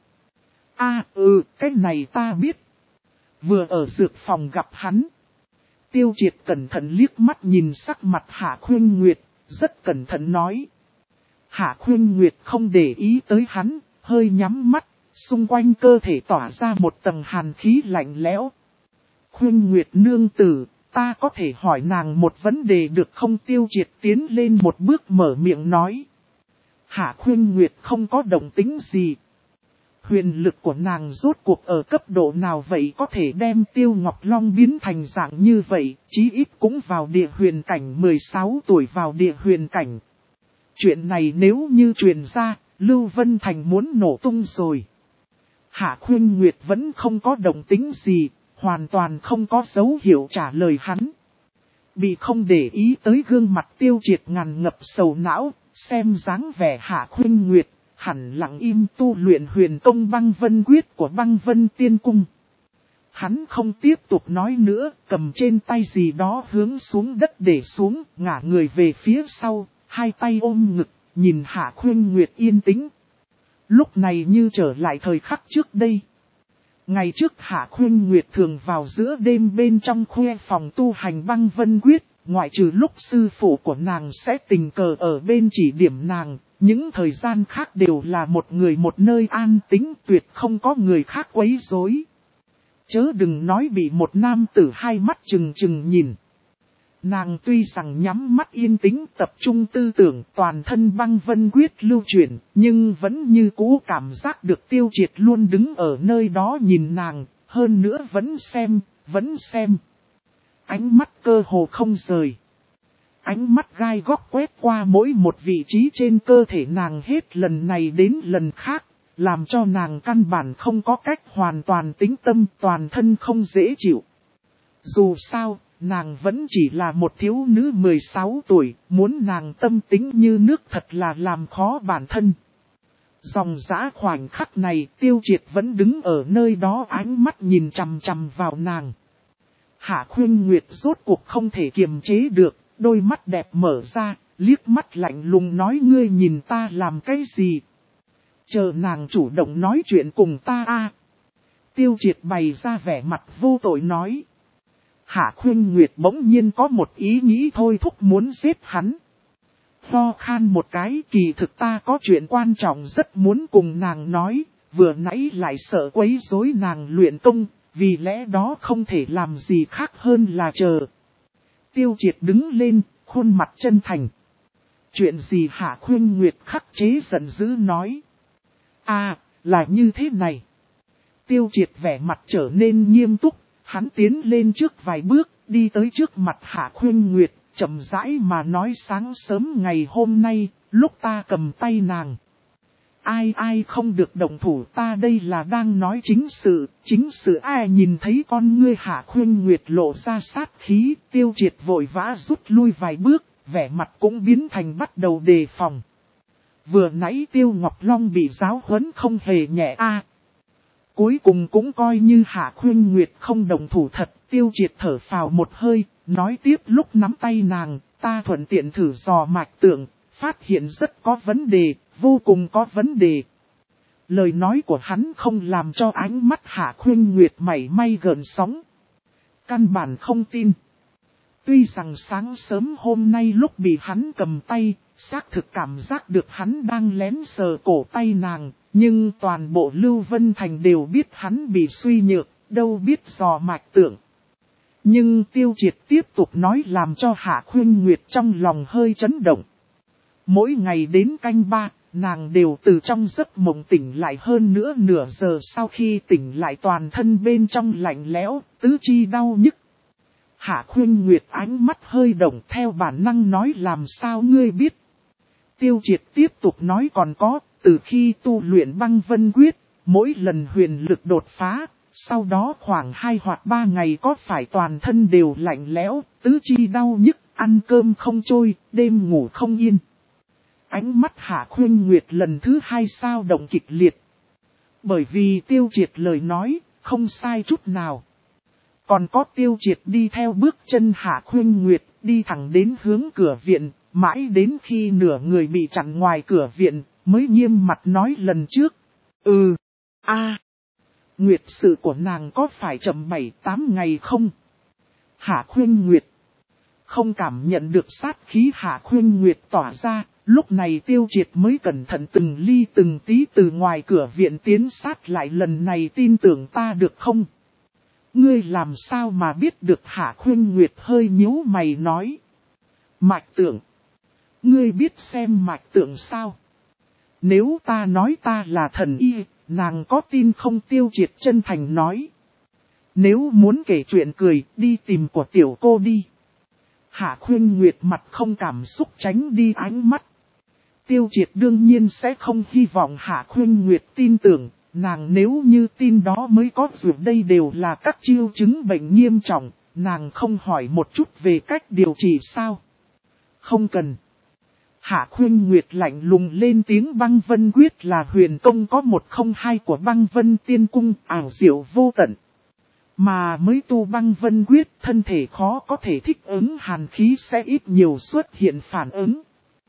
Cái này ta biết. Vừa ở dược phòng gặp hắn. Tiêu Triệt cẩn thận liếc mắt nhìn sắc mặt Hạ Khuynh Nguyệt, rất cẩn thận nói. Hạ Khuynh Nguyệt không để ý tới hắn, hơi nhắm mắt, xung quanh cơ thể tỏa ra một tầng hàn khí lạnh lẽo. Khuynh Nguyệt nương tử, ta có thể hỏi nàng một vấn đề được không? Tiêu Triệt tiến lên một bước mở miệng nói. Hạ Khuynh Nguyệt không có động tĩnh gì. Huyền lực của nàng rốt cuộc ở cấp độ nào vậy, có thể đem Tiêu Ngọc Long biến thành dạng như vậy, chí ít cũng vào địa huyền cảnh, 16 tuổi vào địa huyền cảnh. Chuyện này nếu như truyền ra, Lưu Vân Thành muốn nổ tung rồi. Hạ Khuynh Nguyệt vẫn không có động tĩnh gì, hoàn toàn không có dấu hiệu trả lời hắn. Bị không để ý tới gương mặt Tiêu Triệt ngàn ngập sầu não, xem dáng vẻ Hạ Khuynh Nguyệt, hẳn lặng im tu luyện huyền công băng vân quyết của băng vân tiên cung. Hắn không tiếp tục nói nữa, cầm trên tay gì đó hướng xuống đất để xuống, ngả người về phía sau, hai tay ôm ngực, nhìn Hạ Khuynh Nguyệt yên tĩnh. Lúc này như trở lại thời khắc trước đây. Ngày trước Hạ Khuynh Nguyệt thường vào giữa đêm bên trong khuê phòng tu hành băng vân quyết, ngoại trừ lúc sư phụ của nàng sẽ tình cờ ở bên chỉ điểm nàng, những thời gian khác đều là một người một nơi an tĩnh, tuyệt không có người khác quấy rối. Chớ đừng nói bị một nam tử hai mắt trừng trừng nhìn. Nàng tuy rằng nhắm mắt yên tĩnh tập trung tư tưởng, toàn thân băng vân quyết lưu chuyển, nhưng vẫn như cũ cảm giác được Tiêu Triệt luôn đứng ở nơi đó nhìn nàng, hơn nữa vẫn xem. Ánh mắt cơ hồ không rời. Ánh mắt gai góc quét qua mỗi một vị trí trên cơ thể nàng hết lần này đến lần khác, làm cho nàng căn bản không có cách hoàn toàn tĩnh tâm, toàn thân không dễ chịu. Dù sao, nàng vẫn chỉ là một thiếu nữ 16 tuổi, muốn nàng tâm tĩnh như nước thật là làm khó bản thân. Dòng dã khoảnh khắc này, Tiêu Triệt vẫn đứng ở nơi đó, ánh mắt nhìn chằm chằm vào nàng. Hạ Khuynh Nguyệt rốt cuộc không thể kiềm chế được, đôi mắt đẹp mở ra, liếc mắt lạnh lùng nói, ngươi nhìn ta làm cái gì? Chờ nàng chủ động nói chuyện cùng ta Tiêu Triệt bày ra vẻ mặt vô tội nói. Hạ Khuynh Nguyệt bỗng nhiên có một ý nghĩ thôi thúc muốn giết hắn. Ho khan một cái, kỳ thực ta có chuyện quan trọng rất muốn cùng nàng nói, vừa nãy lại sợ quấy rối nàng luyện công, vì lẽ đó không thể làm gì khác hơn là chờ. Tiêu Triệt đứng lên, khuôn mặt chân thành. Chuyện gì? Hạ Khuynh Nguyệt khắc chế giận dữ nói. Là như thế này. Tiêu Triệt vẻ mặt trở nên nghiêm túc, hắn tiến lên trước vài bước, đi tới trước mặt Hạ Khuynh Nguyệt, chậm rãi mà nói, sáng sớm ngày hôm nay, lúc ta cầm tay nàng. Ai không được động thủ, ta đây là đang nói chính sự ai nhìn thấy con ngươi Hạ Khuynh Nguyệt lộ ra sát khí, Tiêu Triệt vội vã rút lui vài bước, vẻ mặt cũng biến thành bắt đầu đề phòng. Vừa nãy Tiêu Ngọc Long bị giáo huấn không hề nhẹ Cuối cùng cũng coi như Hạ Khuynh Nguyệt không đồng thủ thật, Tiêu Triệt thở phào một hơi, nói tiếp lúc nắm tay nàng, ta thuận tiện thử dò mạch tượng, phát hiện rất có vấn đề, vô cùng có vấn đề. Lời nói của hắn không làm cho ánh mắt Hạ Khuynh Nguyệt mảy may gợn sóng. Căn bản không tin. Tuy rằng sáng sớm hôm nay lúc bị hắn cầm tay, xác thực cảm giác được hắn đang lén sờ cổ tay nàng, nhưng toàn bộ Lưu Vân Thành đều biết hắn bị suy nhược, đâu biết dò mạch tượng. Nhưng Tiêu Triệt tiếp tục nói làm cho Hạ Khuynh Nguyệt trong lòng hơi chấn động. Mỗi ngày đến canh 3, nàng đều từ trong giấc mộng tỉnh lại, hơn nữa nửa giờ sau khi tỉnh lại toàn thân bên trong lạnh lẽo, tứ chi đau nhức. Hạ Khuynh Nguyệt ánh mắt hơi động, theo bản năng nói làm sao ngươi biết. Tiêu Triệt tiếp tục nói còn có, từ khi tu luyện Băng Vân Quyết, mỗi lần huyền lực đột phá, sau đó khoảng 2 hoặc 3 ngày có phải toàn thân đều lạnh lẽo, tứ chi đau nhức, ăn cơm không trôi, đêm ngủ không yên. Ánh mắt Hạ Khuynh Nguyệt lần thứ 2 sao động kịch liệt. Bởi vì Tiêu Triệt lời nói, không sai chút nào. Còn có Tiêu Triệt đi theo bước chân Hạ Khuynh Nguyệt, đi thẳng đến hướng cửa viện, mãi đến khi nửa người bị chặn ngoài cửa viện, mới nghiêm mặt nói lần trước. Nguyệt sự của nàng có phải chậm 7-8 ngày không? Hạ Khuynh Nguyệt không cảm nhận được sát khí Hạ Khuynh Nguyệt tỏa ra, lúc này Tiêu Triệt mới cẩn thận từng ly từng tí từ ngoài cửa viện tiến sát lại, lần này tin tưởng ta được không? Ngươi làm sao mà biết được? Hạ Khuynh Nguyệt hơi nhíu mày nói. Mạch tượng. Ngươi biết xem mạch tượng sao? Nếu ta nói ta là thần y, nàng có tin không? Tiêu Triệt chân thành nói. Nếu muốn kể chuyện cười, đi tìm của tiểu cô đi. Hạ Khuynh Nguyệt mặt không cảm xúc tránh đi ánh mắt. Tiêu Triệt đương nhiên sẽ không hy vọng Hạ Khuynh Nguyệt tin tưởng, nàng nếu như tin đó mới có dù đây đều là các chiêu chứng bệnh nghiêm trọng, nàng không hỏi một chút về cách điều trị sao? Không cần. Hạ Khuynh Nguyệt lạnh lùng lên tiếng. Băng Vân Quyết là huyền công có 102 của Băng Vân Tiên Cung, ảo diệu vô tận. Mà mới tu Băng Vân Quyết, thân thể khó có thể thích ứng hàn khí sẽ ít nhiều xuất hiện phản ứng.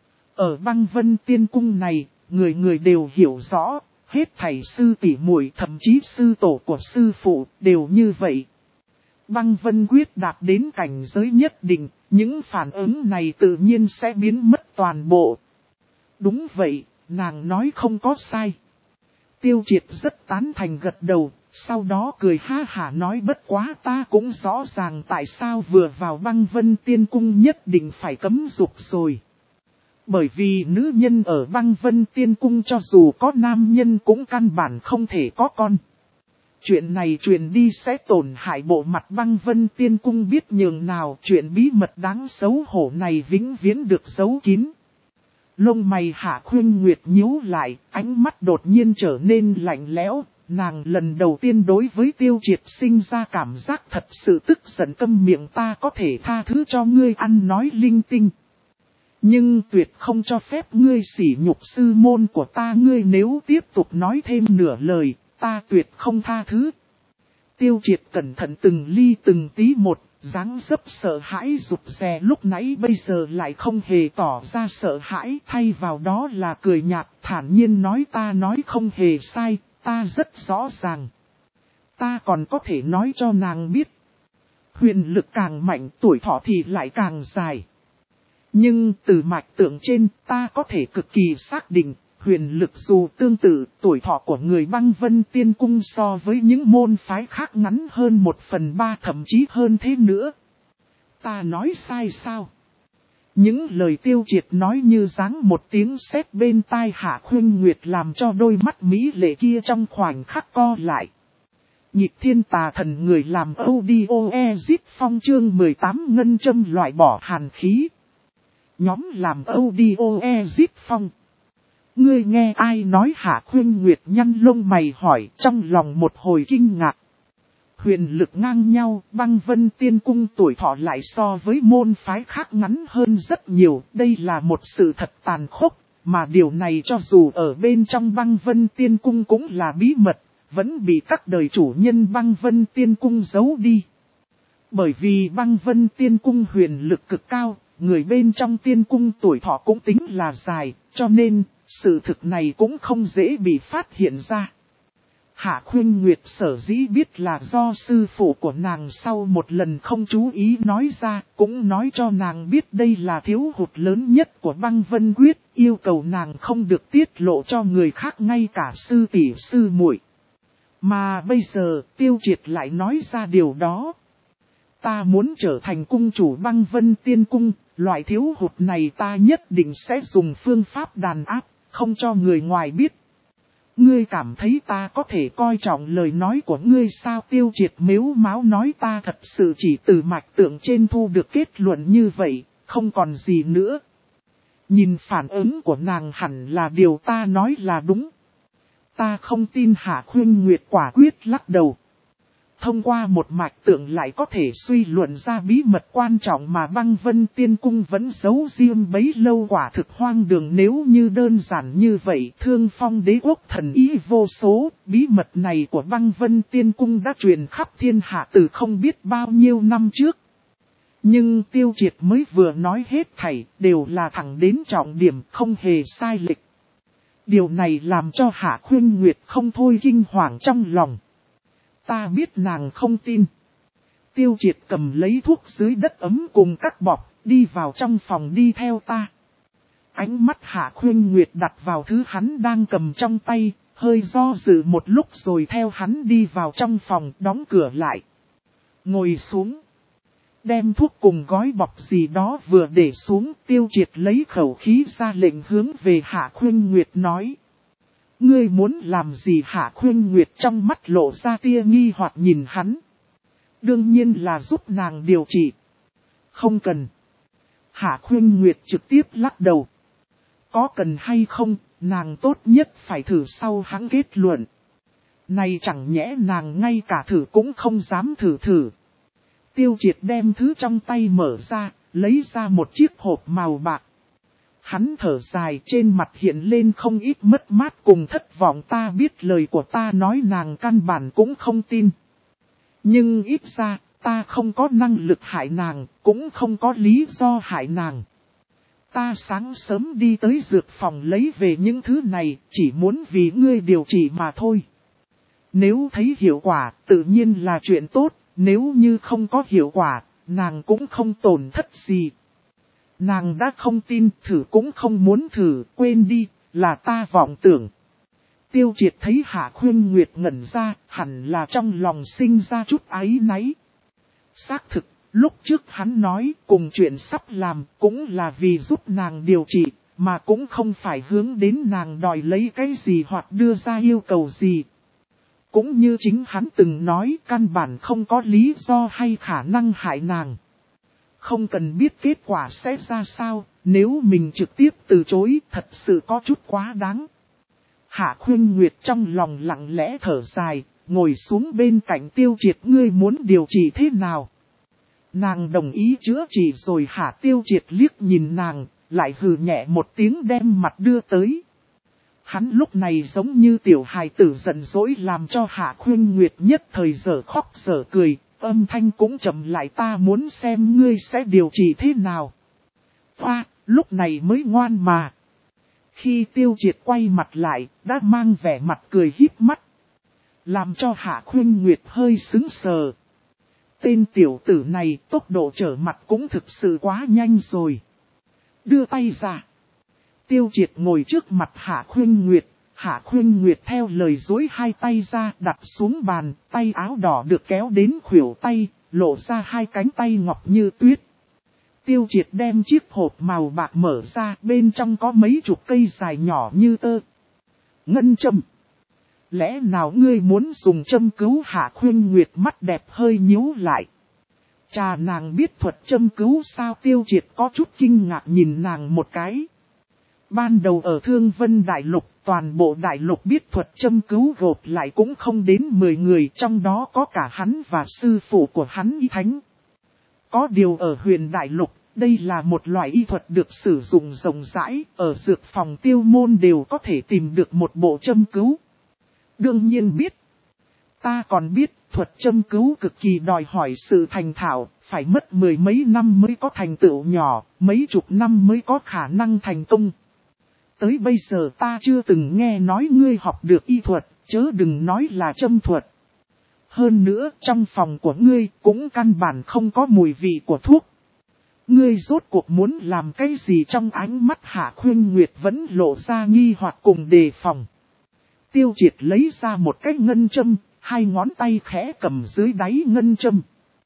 Ở Băng Vân Tiên Cung này, người người đều hiểu rõ, hết thầy sư tỷ muội thậm chí sư tổ của sư phụ đều như vậy. Băng Vân Quyết đạt đến cảnh giới nhất định, những phản ứng này tự nhiên sẽ biến mất toàn bộ. Đúng vậy, nàng nói không có sai. Tiêu Triệt rất tán thành gật đầu, sau đó cười ha hả nói bất quá ta cũng rõ ràng tại sao vừa vào Băng Vân Tiên Cung nhất định phải cấm dục rồi. Bởi vì nữ nhân ở Băng Vân Tiên Cung cho dù có nam nhân cũng căn bản không thể có con. Chuyện này truyền đi sẽ tổn hại bộ mặt Băng Vân Tiên Cung biết nhường nào, chuyện bí mật đáng xấu hổ này vĩnh viễn được giấu kín. Lông mày Hạ Khuynh Nguyệt nhíu lại, ánh mắt đột nhiên trở nên lạnh lẽo, nàng lần đầu tiên đối với Tiêu Triệt sinh ra cảm giác thật sự tức giận. Câm miệng, ta có thể tha thứ cho ngươi ăn nói linh tinh. Nhưng tuyệt không cho phép ngươi sỉ nhục sư môn của ta, ngươi nếu tiếp tục nói thêm nửa lời, ta tuyệt không tha thứ. Tiêu Triệt cẩn thận từng ly từng tí một, dáng dấp sợ hãi rụt rè lúc nãy bây giờ lại không hề tỏ ra sợ hãi, thay vào đó là cười nhạt thản nhiên nói ta nói không hề sai, ta rất rõ ràng. Ta còn có thể nói cho nàng biết, huyền lực càng mạnh tuổi thọ thì lại càng dài. Nhưng từ mạch tượng trên ta có thể cực kỳ xác định, huyền lực dù tương tự, tuổi thọ của người Băng Vân Tiên Cung so với những môn phái khác ngắn hơn 1/3 thậm chí hơn thế nữa. Ta nói sai sao? Những lời Tiêu Triệt nói như giáng một tiếng sét bên tai Hạ Khuynh Nguyệt làm cho đôi mắt mỹ lệ kia trong khoảnh khắc co lại. Nhịp thiên tà thần người làm audio phong chương 18 ngân châm loại bỏ hàn khí. Nhóm làm audio phong. Ngươi nghe ai nói? Hạ Khuynh Nguyệt nhăn lông mày hỏi, trong lòng một hồi kinh ngạc. Huyền lực ngang nhau, Băng Vân Tiên Cung tuổi thọ lại so với môn phái khác ngắn hơn rất nhiều. Đây là một sự thật tàn khốc, mà điều này cho dù ở bên trong Băng Vân Tiên Cung cũng là bí mật. vẫn bị các đời chủ nhân Băng Vân Tiên Cung giấu đi. Bởi vì Băng Vân Tiên Cung huyền lực cực cao, người bên trong tiên cung tuổi thọ cũng tính là dài, cho nên sự thực này cũng không dễ bị phát hiện ra. Hạ Khuynh Nguyệt sở dĩ biết là do sư phụ của nàng sau một lần không chú ý nói ra, cũng nói cho nàng biết đây là thiếu hụt lớn nhất của Băng Vân Quyết, yêu cầu nàng không được tiết lộ cho người khác ngay cả sư tỷ sư muội. Mà bây giờ Tiêu Triệt lại nói ra điều đó. Ta muốn trở thành cung chủ Băng Vân Tiên Cung, loại thiếu hụt này ta nhất định sẽ dùng phương pháp đàn áp, không cho người ngoài biết. Ngươi cảm thấy ta có thể coi trọng lời nói của ngươi sao? Tiêu Triệt mếu máo nói, ta thật sự chỉ từ mạch tượng trên thu được kết luận như vậy, không còn gì nữa. Nhìn phản ứng của nàng hẳn là điều ta nói là đúng. Ta không tin. Hạ Khuynh Nguyệt quả quyết lắc đầu. Thông qua một mạch tượng lại có thể suy luận ra bí mật quan trọng mà Băng Vân Tiên Cung vẫn giấu riêng bấy lâu, quả thực hoang đường. Nếu như đơn giản như vậy, Thương Phong đế quốc thần ý vô số, bí mật này của Băng Vân Tiên Cung đã truyền khắp thiên hạ từ không biết bao nhiêu năm trước. Nhưng Tiêu Triệt mới vừa nói hết thảy, đều là thẳng đến trọng điểm, không hề sai lệch. Điều này làm cho Hạ Khuynh Nguyệt không thôi kinh hoàng trong lòng. Ta biết nàng không tin. Tiêu Triệt cầm lấy thuốc dưới đất ấm cùng các bọc, đi vào trong phòng. Đi theo ta. Ánh mắt Hạ Khuynh Nguyệt đặt vào thứ hắn đang cầm trong tay, hơi do dự một lúc rồi theo hắn đi vào trong phòng, đóng cửa lại. Ngồi xuống. Đem thuốc cùng gói bọc gì đó vừa để xuống, Tiêu Triệt lấy khẩu khí ra lệnh hướng về Hạ Khuynh Nguyệt nói. Ngươi muốn làm gì? Hạ Khuynh Nguyệt trong mắt lộ ra tia nghi hoặc nhìn hắn. Đương nhiên là giúp nàng điều trị. Không cần. Hạ Khuynh Nguyệt trực tiếp lắc đầu. Có cần hay không, nàng tốt nhất phải thử sau hắn kết luận. Này chẳng nhẽ nàng ngay cả thử cũng không dám thử. Tiêu Triệt đem thứ trong tay mở ra, lấy ra một chiếc hộp màu bạc. Hắn thở dài, trên mặt hiện lên không ít mất mát cùng thất vọng. Ta biết lời của ta nói nàng căn bản cũng không tin. Nhưng ít ra, ta không có năng lực hại nàng, cũng không có lý do hại nàng. Ta sáng sớm đi tới dược phòng lấy về những thứ này, chỉ muốn vì ngươi điều trị mà thôi. Nếu thấy hiệu quả, tự nhiên là chuyện tốt, nếu như không có hiệu quả, nàng cũng không tổn thất gì. Nàng đã không tin, thử cũng không muốn thử, quên đi, là ta vọng tưởng. Tiêu Triệt thấy Hạ Khuynh Nguyệt ngẩn ra, hẳn là trong lòng sinh ra chút áy náy. Xác thực, lúc trước hắn nói cùng chuyện sắp làm cũng là vì giúp nàng điều trị, mà cũng không phải hướng đến nàng đòi lấy cái gì hoặc đưa ra yêu cầu gì. Cũng như chính hắn từng nói, căn bản không có lý do hay khả năng hại nàng. Không cần biết kết quả sẽ ra sao, nếu mình trực tiếp từ chối thật sự có chút quá đáng. Hạ Khuynh Nguyệt trong lòng lặng lẽ thở dài, ngồi xuống bên cạnh Tiêu Triệt. Ngươi muốn điều trị thế nào? Nàng đồng ý chữa trị rồi. Hạ Tiêu Triệt liếc nhìn nàng, lại hừ nhẹ một tiếng đem mặt đưa tới. Hắn lúc này giống như tiểu hài tử giận dỗi, làm cho Hạ Khuynh Nguyệt nhất thời dở khóc dở cười. Âm thanh cũng chậm lại. Ta muốn xem ngươi sẽ điều trị thế nào. Hoa, lúc này mới ngoan mà. Khi Tiêu Triệt quay mặt lại, đã mang vẻ mặt cười híp mắt. Làm cho Hạ Khuynh Nguyệt hơi sững sờ. Tên tiểu tử này tốc độ trở mặt cũng thực sự quá nhanh rồi. Đưa tay ra. Tiêu Triệt ngồi trước mặt Hạ Khuynh Nguyệt. Hạ Khuynh Nguyệt theo lời duỗi hai tay ra, đặt xuống bàn, tay áo đỏ được kéo đến khuỷu tay, lộ ra hai cánh tay ngọc như tuyết. Tiêu Triệt đem chiếc hộp màu bạc mở ra, bên trong có mấy chục cây dài nhỏ như tơ. Ngân châm. Lẽ nào ngươi muốn dùng châm cứu? Hạ Khuynh Nguyệt mắt đẹp hơi nhíu lại. Chà, nàng biết thuật châm cứu sao? Tiêu Triệt có chút kinh ngạc nhìn nàng một cái. Ban đầu ở Thương Vân Đại Lục, toàn bộ đại lục biết thuật châm cứu gộp lại cũng không đến 10 người, trong đó có cả hắn và sư phụ của hắn Y Thánh. Có điều ở Huyền Đại Lục, đây là một loại y thuật được sử dụng rộng rãi, ở dược phòng Tiêu Môn đều có thể tìm được một bộ châm cứu. Đương nhiên biết, Ta còn biết, thuật châm cứu cực kỳ đòi hỏi sự thành thạo, phải mất 10 mấy năm mới có thành tựu nhỏ, mấy chục năm mới có khả năng thành công. Tới bây giờ ta chưa từng nghe nói ngươi học được y thuật, chớ đừng nói là châm thuật. Hơn nữa, trong phòng của ngươi cũng căn bản không có mùi vị của thuốc. Ngươi rốt cuộc muốn làm cái gì? Trong ánh mắt Hạ Khuynh Nguyệt vẫn lộ ra nghi hoặc cùng đề phòng. Tiêu Triệt lấy ra một cái ngân châm, hai ngón tay khẽ cầm dưới đáy ngân châm.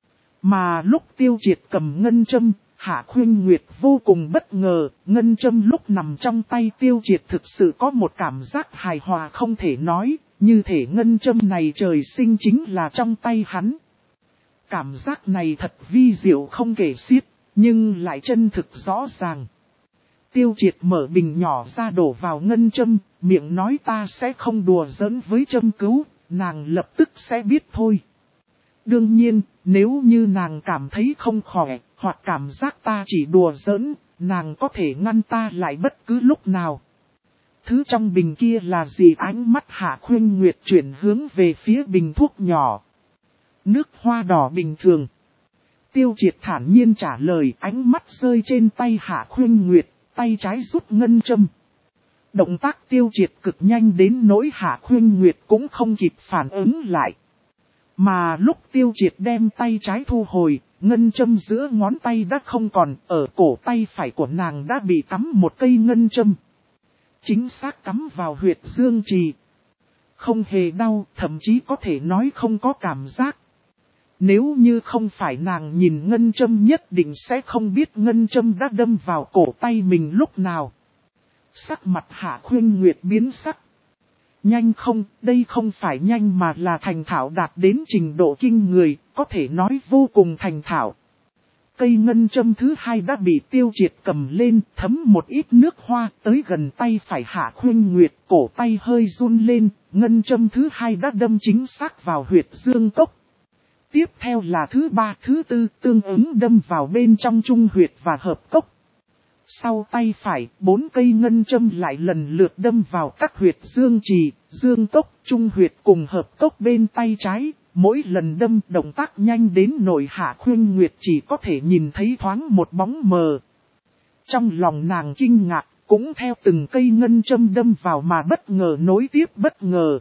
Mà lúc Tiêu Triệt cầm ngân châm, Hạ Khuynh Nguyệt vô cùng bất ngờ, ngân châm lúc nằm trong tay Tiêu Triệt thực sự có một cảm giác hài hòa không thể nói, như thể ngân châm này trời sinh chính là trong tay hắn. Cảm giác này thật vi diệu không kể xiết, nhưng lại chân thực rõ ràng. Tiêu Triệt mở bình nhỏ ra đổ vào ngân châm, miệng nói ta sẽ không đùa giỡn với châm cứu, nàng lập tức sẽ biết thôi. Đương nhiên, nếu như nàng cảm thấy không khỏe, hoặc cảm giác ta chỉ đùa giỡn, nàng có thể ngăn ta lại bất cứ lúc nào. Thứ trong bình kia là gì? Ánh mắt Hạ Khuynh Nguyệt chuyển hướng về phía bình thuốc nhỏ. Nước hoa đỏ bình thường. Tiêu Triệt thản nhiên trả lời, ánh mắt rơi trên tay Hạ Khuynh Nguyệt, tay trái rút ngân châm. Động tác Tiêu Triệt cực nhanh đến nỗi Hạ Khuynh Nguyệt cũng không kịp phản ứng lại. Mà lúc Tiêu Triệt đem tay trái thu hồi, ngân châm giữa ngón tay đã không còn, ở cổ tay phải của nàng đã bị cắm một cây ngân châm. Chính xác cắm vào huyệt dương trì. Không hề đau, thậm chí có thể nói không có cảm giác. Nếu như không phải nàng nhìn ngân châm nhất định sẽ không biết ngân châm đã đâm vào cổ tay mình lúc nào. Sắc mặt Hạ Khuynh Nguyệt biến sắc. Nhanh không, đây không phải nhanh mà là thành thạo đạt đến trình độ kinh người, có thể nói vô cùng thành thạo. Cây ngân châm thứ hai đã bị Tiêu Triệt cầm lên, thấm một ít nước hoa tới gần tay phải Hạ Khuynh Nguyệt, cổ tay hơi run lên, ngân châm thứ hai đã đâm chính xác vào huyệt dương cốc. Tiếp theo là thứ ba, thứ tư tương ứng đâm vào bên trong trung huyệt và hợp cốc. Sau tay phải, 4 cây ngân châm lại lần lượt đâm vào các huyệt dương trì, dương cốc, trung huyệt cùng hợp cốc bên tay trái. Mỗi lần đâm động tác nhanh đến nỗi Hạ Khuynh Nguyệt chỉ có thể nhìn thấy thoáng một bóng mờ. Trong lòng nàng kinh ngạc, cũng theo từng cây ngân châm đâm vào mà bất ngờ nối tiếp bất ngờ.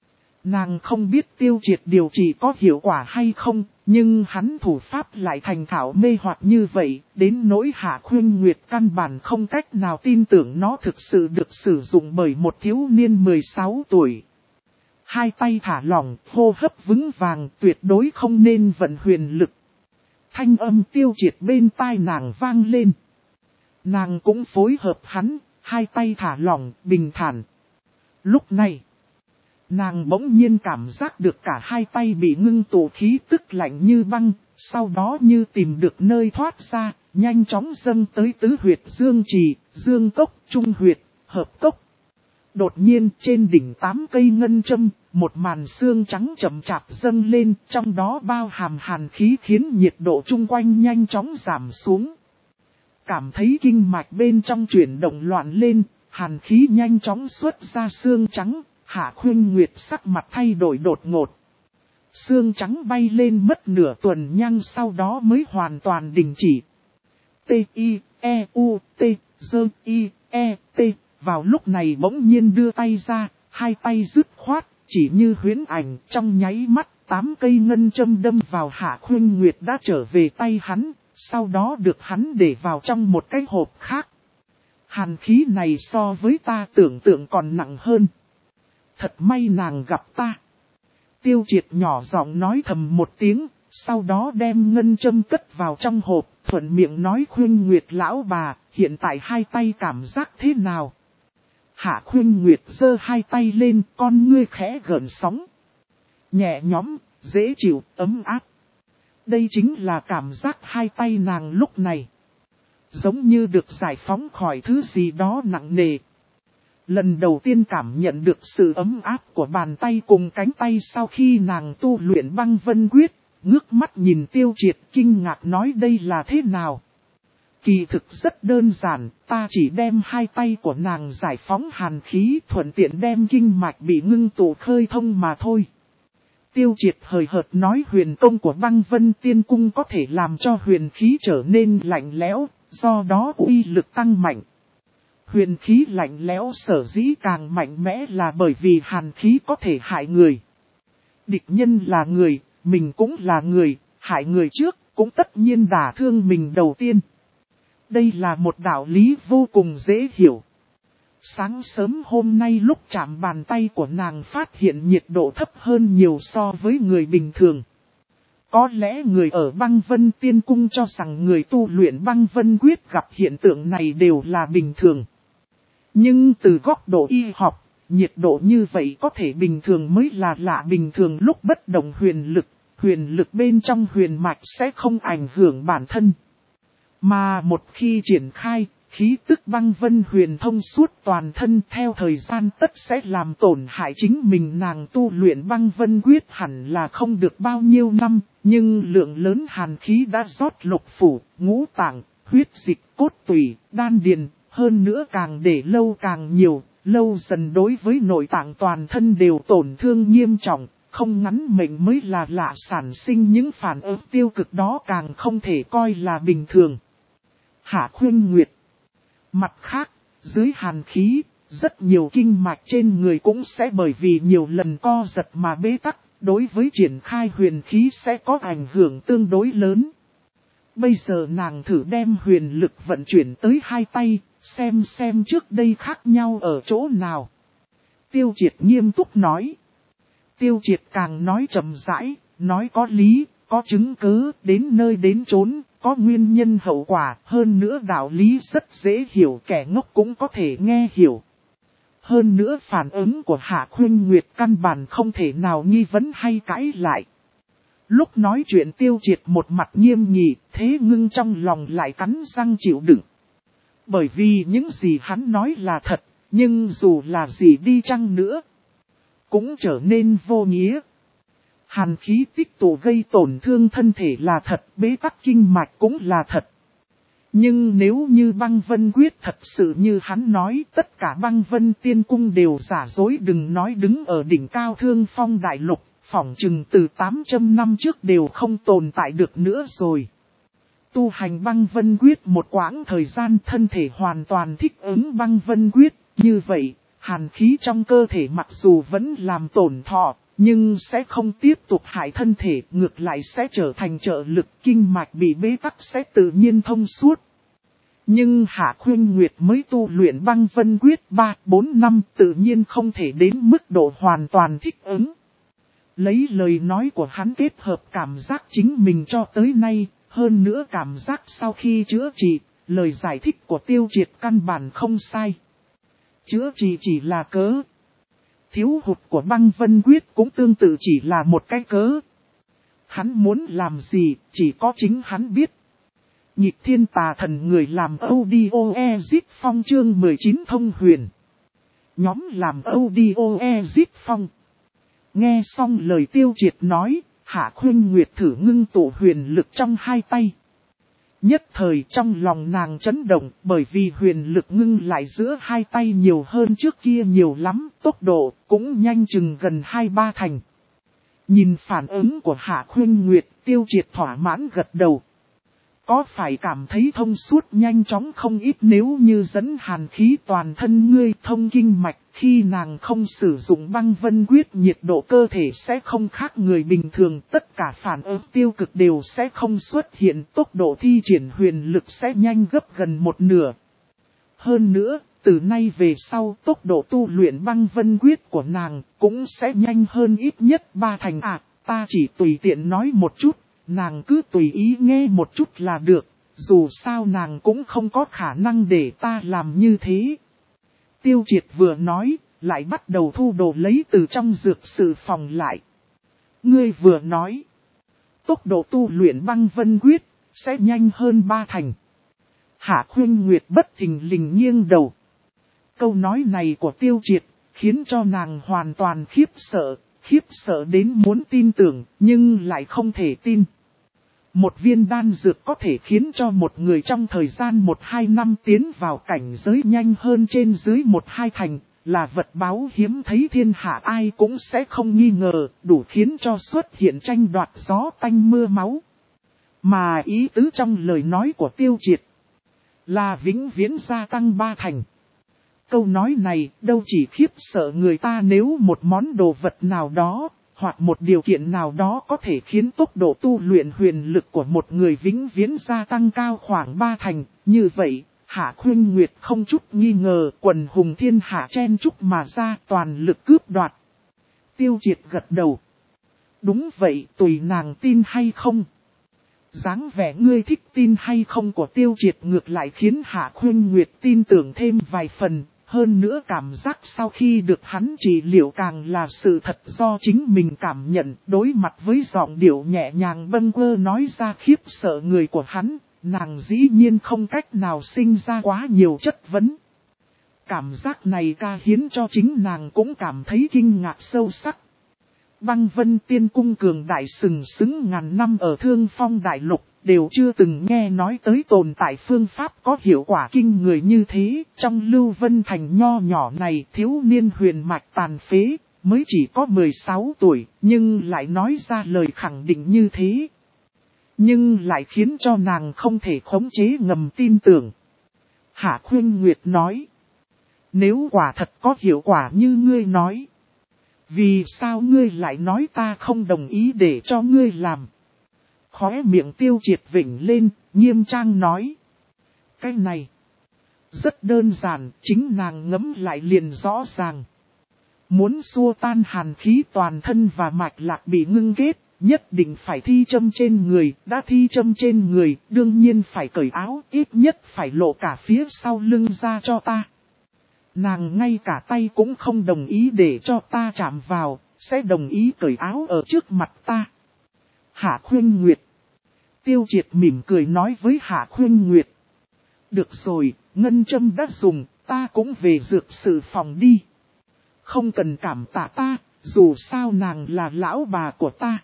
Nàng không biết Tiêu Triệt điều trị có hiệu quả hay không, nhưng hắn thủ pháp lại thành thạo mê hoặc như vậy, đến nỗi Hạ Khuynh Nguyệt căn bản không cách nào tin tưởng nó thực sự được sử dụng bởi một thiếu niên 16 tuổi. Hai tay thả lỏng, hô hấp vững vàng, tuyệt đối không nên vận huyền lực. Thanh âm Tiêu Triệt bên tai nàng vang lên. Nàng cũng phối hợp hắn, hai tay thả lỏng, bình thản. Lúc này, nàng bỗng nhiên cảm giác được cả hai tay bị ngưng tụ khí tức lạnh như băng, sau đó như tìm được nơi thoát ra, nhanh chóng dâng tới tứ huyệt dương trì, dương cốc, trung huyệt, hợp cốc. Đột nhiên trên đỉnh 8 cây ngân châm, một màn xương trắng chậm chạp dâng lên, trong đó bao hàm hàn khí khiến nhiệt độ chung quanh nhanh chóng giảm xuống. Cảm thấy kinh mạch bên trong chuyển động loạn lên, hàn khí nhanh chóng xuất ra xương trắng, Hạ Khuynh Nguyệt sắc mặt thay đổi đột ngột. Xương trắng bay lên mất nửa tuần nhang sau đó mới hoàn toàn đình chỉ. T-I-E-U-T, D-I-E-T. Vào lúc này bỗng nhiên đưa tay ra, hai tay dứt khoát, chỉ như huyễn ảnh, trong nháy mắt, 8 cây ngân châm đâm vào Hạ Khuynh Nguyệt đã trở về tay hắn, sau đó được hắn để vào trong một cái hộp khác. Hàn khí này so với ta tưởng tượng còn nặng hơn. Thật may nàng gặp ta. Tiêu Triệt nhỏ giọng nói thầm một tiếng, sau đó đem ngân châm cất vào trong hộp, thuận miệng nói Khuynh Nguyệt lão bà, hiện tại hai tay cảm giác thế nào? Hạ Khuynh Nguyệt giơ hai tay lên, con ngươi khẽ gợn sóng. Nhẹ nhõm, dễ chịu, ấm áp. Đây chính là cảm giác hai tay nàng lúc này. Giống như được giải phóng khỏi thứ gì đó nặng nề. Lần đầu tiên cảm nhận được sự ấm áp của bàn tay cùng cánh tay sau khi nàng tu luyện băng vân quyết, ngước mắt nhìn Tiêu Triệt kinh ngạc nói đây là thế nào. Kỳ thực rất đơn giản, ta chỉ đem hai tay của nàng giải phóng hàn khí thuận tiện đem kinh mạch bị ngưng tụ khơi thông mà thôi. Tiêu Triệt hời hợt nói huyền công của Băng Vân Tiên Cung có thể làm cho huyền khí trở nên lạnh lẽo, do đó uy lực tăng mạnh. Huyền khí lạnh lẽo sở dĩ càng mạnh mẽ là bởi vì hàn khí có thể hại người. Địch nhân là người, mình cũng là người, hại người trước, cũng tất nhiên đả thương mình đầu tiên. Đây là một đạo lý vô cùng dễ hiểu. Sáng sớm hôm nay lúc chạm bàn tay của nàng phát hiện nhiệt độ thấp hơn nhiều so với người bình thường. Có lẽ người ở Băng Vân Tiên Cung cho rằng người tu luyện Băng Vân Quyết gặp hiện tượng này đều là bình thường. Nhưng từ góc độ y học, nhiệt độ như vậy có thể bình thường mới là lạ bình thường lúc bất động huyền lực bên trong huyền mạch sẽ không ảnh hưởng bản thân. Mà một khi triển khai, khí tức Băng Vân huyền thông suốt toàn thân theo thời gian tất sẽ làm tổn hại chính mình. Nàng tu luyện Băng Vân Quyết hẳn là không được bao nhiêu năm, nhưng lượng lớn hàn khí đã rót lục phủ, ngũ tạng, huyết dịch, cốt tủy, đan điền, hơn nữa càng để lâu càng nhiều, lâu dần đối với nội tạng toàn thân đều tổn thương nghiêm trọng, không ngắn mệnh mới là lạ, sản sinh những phản ứng tiêu cực đó càng không thể coi là bình thường. Hạ Khuynh Nguyệt. Mặt khác, dưới hàn khí, rất nhiều kinh mạch trên người cũng sẽ bởi vì nhiều lần co giật mà bế tắc, đối với triển khai huyền khí sẽ có ảnh hưởng tương đối lớn. Bây giờ nàng thử đem huyền lực vận chuyển tới hai tay, xem trước đây khác nhau ở chỗ nào. Tiêu Triệt nghiêm túc nói. Tiêu Triệt càng nói chậm rãi, nói có lý, có chứng cứ, đến nơi đến chốn, có nguyên nhân hậu quả, hơn nữa đạo lý rất dễ hiểu, kẻ ngốc cũng có thể nghe hiểu. Hơn nữa phản ứng của Hạ Khuynh Nguyệt căn bản không thể nào nghi vấn hay cãi lại. Lúc nói chuyện Tiêu Triệt một mặt nghiêm nghị, thế ngưng trong lòng lại cắn răng chịu đựng. Bởi vì những gì hắn nói là thật, nhưng dù là gì đi chăng nữa, cũng trở nên vô nghĩa. Hàn khí tích tụ gây tổn thương thân thể là thật, bế tắc kinh mạch cũng là thật. Nhưng nếu như Băng Vân Quyết thật sự như hắn nói, tất cả Băng Vân Tiên Cung đều giả dối, đừng nói đứng ở đỉnh cao Thương Phong đại lục, phỏng chừng từ 800 năm trước đều không tồn tại được nữa rồi. Tu hành Băng Vân Quyết một quãng thời gian thân thể hoàn toàn thích ứng Băng Vân Quyết, như vậy, hàn khí trong cơ thể mặc dù vẫn làm tổn thọ, nhưng sẽ không tiếp tục hại thân thể, ngược lại sẽ trở thành trợ lực, kinh mạch bị bế tắc sẽ tự nhiên thông suốt. Nhưng Hạ Khuynh Nguyệt mới tu luyện Băng Vân Quyết 3-4 năm tự nhiên không thể đến mức độ hoàn toàn thích ứng. Lấy lời nói của hắn kết hợp cảm giác chính mình cho tới nay, hơn nữa cảm giác sau khi chữa trị, lời giải thích của Tiêu Triệt căn bản không sai. Chữa trị chỉ là cớ. Thiếu hụt của Băng Vân Quyết cũng tương tự chỉ là một cái cớ. Hắn muốn làm gì, chỉ có chính hắn biết. Nhịp thiên tà thần người làm audio exit phong chương 19 thông huyền. Nhóm làm audio exit phong. Nghe xong lời Tiêu Triệt nói, Hạ Khuynh Nguyệt thử ngưng tụ huyền lực trong hai tay. Nhất thời trong lòng nàng chấn động, bởi vì huyền lực ngưng lại giữa hai tay nhiều hơn trước kia nhiều lắm, tốc độ cũng nhanh chừng gần 2-3 thành. Nhìn phản ứng của Hạ Khuynh Nguyệt, Tiêu Triệt thỏa mãn gật đầu. Có phải cảm thấy thông suốt nhanh chóng không ít, nếu như dẫn hàn khí toàn thân ngươi thông kinh mạch, khi nàng không sử dụng Băng Vân Quyết nhiệt độ cơ thể sẽ không khác người bình thường, tất cả phản ứng tiêu cực đều sẽ không xuất hiện, tốc độ thi triển huyền lực sẽ nhanh gấp gần một nửa. Hơn nữa, từ nay về sau tốc độ tu luyện Băng Vân Quyết của nàng cũng sẽ nhanh hơn ít nhất 3 thành. Ta chỉ tùy tiện nói một chút. Nàng cứ tùy ý nghe một chút là được, dù sao nàng cũng không có khả năng để ta làm như thế. Tiêu Triệt vừa nói, lại bắt đầu thu đồ lấy từ trong dược sự phòng lại. Ngươi vừa nói, tốc độ tu luyện Băng Vân Quyết sẽ nhanh hơn 3 thành. Hạ Khuynh Nguyệt bất thình lình nghiêng đầu. Câu nói này của Tiêu Triệt khiến cho nàng hoàn toàn khiếp sợ đến muốn tin tưởng, nhưng lại không thể tin. Một viên đan dược có thể khiến cho một người trong thời gian 1-2 năm tiến vào cảnh giới nhanh hơn trên dưới 1-2 thành, là vật báu hiếm thấy thiên hạ ai cũng sẽ không nghi ngờ, đủ khiến cho xuất hiện tranh đoạt gió tanh mưa máu. Mà ý tứ trong lời nói của Tiêu Triệt là vĩnh viễn gia tăng 3 thành. Câu nói này đâu chỉ khiếp sợ người ta nếu một món đồ vật nào đó, hoặc một điều kiện nào đó có thể khiến tốc độ tu luyện huyền lực của một người vĩnh viễn gia tăng cao khoảng 3 thành, như vậy. Hạ Khuynh Nguyệt không chút nghi ngờ quần hùng thiên hạ chen chúc mà ra toàn lực cướp đoạt. Tiêu Triệt gật đầu. Đúng vậy, tùy nàng tin hay không. Dáng vẻ ngươi thích tin hay không của Tiêu Triệt ngược lại khiến Hạ Khuynh Nguyệt tin tưởng thêm vài phần. Hơn nữa cảm giác sau khi được hắn trị liệu càng là sự thật do chính mình cảm nhận. Đối mặt với giọng điệu nhẹ nhàng bâng quơ nói ra khiếp sợ người của hắn. Nàng dĩ nhiên không cách nào sinh ra quá nhiều chất vấn. Cảm giác này ca hiến cho chính nàng cũng cảm thấy kinh ngạc sâu sắc. Băng Vân Tiên Cung cường đại sừng sững ngàn năm ở Thương Phong Đại Lục, đều chưa từng nghe nói tới tồn tại phương pháp có hiệu quả kinh người như thế. Trong Lưu Vân Thành nho nhỏ này thiếu niên huyền mạch tàn phế, mới chỉ có 16 tuổi, nhưng lại nói ra lời khẳng định như thế. Nhưng lại khiến cho nàng không thể khống chế ngầm tin tưởng. Hạ Khuynh Nguyệt nói. Nếu quả thật có hiệu quả như ngươi nói. Vì sao ngươi lại nói ta không đồng ý để cho ngươi làm? Khóe miệng Tiêu Triệt vểnh lên, nghiêm trang nói. Cái này. Rất đơn giản, chính nàng ngẫm lại liền rõ ràng. Muốn xua tan hàn khí toàn thân và mạch lạc bị ngưng kết. Nhất định phải thi châm trên người, đã thi châm trên người, đương nhiên phải cởi áo, ít nhất phải lộ cả phía sau lưng ra cho ta. Nàng ngay cả tay cũng không đồng ý để cho ta chạm vào, sẽ đồng ý cởi áo ở trước mặt ta. Hạ Khuynh Nguyệt. Tiêu Triệt mỉm cười nói với Hạ Khuynh Nguyệt. Được rồi, ngân châm đã dùng, ta cũng về dược sự phòng đi. Không cần cảm tạ ta, dù sao nàng là lão bà của ta.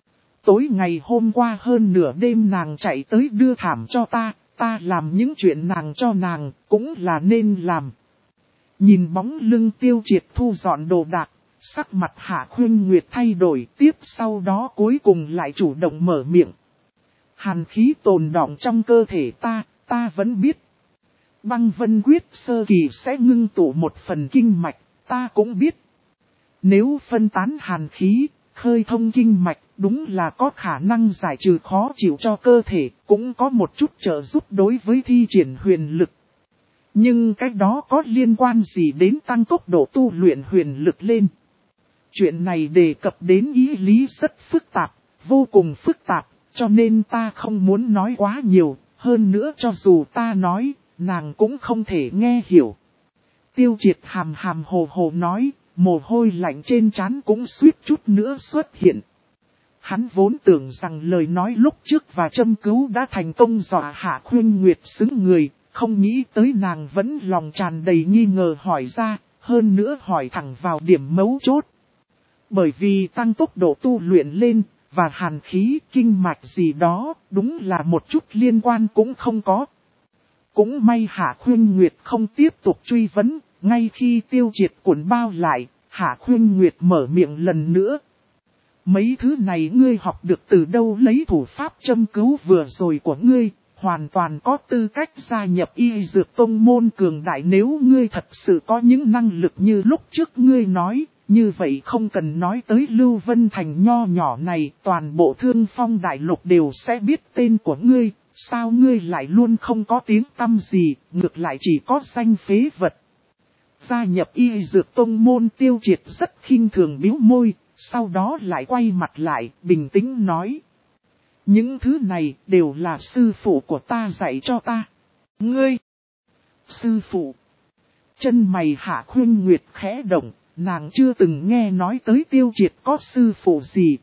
Tối ngày hôm qua hơn nửa đêm nàng chạy tới đưa thảm cho ta làm những chuyện nàng cho nàng, cũng là nên làm. Nhìn bóng lưng Tiêu Triệt thu dọn đồ đạc, sắc mặt Hạ Khuynh Nguyệt thay đổi, tiếp sau đó cuối cùng lại chủ động mở miệng. Hàn khí tồn đọng trong cơ thể ta vẫn biết. Băng Vân Quyết sơ kỳ sẽ ngưng tụ một phần kinh mạch, ta cũng biết. Nếu phân tán hàn khí, khơi thông kinh mạch, đúng là có khả năng giải trừ khó chịu cho cơ thể, cũng có một chút trợ giúp đối với thi triển huyền lực. Nhưng cái đó có liên quan gì đến tăng tốc độ tu luyện huyền lực lên? Chuyện này đề cập đến ý lý rất phức tạp, vô cùng phức tạp, cho nên ta không muốn nói quá nhiều, hơn nữa cho dù ta nói, nàng cũng không thể nghe hiểu. Tiêu Triệt hàm hàm hồ hồ nói, mồ hôi lạnh trên trán cũng suýt chút nữa xuất hiện. Hắn vốn tưởng rằng lời nói lúc trước và châm cứu đã thành công dọa Hạ Khuynh Nguyệt xứng người, không nghĩ tới nàng vẫn lòng tràn đầy nghi ngờ hỏi ra, hơn nữa hỏi thẳng vào điểm mấu chốt. Bởi vì tăng tốc độ tu luyện lên, và hàn khí kinh mạch gì đó, đúng là một chút liên quan cũng không có. Cũng may Hạ Khuynh Nguyệt không tiếp tục truy vấn, ngay khi Tiêu Triệt cuộn bao lại, Hạ Khuynh Nguyệt mở miệng lần nữa. Mấy thứ này ngươi học được từ đâu lấy thủ pháp châm cứu vừa rồi của ngươi, hoàn toàn có tư cách gia nhập y dược tông môn cường đại nếu ngươi thật sự có những năng lực như lúc trước ngươi nói, như vậy không cần nói tới Lưu Vân Thành nho nhỏ này, toàn bộ Thương Phong Đại Lục đều sẽ biết tên của ngươi, sao ngươi lại luôn không có tiếng tăm gì, ngược lại chỉ có danh phế vật. Gia nhập y dược tông môn Tiêu Triệt rất khinh thường bĩu môi, sau đó lại quay mặt lại, bình tĩnh nói. Những thứ này đều là sư phụ của ta dạy cho ta. Ngươi! Sư phụ! Chân mày Hạ Khuynh Nguyệt khẽ động, nàng chưa từng nghe nói tới Tiêu Triệt có sư phụ gì.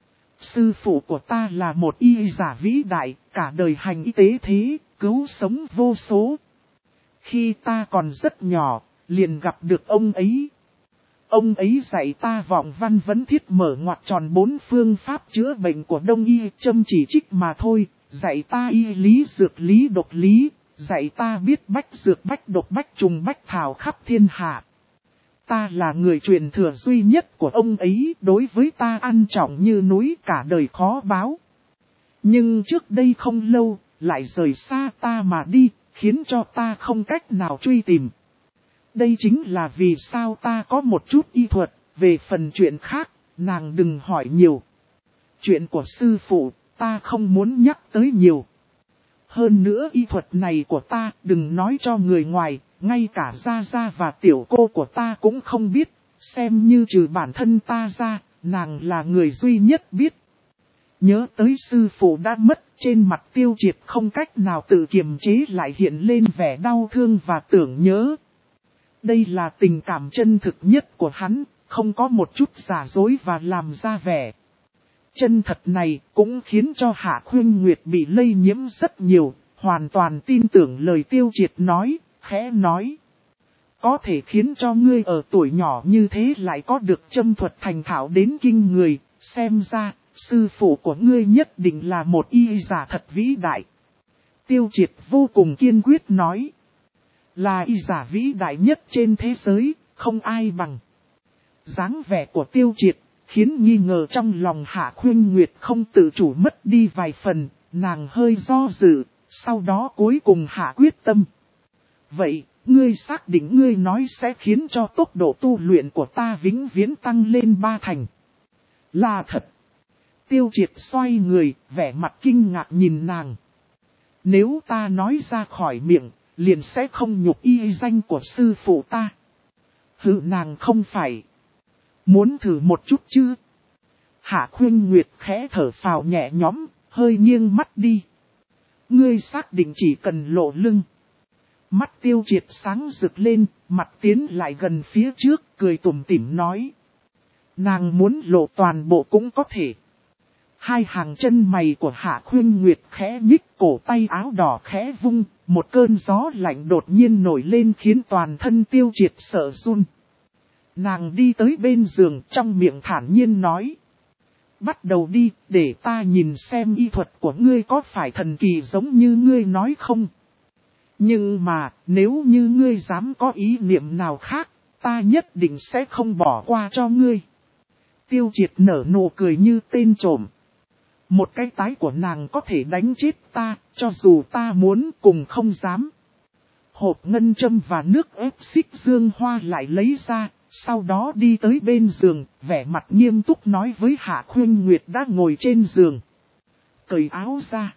Sư phụ của ta là một y giả vĩ đại, cả đời hành y tế thế, cứu sống vô số. Khi ta còn rất nhỏ, liền gặp được ông ấy. Ông ấy dạy ta vọng văn vấn thiết mở ngoặc tròn 4 phương pháp chữa bệnh của Đông y, châm chỉ trích mà thôi, dạy ta y lý dược lý độc lý, dạy ta biết bách dược bách độc bách trùng bách thảo khắp thiên hạ. ta là người truyền thừa duy nhất của ông ấy, đối với ta ăn trọng như núi, cả đời khó báo. Nhưng trước đây không lâu, lại rời xa ta mà đi, khiến cho ta không cách nào truy tìm. Đây chính là vì sao ta có một chút y thuật, về phần chuyện khác, nàng đừng hỏi nhiều. Chuyện của sư phụ, ta không muốn nhắc tới nhiều. Hơn nữa y thuật này của ta, đừng nói cho người ngoài, ngay cả Gia Gia và tiểu cô của ta cũng không biết, xem như trừ bản thân ta ra, nàng là người duy nhất biết. Nhớ tới sư phụ đã mất, trên mặt Tiêu Triệt không cách nào tự kiềm chế lại hiện lên vẻ đau thương và tưởng nhớ. Đây là tình cảm chân thực nhất của hắn, không có một chút giả dối và làm ra vẻ. Chân thật này cũng khiến cho Hạ Khuynh Nguyệt bị lây nhiễm rất nhiều, hoàn toàn tin tưởng lời Tiêu Triệt nói, khẽ nói. Có thể khiến cho ngươi ở tuổi nhỏ như thế lại có được châm thuật thành thạo đến kinh người, xem ra, sư phụ của ngươi nhất định là một y giả thật vĩ đại. Tiêu Triệt vô cùng kiên quyết nói. Là y giả vĩ đại nhất trên thế giới, không ai bằng. Dáng vẻ của Tiêu Triệt khiến nghi ngờ trong lòng Hạ Khuynh Nguyệt không tự chủ mất đi vài phần, nàng hơi do dự, sau đó cuối cùng hạ quyết tâm. Vậy, ngươi xác định ngươi nói sẽ khiến cho tốc độ tu luyện của ta vĩnh viễn tăng lên 3 thành. Là thật. Tiêu Triệt xoay người, vẻ mặt kinh ngạc nhìn nàng. Nếu ta nói ra khỏi miệng, liền sẽ không nhục y danh của sư phụ ta. Hự, nàng không phải. Muốn thử một chút chứ? Hạ Khuynh Nguyệt khẽ thở phào nhẹ nhõm, hơi nghiêng mắt đi. Ngươi xác định chỉ cần lộ lưng. Mắt Tiêu Triệt sáng rực lên, mặt tiến lại gần phía trước, cười tủm tỉm nói. Nàng muốn lộ toàn bộ cũng có thể. Hai hàng chân mày của Hạ Khuynh Nguyệt khẽ nhích, cổ tay áo đỏ khẽ vung, một cơn gió lạnh đột nhiên nổi lên khiến toàn thân Tiêu Triệt sợ run. Nàng đi tới bên giường, trong miệng thản nhiên nói. Bắt đầu đi, để ta nhìn xem y thuật của ngươi có phải thần kỳ giống như ngươi nói không. Nhưng mà, nếu như ngươi dám có ý niệm nào khác, ta nhất định sẽ không bỏ qua cho ngươi. Tiêu Triệt nở nụ cười như tên trộm. Một cái tái của nàng có thể đánh chết ta, cho dù ta muốn cùng không dám. Hộp ngân châm và nước ép xích dương hoa lại lấy ra, sau đó đi tới bên giường, vẻ mặt nghiêm túc nói với Hạ Khuynh Nguyệt đã ngồi trên giường. Cởi áo ra.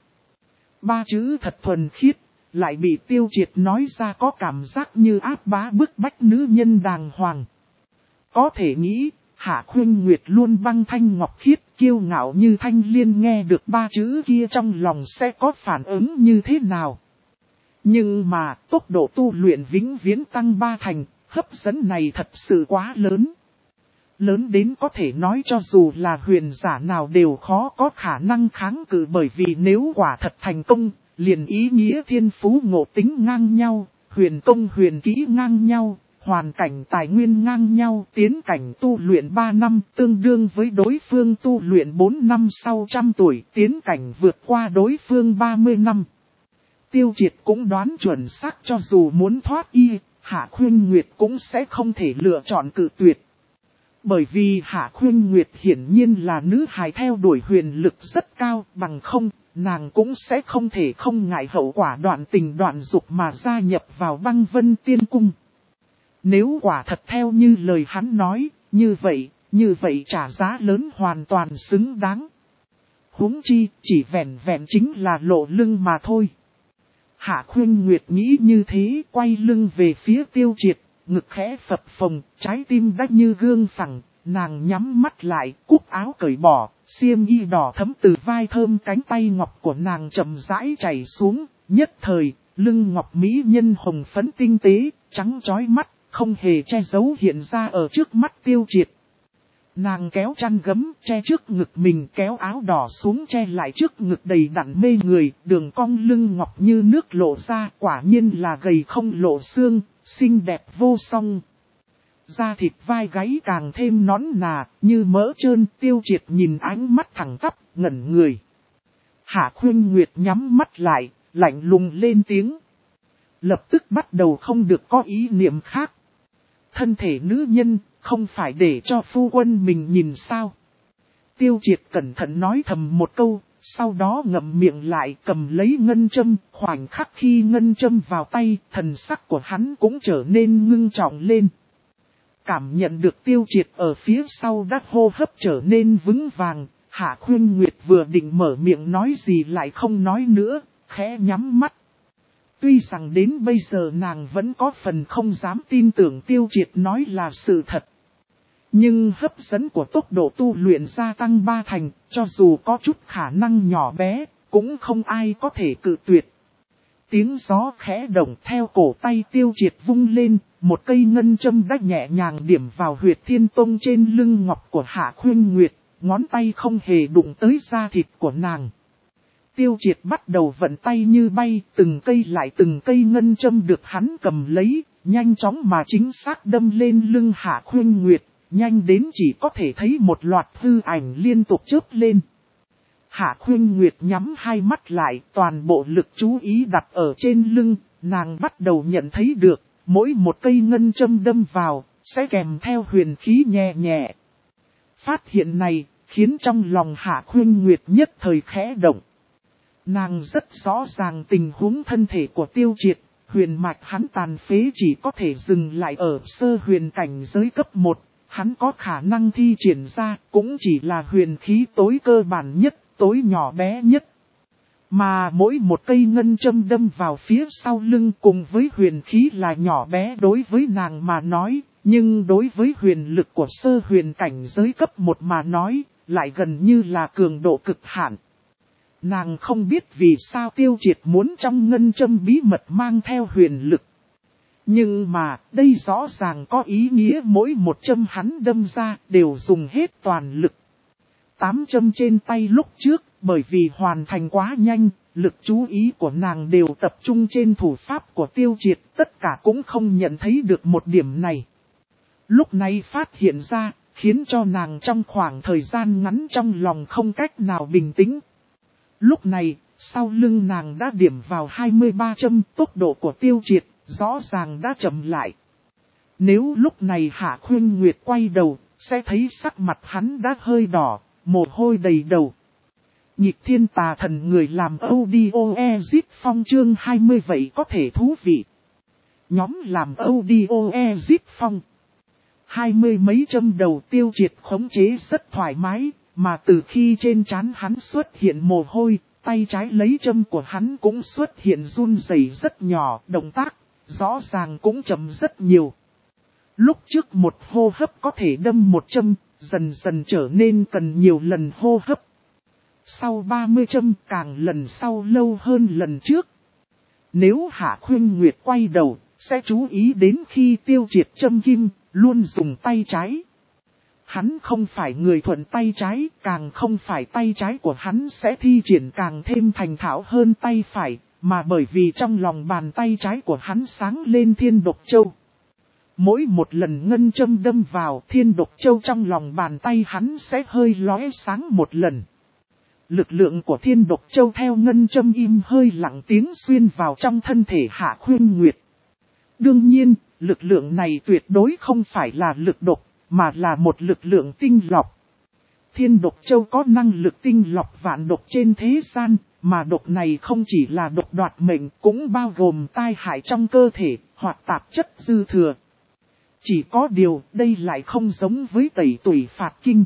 3 chữ thật thuần khiết, lại bị Tiêu Triệt nói ra có cảm giác như áp bá bức bách nữ nhân đàng hoàng. Có thể nghĩ, Hạ Khuynh Nguyệt luôn băng thanh ngọc khiết, kiêu ngạo như thanh liên, nghe được 3 chữ kia trong lòng sẽ có phản ứng như thế nào. Nhưng mà, tốc độ tu luyện vĩnh viễn tăng 3 thành, hấp dẫn này thật sự quá lớn. Lớn đến có thể nói cho dù là huyền giả nào đều khó có khả năng kháng cự, bởi vì nếu quả thật thành công, liền ý nghĩa thiên phú ngộ tính ngang nhau, huyền công huyền kỹ ngang nhau, hoàn cảnh tài nguyên ngang nhau, tiến cảnh tu luyện 3 năm tương đương với đối phương tu luyện 4 năm sau 100 tuổi, tiến cảnh vượt qua đối phương 30 năm. Tiêu Triệt cũng đoán chuẩn xác, cho dù muốn thoát y, Hạ Khuynh Nguyệt cũng sẽ không thể lựa chọn cự tuyệt. Bởi vì Hạ Khuynh Nguyệt hiển nhiên là nữ hài theo đuổi huyền lực rất cao, bằng không, nàng cũng sẽ không thể không ngại hậu quả đoạn tình đoạn dục mà gia nhập vào Băng Vân Tiên Cung. Nếu quả thật theo như lời hắn nói, như vậy trả giá lớn hoàn toàn xứng đáng. Huống chi, chỉ vẹn vẹn chính là lộ lưng mà thôi. Hạ Khuynh Nguyệt nghĩ như thế, quay lưng về phía Tiêu Triệt, ngực khẽ phập phồng, trái tim đắt như gương phẳng, nàng nhắm mắt lại, cúc áo cởi bỏ, xiêm y đỏ thấm từ vai thơm cánh tay ngọc của nàng chậm rãi chảy xuống, nhất thời, lưng ngọc mỹ nhân hồng phấn tinh tế, trắng chói mắt, không hề che giấu hiện ra ở trước mắt Tiêu Triệt. Nàng kéo chăn gấm, che trước ngực mình, kéo áo đỏ xuống che lại trước ngực đầy đặn mê người, đường cong lưng ngọc như nước lộ ra, quả nhiên là gầy không lộ xương, xinh đẹp vô song. Da thịt vai gáy càng thêm nõn nà, như mỡ trơn. Tiêu Triệt nhìn ánh mắt thẳng tắp, ngẩn người. Hạ Khuynh Nguyệt nhắm mắt lại, lạnh lùng lên tiếng. Lập tức bắt đầu không được có ý niệm khác. thân thể nữ nhân, không phải để cho phu quân mình nhìn sao. Tiêu Triệt cẩn thận nói thầm một câu, sau đó ngậm miệng lại cầm lấy ngân châm, khoảnh khắc khi ngân châm vào tay, thần sắc của hắn cũng trở nên ngưng trọng lên. Cảm nhận được Tiêu Triệt ở phía sau đắc hô hấp trở nên vững vàng, Hạ Khuynh Nguyệt vừa định mở miệng nói gì lại không nói nữa, khẽ nhắm mắt. Tuy rằng đến bây giờ nàng vẫn có phần không dám tin tưởng Tiêu Triệt nói là sự thật. Nhưng hấp dẫn của tốc độ tu luyện gia tăng 3 thành, cho dù có chút khả năng nhỏ bé, cũng không ai có thể cự tuyệt. Tiếng gió khẽ động theo cổ tay Tiêu Triệt vung lên, một cây ngân châm đã nhẹ nhàng điểm vào huyệt thiên tông trên lưng ngọc của Hạ Khuynh Nguyệt, ngón tay không hề đụng tới da thịt của nàng. Tiêu Triệt bắt đầu vận tay như bay, từng cây lại từng cây ngân châm được hắn cầm lấy, nhanh chóng mà chính xác đâm lên lưng Hạ Khuynh Nguyệt, nhanh đến chỉ có thể thấy một loạt hư ảnh liên tục chớp lên. Hạ Khuynh Nguyệt nhắm hai mắt lại, toàn bộ lực chú ý đặt ở trên lưng, nàng bắt đầu nhận thấy được, mỗi một cây ngân châm đâm vào, sẽ kèm theo huyền khí nhẹ nhẹ. Phát hiện này, khiến trong lòng Hạ Khuynh Nguyệt nhất thời khẽ động. Nàng rất rõ ràng tình huống thân thể của Tiêu Triệt, huyền mạch hắn tàn phế chỉ có thể dừng lại ở sơ huyền cảnh giới cấp 1, hắn có khả năng thi triển ra cũng chỉ là huyền khí tối cơ bản nhất, tối nhỏ bé nhất. Mà mỗi một cây ngân châm đâm vào phía sau lưng cùng với huyền khí là nhỏ bé đối với nàng mà nói, nhưng đối với huyền lực của sơ huyền cảnh giới cấp 1 mà nói, lại gần như là cường độ cực hạn. Nàng không biết vì sao Tiêu Triệt muốn trong ngân châm bí mật mang theo huyền lực. Nhưng mà, đây rõ ràng có ý nghĩa mỗi một châm hắn đâm ra đều dùng hết toàn lực. 8 châm trên tay lúc trước, bởi vì hoàn thành quá nhanh, lực chú ý của nàng đều tập trung trên thủ pháp của Tiêu Triệt, tất cả cũng không nhận thấy được một điểm này. Lúc này phát hiện ra, khiến cho nàng trong khoảng thời gian ngắn trong lòng không cách nào bình tĩnh. Lúc này, sau lưng nàng đã điểm vào 23 châm, tốc độ của Tiêu Triệt, rõ ràng đã chậm lại. Nếu lúc này Hạ Khuynh Nguyệt quay đầu, sẽ thấy sắc mặt hắn đã hơi đỏ, mồ hôi đầy đầu. Nhịp thiên tà thần người làm audio exit phong chương 20 vậy có thể thú vị. Nhóm làm audio exit phong. 20 mấy châm đầu Tiêu Triệt khống chế rất thoải mái, mà từ khi trên trán hắn xuất hiện mồ hôi, tay trái lấy châm của hắn cũng xuất hiện run rẩy rất nhỏ, động tác, rõ ràng cũng chậm rất nhiều. Lúc trước một hô hấp có thể đâm một châm, dần dần trở nên cần nhiều lần hô hấp. Sau 30 châm càng lần sau lâu hơn lần trước. Nếu Hạ Khuynh Nguyệt quay đầu, sẽ chú ý đến khi Tiêu Triệt châm kim, luôn dùng tay trái. Hắn không phải người thuận tay trái, càng không phải tay trái của hắn sẽ thi triển càng thêm thành thạo hơn tay phải, mà bởi vì trong lòng bàn tay trái của hắn sáng lên thiên độc châu. Mỗi một lần ngân châm đâm vào thiên độc châu trong lòng bàn tay hắn sẽ hơi lóe sáng một lần. Lực lượng của thiên độc châu theo ngân châm im hơi lặng tiếng xuyên vào trong thân thể Hạ Khuynh Nguyệt. Đương nhiên, lực lượng này tuyệt đối không phải là lực độc, mà là một lực lượng tinh lọc. Thiên độc châu có năng lực tinh lọc vạn độc trên thế gian, mà độc này không chỉ là độc đoạt mệnh, cũng bao gồm tai hại trong cơ thể, hoặc tạp chất dư thừa. Chỉ có điều, đây lại không giống với tẩy tủy phạt kinh.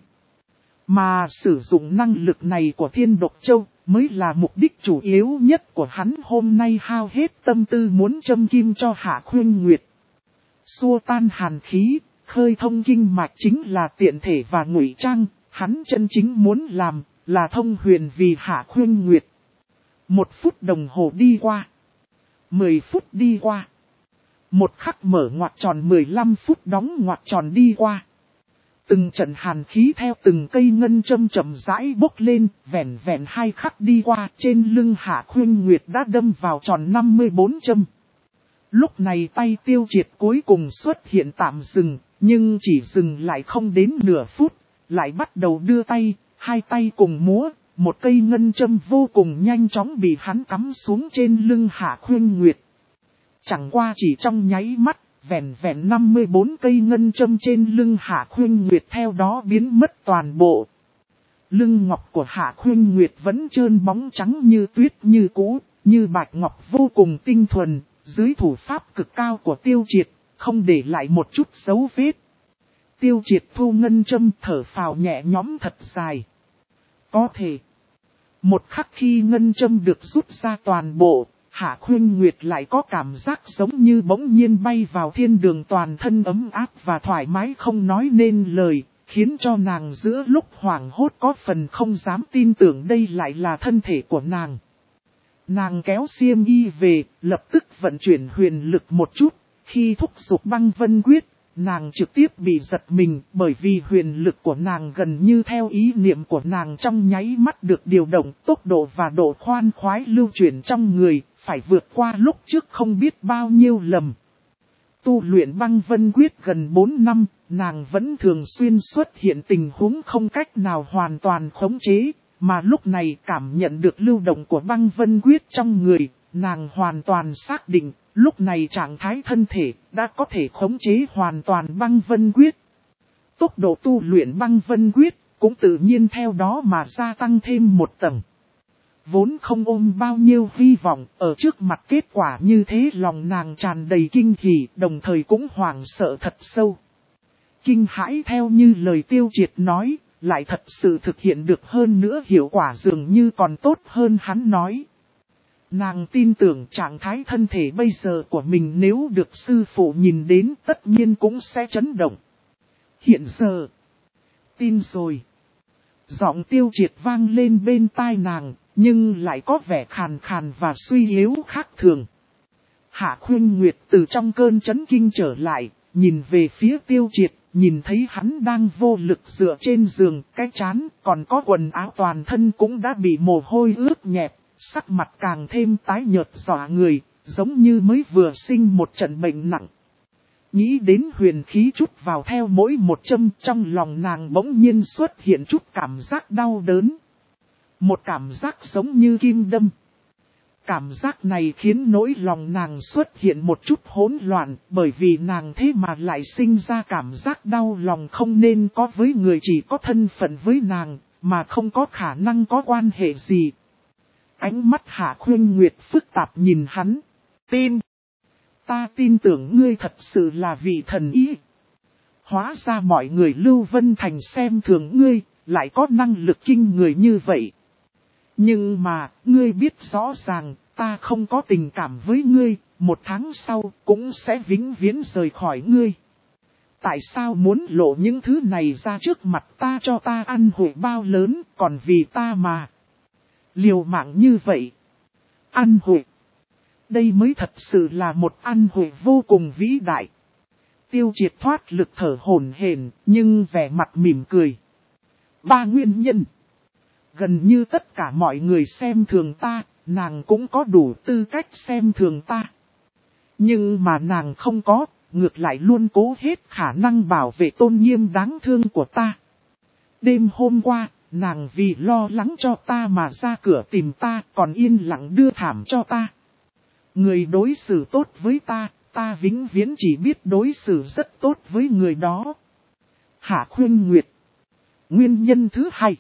Mà sử dụng năng lực này của thiên độc châu, mới là mục đích chủ yếu nhất của hắn hôm nay hao hết tâm tư muốn châm kim cho Hạ Khuynh Nguyệt. Xua tan hàn khí, khơi thông kinh mạch chính là tiện thể và ngụy trang, hắn chân chính muốn làm, là thông huyền vì Hạ Khuynh Nguyệt. 1 phút đồng hồ đi qua. 10 phút đi qua. Một khắc mở ngoặc tròn 15 phút đóng ngoặc tròn đi qua. Từng trận hàn khí theo từng cây ngân châm chậm rãi bốc lên, vẹn vẹn 2 khắc đi qua, trên lưng Hạ Khuynh Nguyệt đã đâm vào tròn 54 châm. Lúc này tay Tiêu Triệt cuối cùng xuất hiện tạm dừng, nhưng chỉ dừng lại không đến nửa phút, lại bắt đầu đưa tay, hai tay cùng múa, một cây ngân châm vô cùng nhanh chóng bị hắn cắm xuống trên lưng Hạ Khuynh Nguyệt. Chẳng qua chỉ trong nháy mắt, vẹn vẹn 54 cây ngân châm trên lưng Hạ Khuynh Nguyệt theo đó biến mất toàn bộ. Lưng ngọc của Hạ Khuynh Nguyệt vẫn trơn bóng trắng như tuyết như cũ, như bạch ngọc vô cùng tinh thuần, dưới thủ pháp cực cao của Tiêu Triệt, không để lại một chút dấu vết. Tiêu Triệt thu ngân châm thở phào nhẹ nhõm thật dài. Có thể, một khắc khi ngân châm được rút ra toàn bộ, Hạ Khuynh Nguyệt lại có cảm giác giống như bỗng nhiên bay vào thiên đường, toàn thân ấm áp và thoải mái không nói nên lời, khiến cho nàng giữa lúc hoảng hốt có phần không dám tin tưởng đây lại là thân thể của nàng. Nàng kéo xiêm y về, lập tức vận chuyển huyền lực một chút, khi thúc giục băng vân quyết, nàng trực tiếp bị giật mình bởi vì huyền lực của nàng gần như theo ý niệm của nàng trong nháy mắt được điều động, tốc độ và độ khoan khoái lưu chuyển trong người, phải vượt qua lúc trước không biết bao nhiêu lầm. Tu luyện băng vân quyết gần 4 năm, nàng vẫn thường xuyên xuất hiện tình huống không cách nào hoàn toàn khống chế, mà lúc này cảm nhận được lưu động của băng vân quyết trong người, nàng hoàn toàn xác định, lúc này trạng thái thân thể đã có thể khống chế hoàn toàn băng vân quyết. Tốc độ tu luyện băng vân quyết cũng tự nhiên theo đó mà gia tăng thêm một tầng. Vốn không ôm bao nhiêu hy vọng, ở trước mặt kết quả như thế lòng nàng tràn đầy kinh hỉ, đồng thời cũng hoảng sợ thật sâu. Kinh hãi theo như lời Tiêu Triệt nói, lại thật sự thực hiện được, hơn nữa hiệu quả dường như còn tốt hơn hắn nói. Nàng tin tưởng trạng thái thân thể bây giờ của mình nếu được sư phụ nhìn đến tất nhiên cũng sẽ chấn động. Hiện giờ, tin rồi. Giọng Tiêu Triệt vang lên bên tai nàng, nhưng lại có vẻ khàn khàn và suy yếu khác thường. Hạ Khuynh Nguyệt từ trong cơn chấn kinh trở lại, nhìn về phía Tiêu Triệt, nhìn thấy hắn đang vô lực dựa trên giường, cái trán còn có quần áo toàn thân cũng đã bị mồ hôi ướt nhẹp, sắc mặt càng thêm tái nhợt dọa người, giống như mới vừa sinh một trận bệnh nặng. Nghĩ đến huyền khí chút vào theo mỗi một châm, trong lòng nàng bỗng nhiên xuất hiện chút cảm giác đau đớn. Một cảm giác giống như kim đâm. Cảm giác này khiến nỗi lòng nàng xuất hiện một chút hỗn loạn, bởi vì nàng thế mà lại sinh ra cảm giác đau lòng không nên có với người chỉ có thân phận với nàng, mà không có khả năng có quan hệ gì. Ánh mắt Hạ Khuynh Nguyệt phức tạp nhìn hắn. Ta tin tưởng ngươi thật sự là vị thần ý. Hóa ra mọi người Lưu Vân Thành xem thường ngươi, lại có năng lực kinh người như vậy. Nhưng mà, ngươi biết rõ ràng, ta không có tình cảm với ngươi, 1 tháng sau cũng sẽ vĩnh viễn rời khỏi ngươi. Tại sao muốn lộ những thứ này ra trước mặt ta, cho ta ăn hủi bao lớn, còn vì ta mà liều mạng như vậy? Ăn hủi. Đây mới thật sự là một ăn hủi vô cùng vĩ đại. Tiêu Triệt thoát lực thở hổn hển, nhưng vẻ mặt mỉm cười. 3 nguyên nhân. Gần như tất cả mọi người xem thường ta, nàng cũng có đủ tư cách xem thường ta. Nhưng mà nàng không có, ngược lại luôn cố hết khả năng bảo vệ tôn nghiêm đáng thương của ta. Đêm hôm qua, nàng vì lo lắng cho ta mà ra cửa tìm ta, còn yên lặng đưa thảm cho ta. Người đối xử tốt với ta, ta vĩnh viễn chỉ biết đối xử rất tốt với người đó. Hạ Khuynh Nguyệt. Nguyên nhân thứ 2.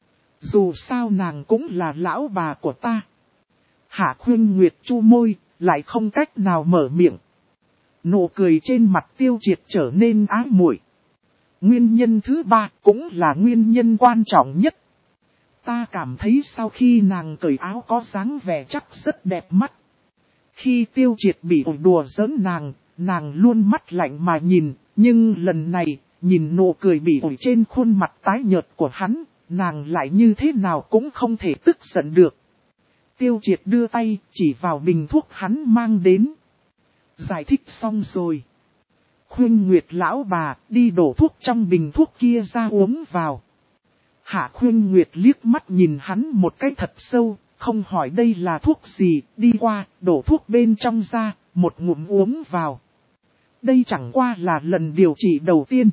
Dù sao nàng cũng là lão bà của ta. Hạ Khuynh Nguyệt chu môi, lại không cách nào mở miệng. Nụ cười trên mặt Tiêu Triệt trở nên ái muội. Nguyên nhân thứ 3 cũng là nguyên nhân quan trọng nhất. Ta cảm thấy sau khi nàng cởi áo có dáng vẻ chắc rất đẹp mắt. Khi Tiêu Triệt bị đùa giỡn nàng luôn mắt lạnh mà nhìn, nhưng lần này, nhìn nụ cười bị ổi trên khuôn mặt tái nhợt của hắn, nàng lại như thế nào cũng không thể tức giận được. Tiêu Triệt đưa tay chỉ vào bình thuốc hắn mang đến. Giải thích xong rồi. Khuynh Nguyệt lão bà đi đổ thuốc trong bình thuốc kia ra uống vào. Hạ Khuynh Nguyệt liếc mắt nhìn hắn một cái thật sâu, không hỏi đây là thuốc gì, đi qua, đổ thuốc bên trong ra, một ngụm uống vào. Đây chẳng qua là lần điều trị đầu tiên.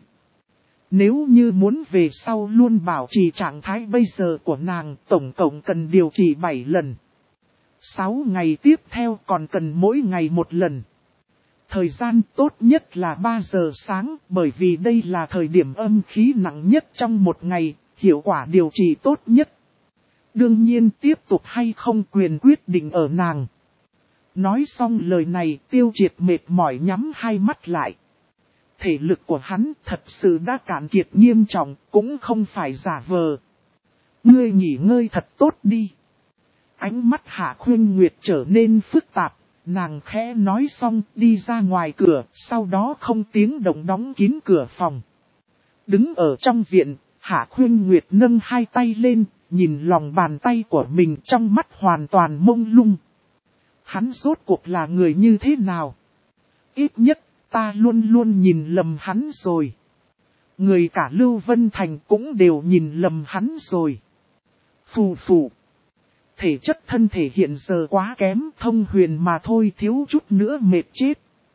Nếu như muốn về sau luôn bảo trì trạng thái bây giờ của nàng, tổng cộng cần điều trị 7 lần. 6 ngày tiếp theo còn cần mỗi ngày 1 lần. Thời gian tốt nhất là 3 giờ sáng, bởi vì đây là thời điểm âm khí nặng nhất trong một ngày, hiệu quả điều trị tốt nhất. Đương nhiên tiếp tục hay không quyền quyết định ở nàng. Nói xong lời này, Tiêu Triệt mệt mỏi nhắm hai mắt lại. Thể lực của hắn thật sự đã cạn kiệt nghiêm trọng, cũng không phải giả vờ. Ngươi nghỉ ngơi thật tốt đi. Ánh mắt Hạ Khuynh Nguyệt trở nên phức tạp, nàng khẽ nói xong đi ra ngoài cửa, sau đó không tiếng động đóng kín cửa phòng. Đứng ở trong viện, Hạ Khuynh Nguyệt nâng hai tay lên, nhìn lòng bàn tay của mình trong mắt hoàn toàn mông lung. Hắn rốt cuộc là người như thế nào? Ít nhất, ta luôn luôn nhìn lầm hắn rồi. Người cả Lưu Vân Thành cũng đều nhìn lầm hắn rồi. Phù phù. Thể chất thân thể hiện giờ quá kém, thông huyền mà thôi, thiếu chút nữa mệt chết.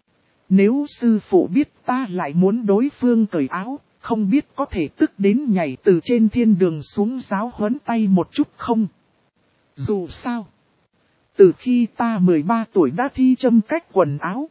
Nếu sư phụ biết ta lại muốn đối phương cởi áo, không biết có thể tức đến nhảy từ trên thiên đường xuống giáo huấn tay một chút không? Dù sao, từ khi ta 13 tuổi đã thi châm cách quần áo,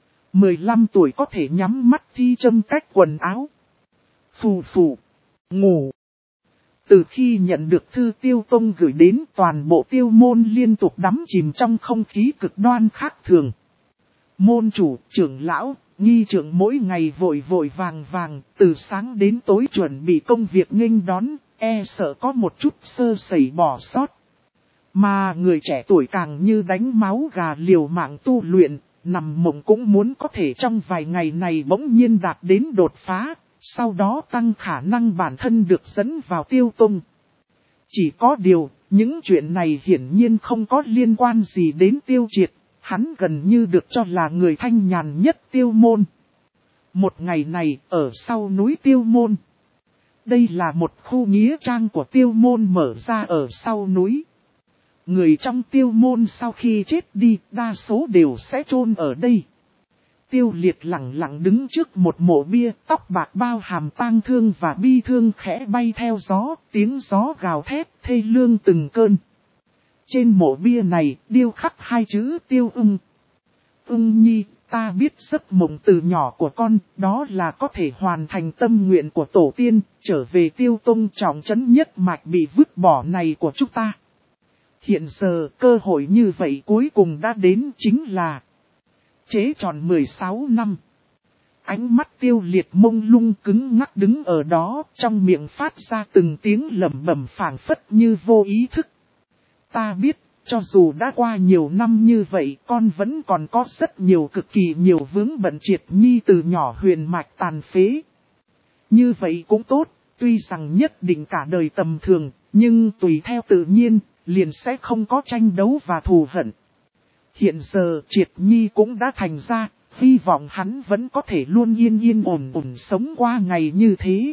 15 tuổi có thể nhắm mắt thi châm cách quần áo. Phù phù, ngủ. Từ khi nhận được thư Tiêu Tông gửi đến, toàn bộ Tiêu môn liên tục đắm chìm trong không khí cực đoan khác thường. Môn chủ, trưởng lão, nghi trưởng mỗi ngày vội vội vàng vàng, từ sáng đến tối chuẩn bị công việc nghênh đón, e sợ có một chút sơ sẩy bỏ sót. Mà người trẻ tuổi càng như đánh máu gà liều mạng tu luyện, nằm mộng cũng muốn có thể trong vài ngày này bỗng nhiên đạt đến đột phá, sau đó tăng khả năng bản thân được dẫn vào Tiêu Tông. Chỉ có điều, những chuyện này hiển nhiên không có liên quan gì đến Tiêu Triệt, hắn gần như được cho là người thanh nhàn nhất Tiêu môn. Một ngày này, ở sau núi Tiêu môn. Đây là một khu nghĩa trang của Tiêu môn mở ra ở sau núi. Người trong Tiêu môn sau khi chết đi, đa số đều sẽ chôn ở đây. Tiêu Liệt lặng lặng đứng trước một mộ bia, tóc bạc bao hàm tang thương và bi thương khẽ bay theo gió, tiếng gió gào thét, thê lương từng cơn. Trên mộ bia này, điêu khắc hai chữ Tiêu Ưng. Ưng nhi, ta biết giấc mộng từ nhỏ của con, đó là có thể hoàn thành tâm nguyện của tổ tiên, trở về Tiêu Tông trọng trấn nhất mạch bị vứt bỏ này của chúng ta. Hiện giờ, cơ hội như vậy cuối cùng đã đến, chính là chế tròn 16 năm. Ánh mắt Tiêu Liệt mông lung cứng ngắc đứng ở đó, trong miệng phát ra từng tiếng lẩm bẩm phảng phất như vô ý thức. Ta biết, cho dù đã qua nhiều năm như vậy, con vẫn còn có rất nhiều cực kỳ nhiều vướng bận. Triệt Nhi từ nhỏ huyền mạch tàn phế. Như vậy cũng tốt, tuy rằng nhất định cả đời tầm thường, nhưng tùy theo tự nhiên, liền sẽ không có tranh đấu và thù hận. Hiện giờ Triệt Nhi cũng đã thành ra, hy vọng hắn vẫn có thể luôn yên yên ổn ổn sống qua ngày như thế.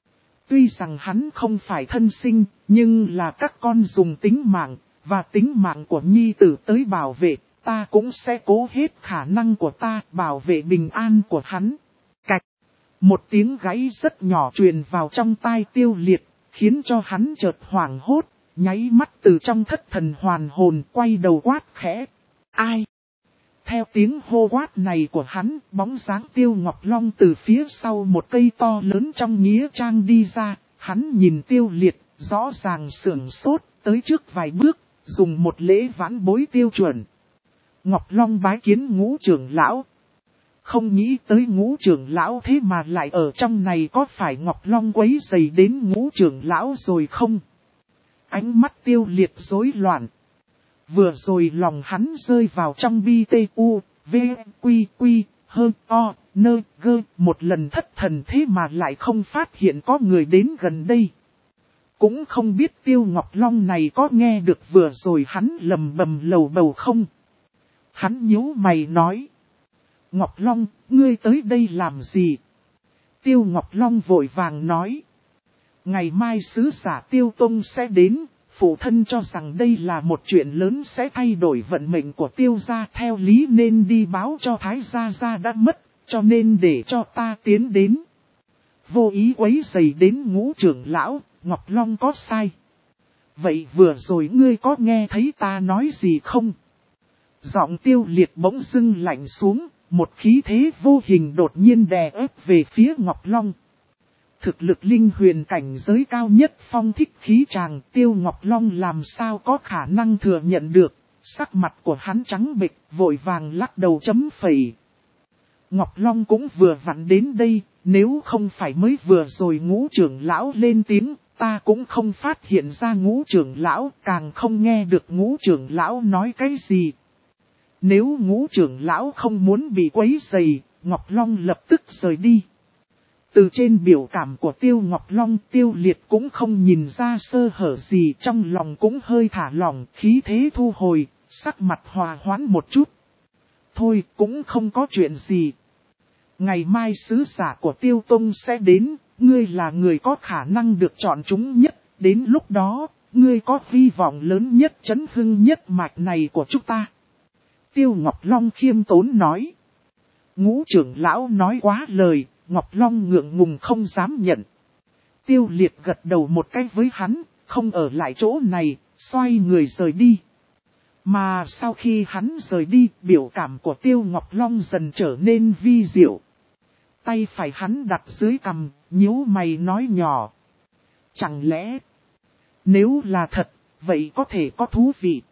Tuy rằng hắn không phải thân sinh, nhưng là các con dùng tính mạng, và tính mạng của Nhi tử tới bảo vệ, ta cũng sẽ cố hết khả năng của ta bảo vệ bình an của hắn. Cạch! Một tiếng gáy rất nhỏ truyền vào trong tai Tiêu Liệt, khiến cho hắn chợt hoảng hốt, nháy mắt từ trong thất thần hoàn hồn quay đầu quát khẽ. Ai? Theo tiếng hô quát này của hắn, bóng dáng Tiêu Ngọc Long từ phía sau một cây to lớn trong nghĩa trang đi ra, hắn nhìn Tiêu Liệt, rõ ràng sưởng sốt, tới trước vài bước, dùng một lễ vãn bối tiêu chuẩn. Ngọc Long bái kiến Ngũ trưởng lão. Không nghĩ tới Ngũ trưởng lão thế mà lại ở trong này, có phải Ngọc Long quấy rầy đến Ngũ trưởng lão rồi không? Ánh mắt Tiêu Liệt rối loạn. Vừa rồi lòng hắn rơi vào trong bi tê u, v, quy quy, hơn o, nơ, gơ, một lần thất thần thế mà lại không phát hiện có người đến gần đây. Cũng không biết Tiêu Ngọc Long này có nghe được vừa rồi hắn lầm bầm lầu bầu không? Hắn nhíu mày nói. Ngọc Long, ngươi tới đây làm gì? Tiêu Ngọc Long vội vàng nói. Ngày mai sứ giả Tiêu Tông sẽ đến, phụ thân cho rằng đây là một chuyện lớn sẽ thay đổi vận mệnh của Tiêu gia, theo lý nên đi báo cho Thái gia gia đã mất, cho nên để cho ta tiến đến. Vô ý quấy rầy đến Ngũ trưởng lão, Ngọc Long có sai. Vậy vừa rồi ngươi có nghe thấy ta nói gì không? Giọng Tiêu Liệt bỗng dưng lạnh xuống, một khí thế vô hình đột nhiên đè ép về phía Ngọc Long. Thực lực linh huyền cảnh giới cao nhất phong thích khí tràng, Tiêu Ngọc Long làm sao có khả năng thừa nhận được, sắc mặt của hắn trắng bệch, vội vàng lắc đầu chấm phẩy. Ngọc Long cũng vừa vặn đến đây, nếu không phải mới vừa rồi Ngũ trưởng lão lên tiếng, ta cũng không phát hiện ra Ngũ trưởng lão, càng không nghe được Ngũ trưởng lão nói cái gì. Nếu Ngũ trưởng lão không muốn bị quấy rầy, Ngọc Long lập tức rời đi. Từ trên biểu cảm của Tiêu Ngọc Long, Tiêu Liệt cũng không nhìn ra sơ hở gì, trong lòng cũng hơi thả lỏng, khí thế thu hồi, sắc mặt hòa hoãn một chút. Thôi, cũng không có chuyện gì. Ngày mai sứ giả của Tiêu Tông sẽ đến, ngươi là người có khả năng được chọn chúng nhất, đến lúc đó, ngươi có hy vọng lớn nhất chấn hưng nhất mạch này của chúng ta. Tiêu Ngọc Long khiêm tốn nói. Ngũ trưởng lão nói quá lời, Ngọc Long ngượng ngùng không dám nhận. Tiêu Liệt gật đầu một cái với hắn, không ở lại chỗ này, xoay người rời đi. Mà sau khi hắn rời đi, biểu cảm của Tiêu Ngọc Long dần trở nên vi diệu. Tay phải hắn đặt dưới cằm, nhíu mày nói nhỏ. Chẳng lẽ, nếu là thật, vậy có thể có thú vị.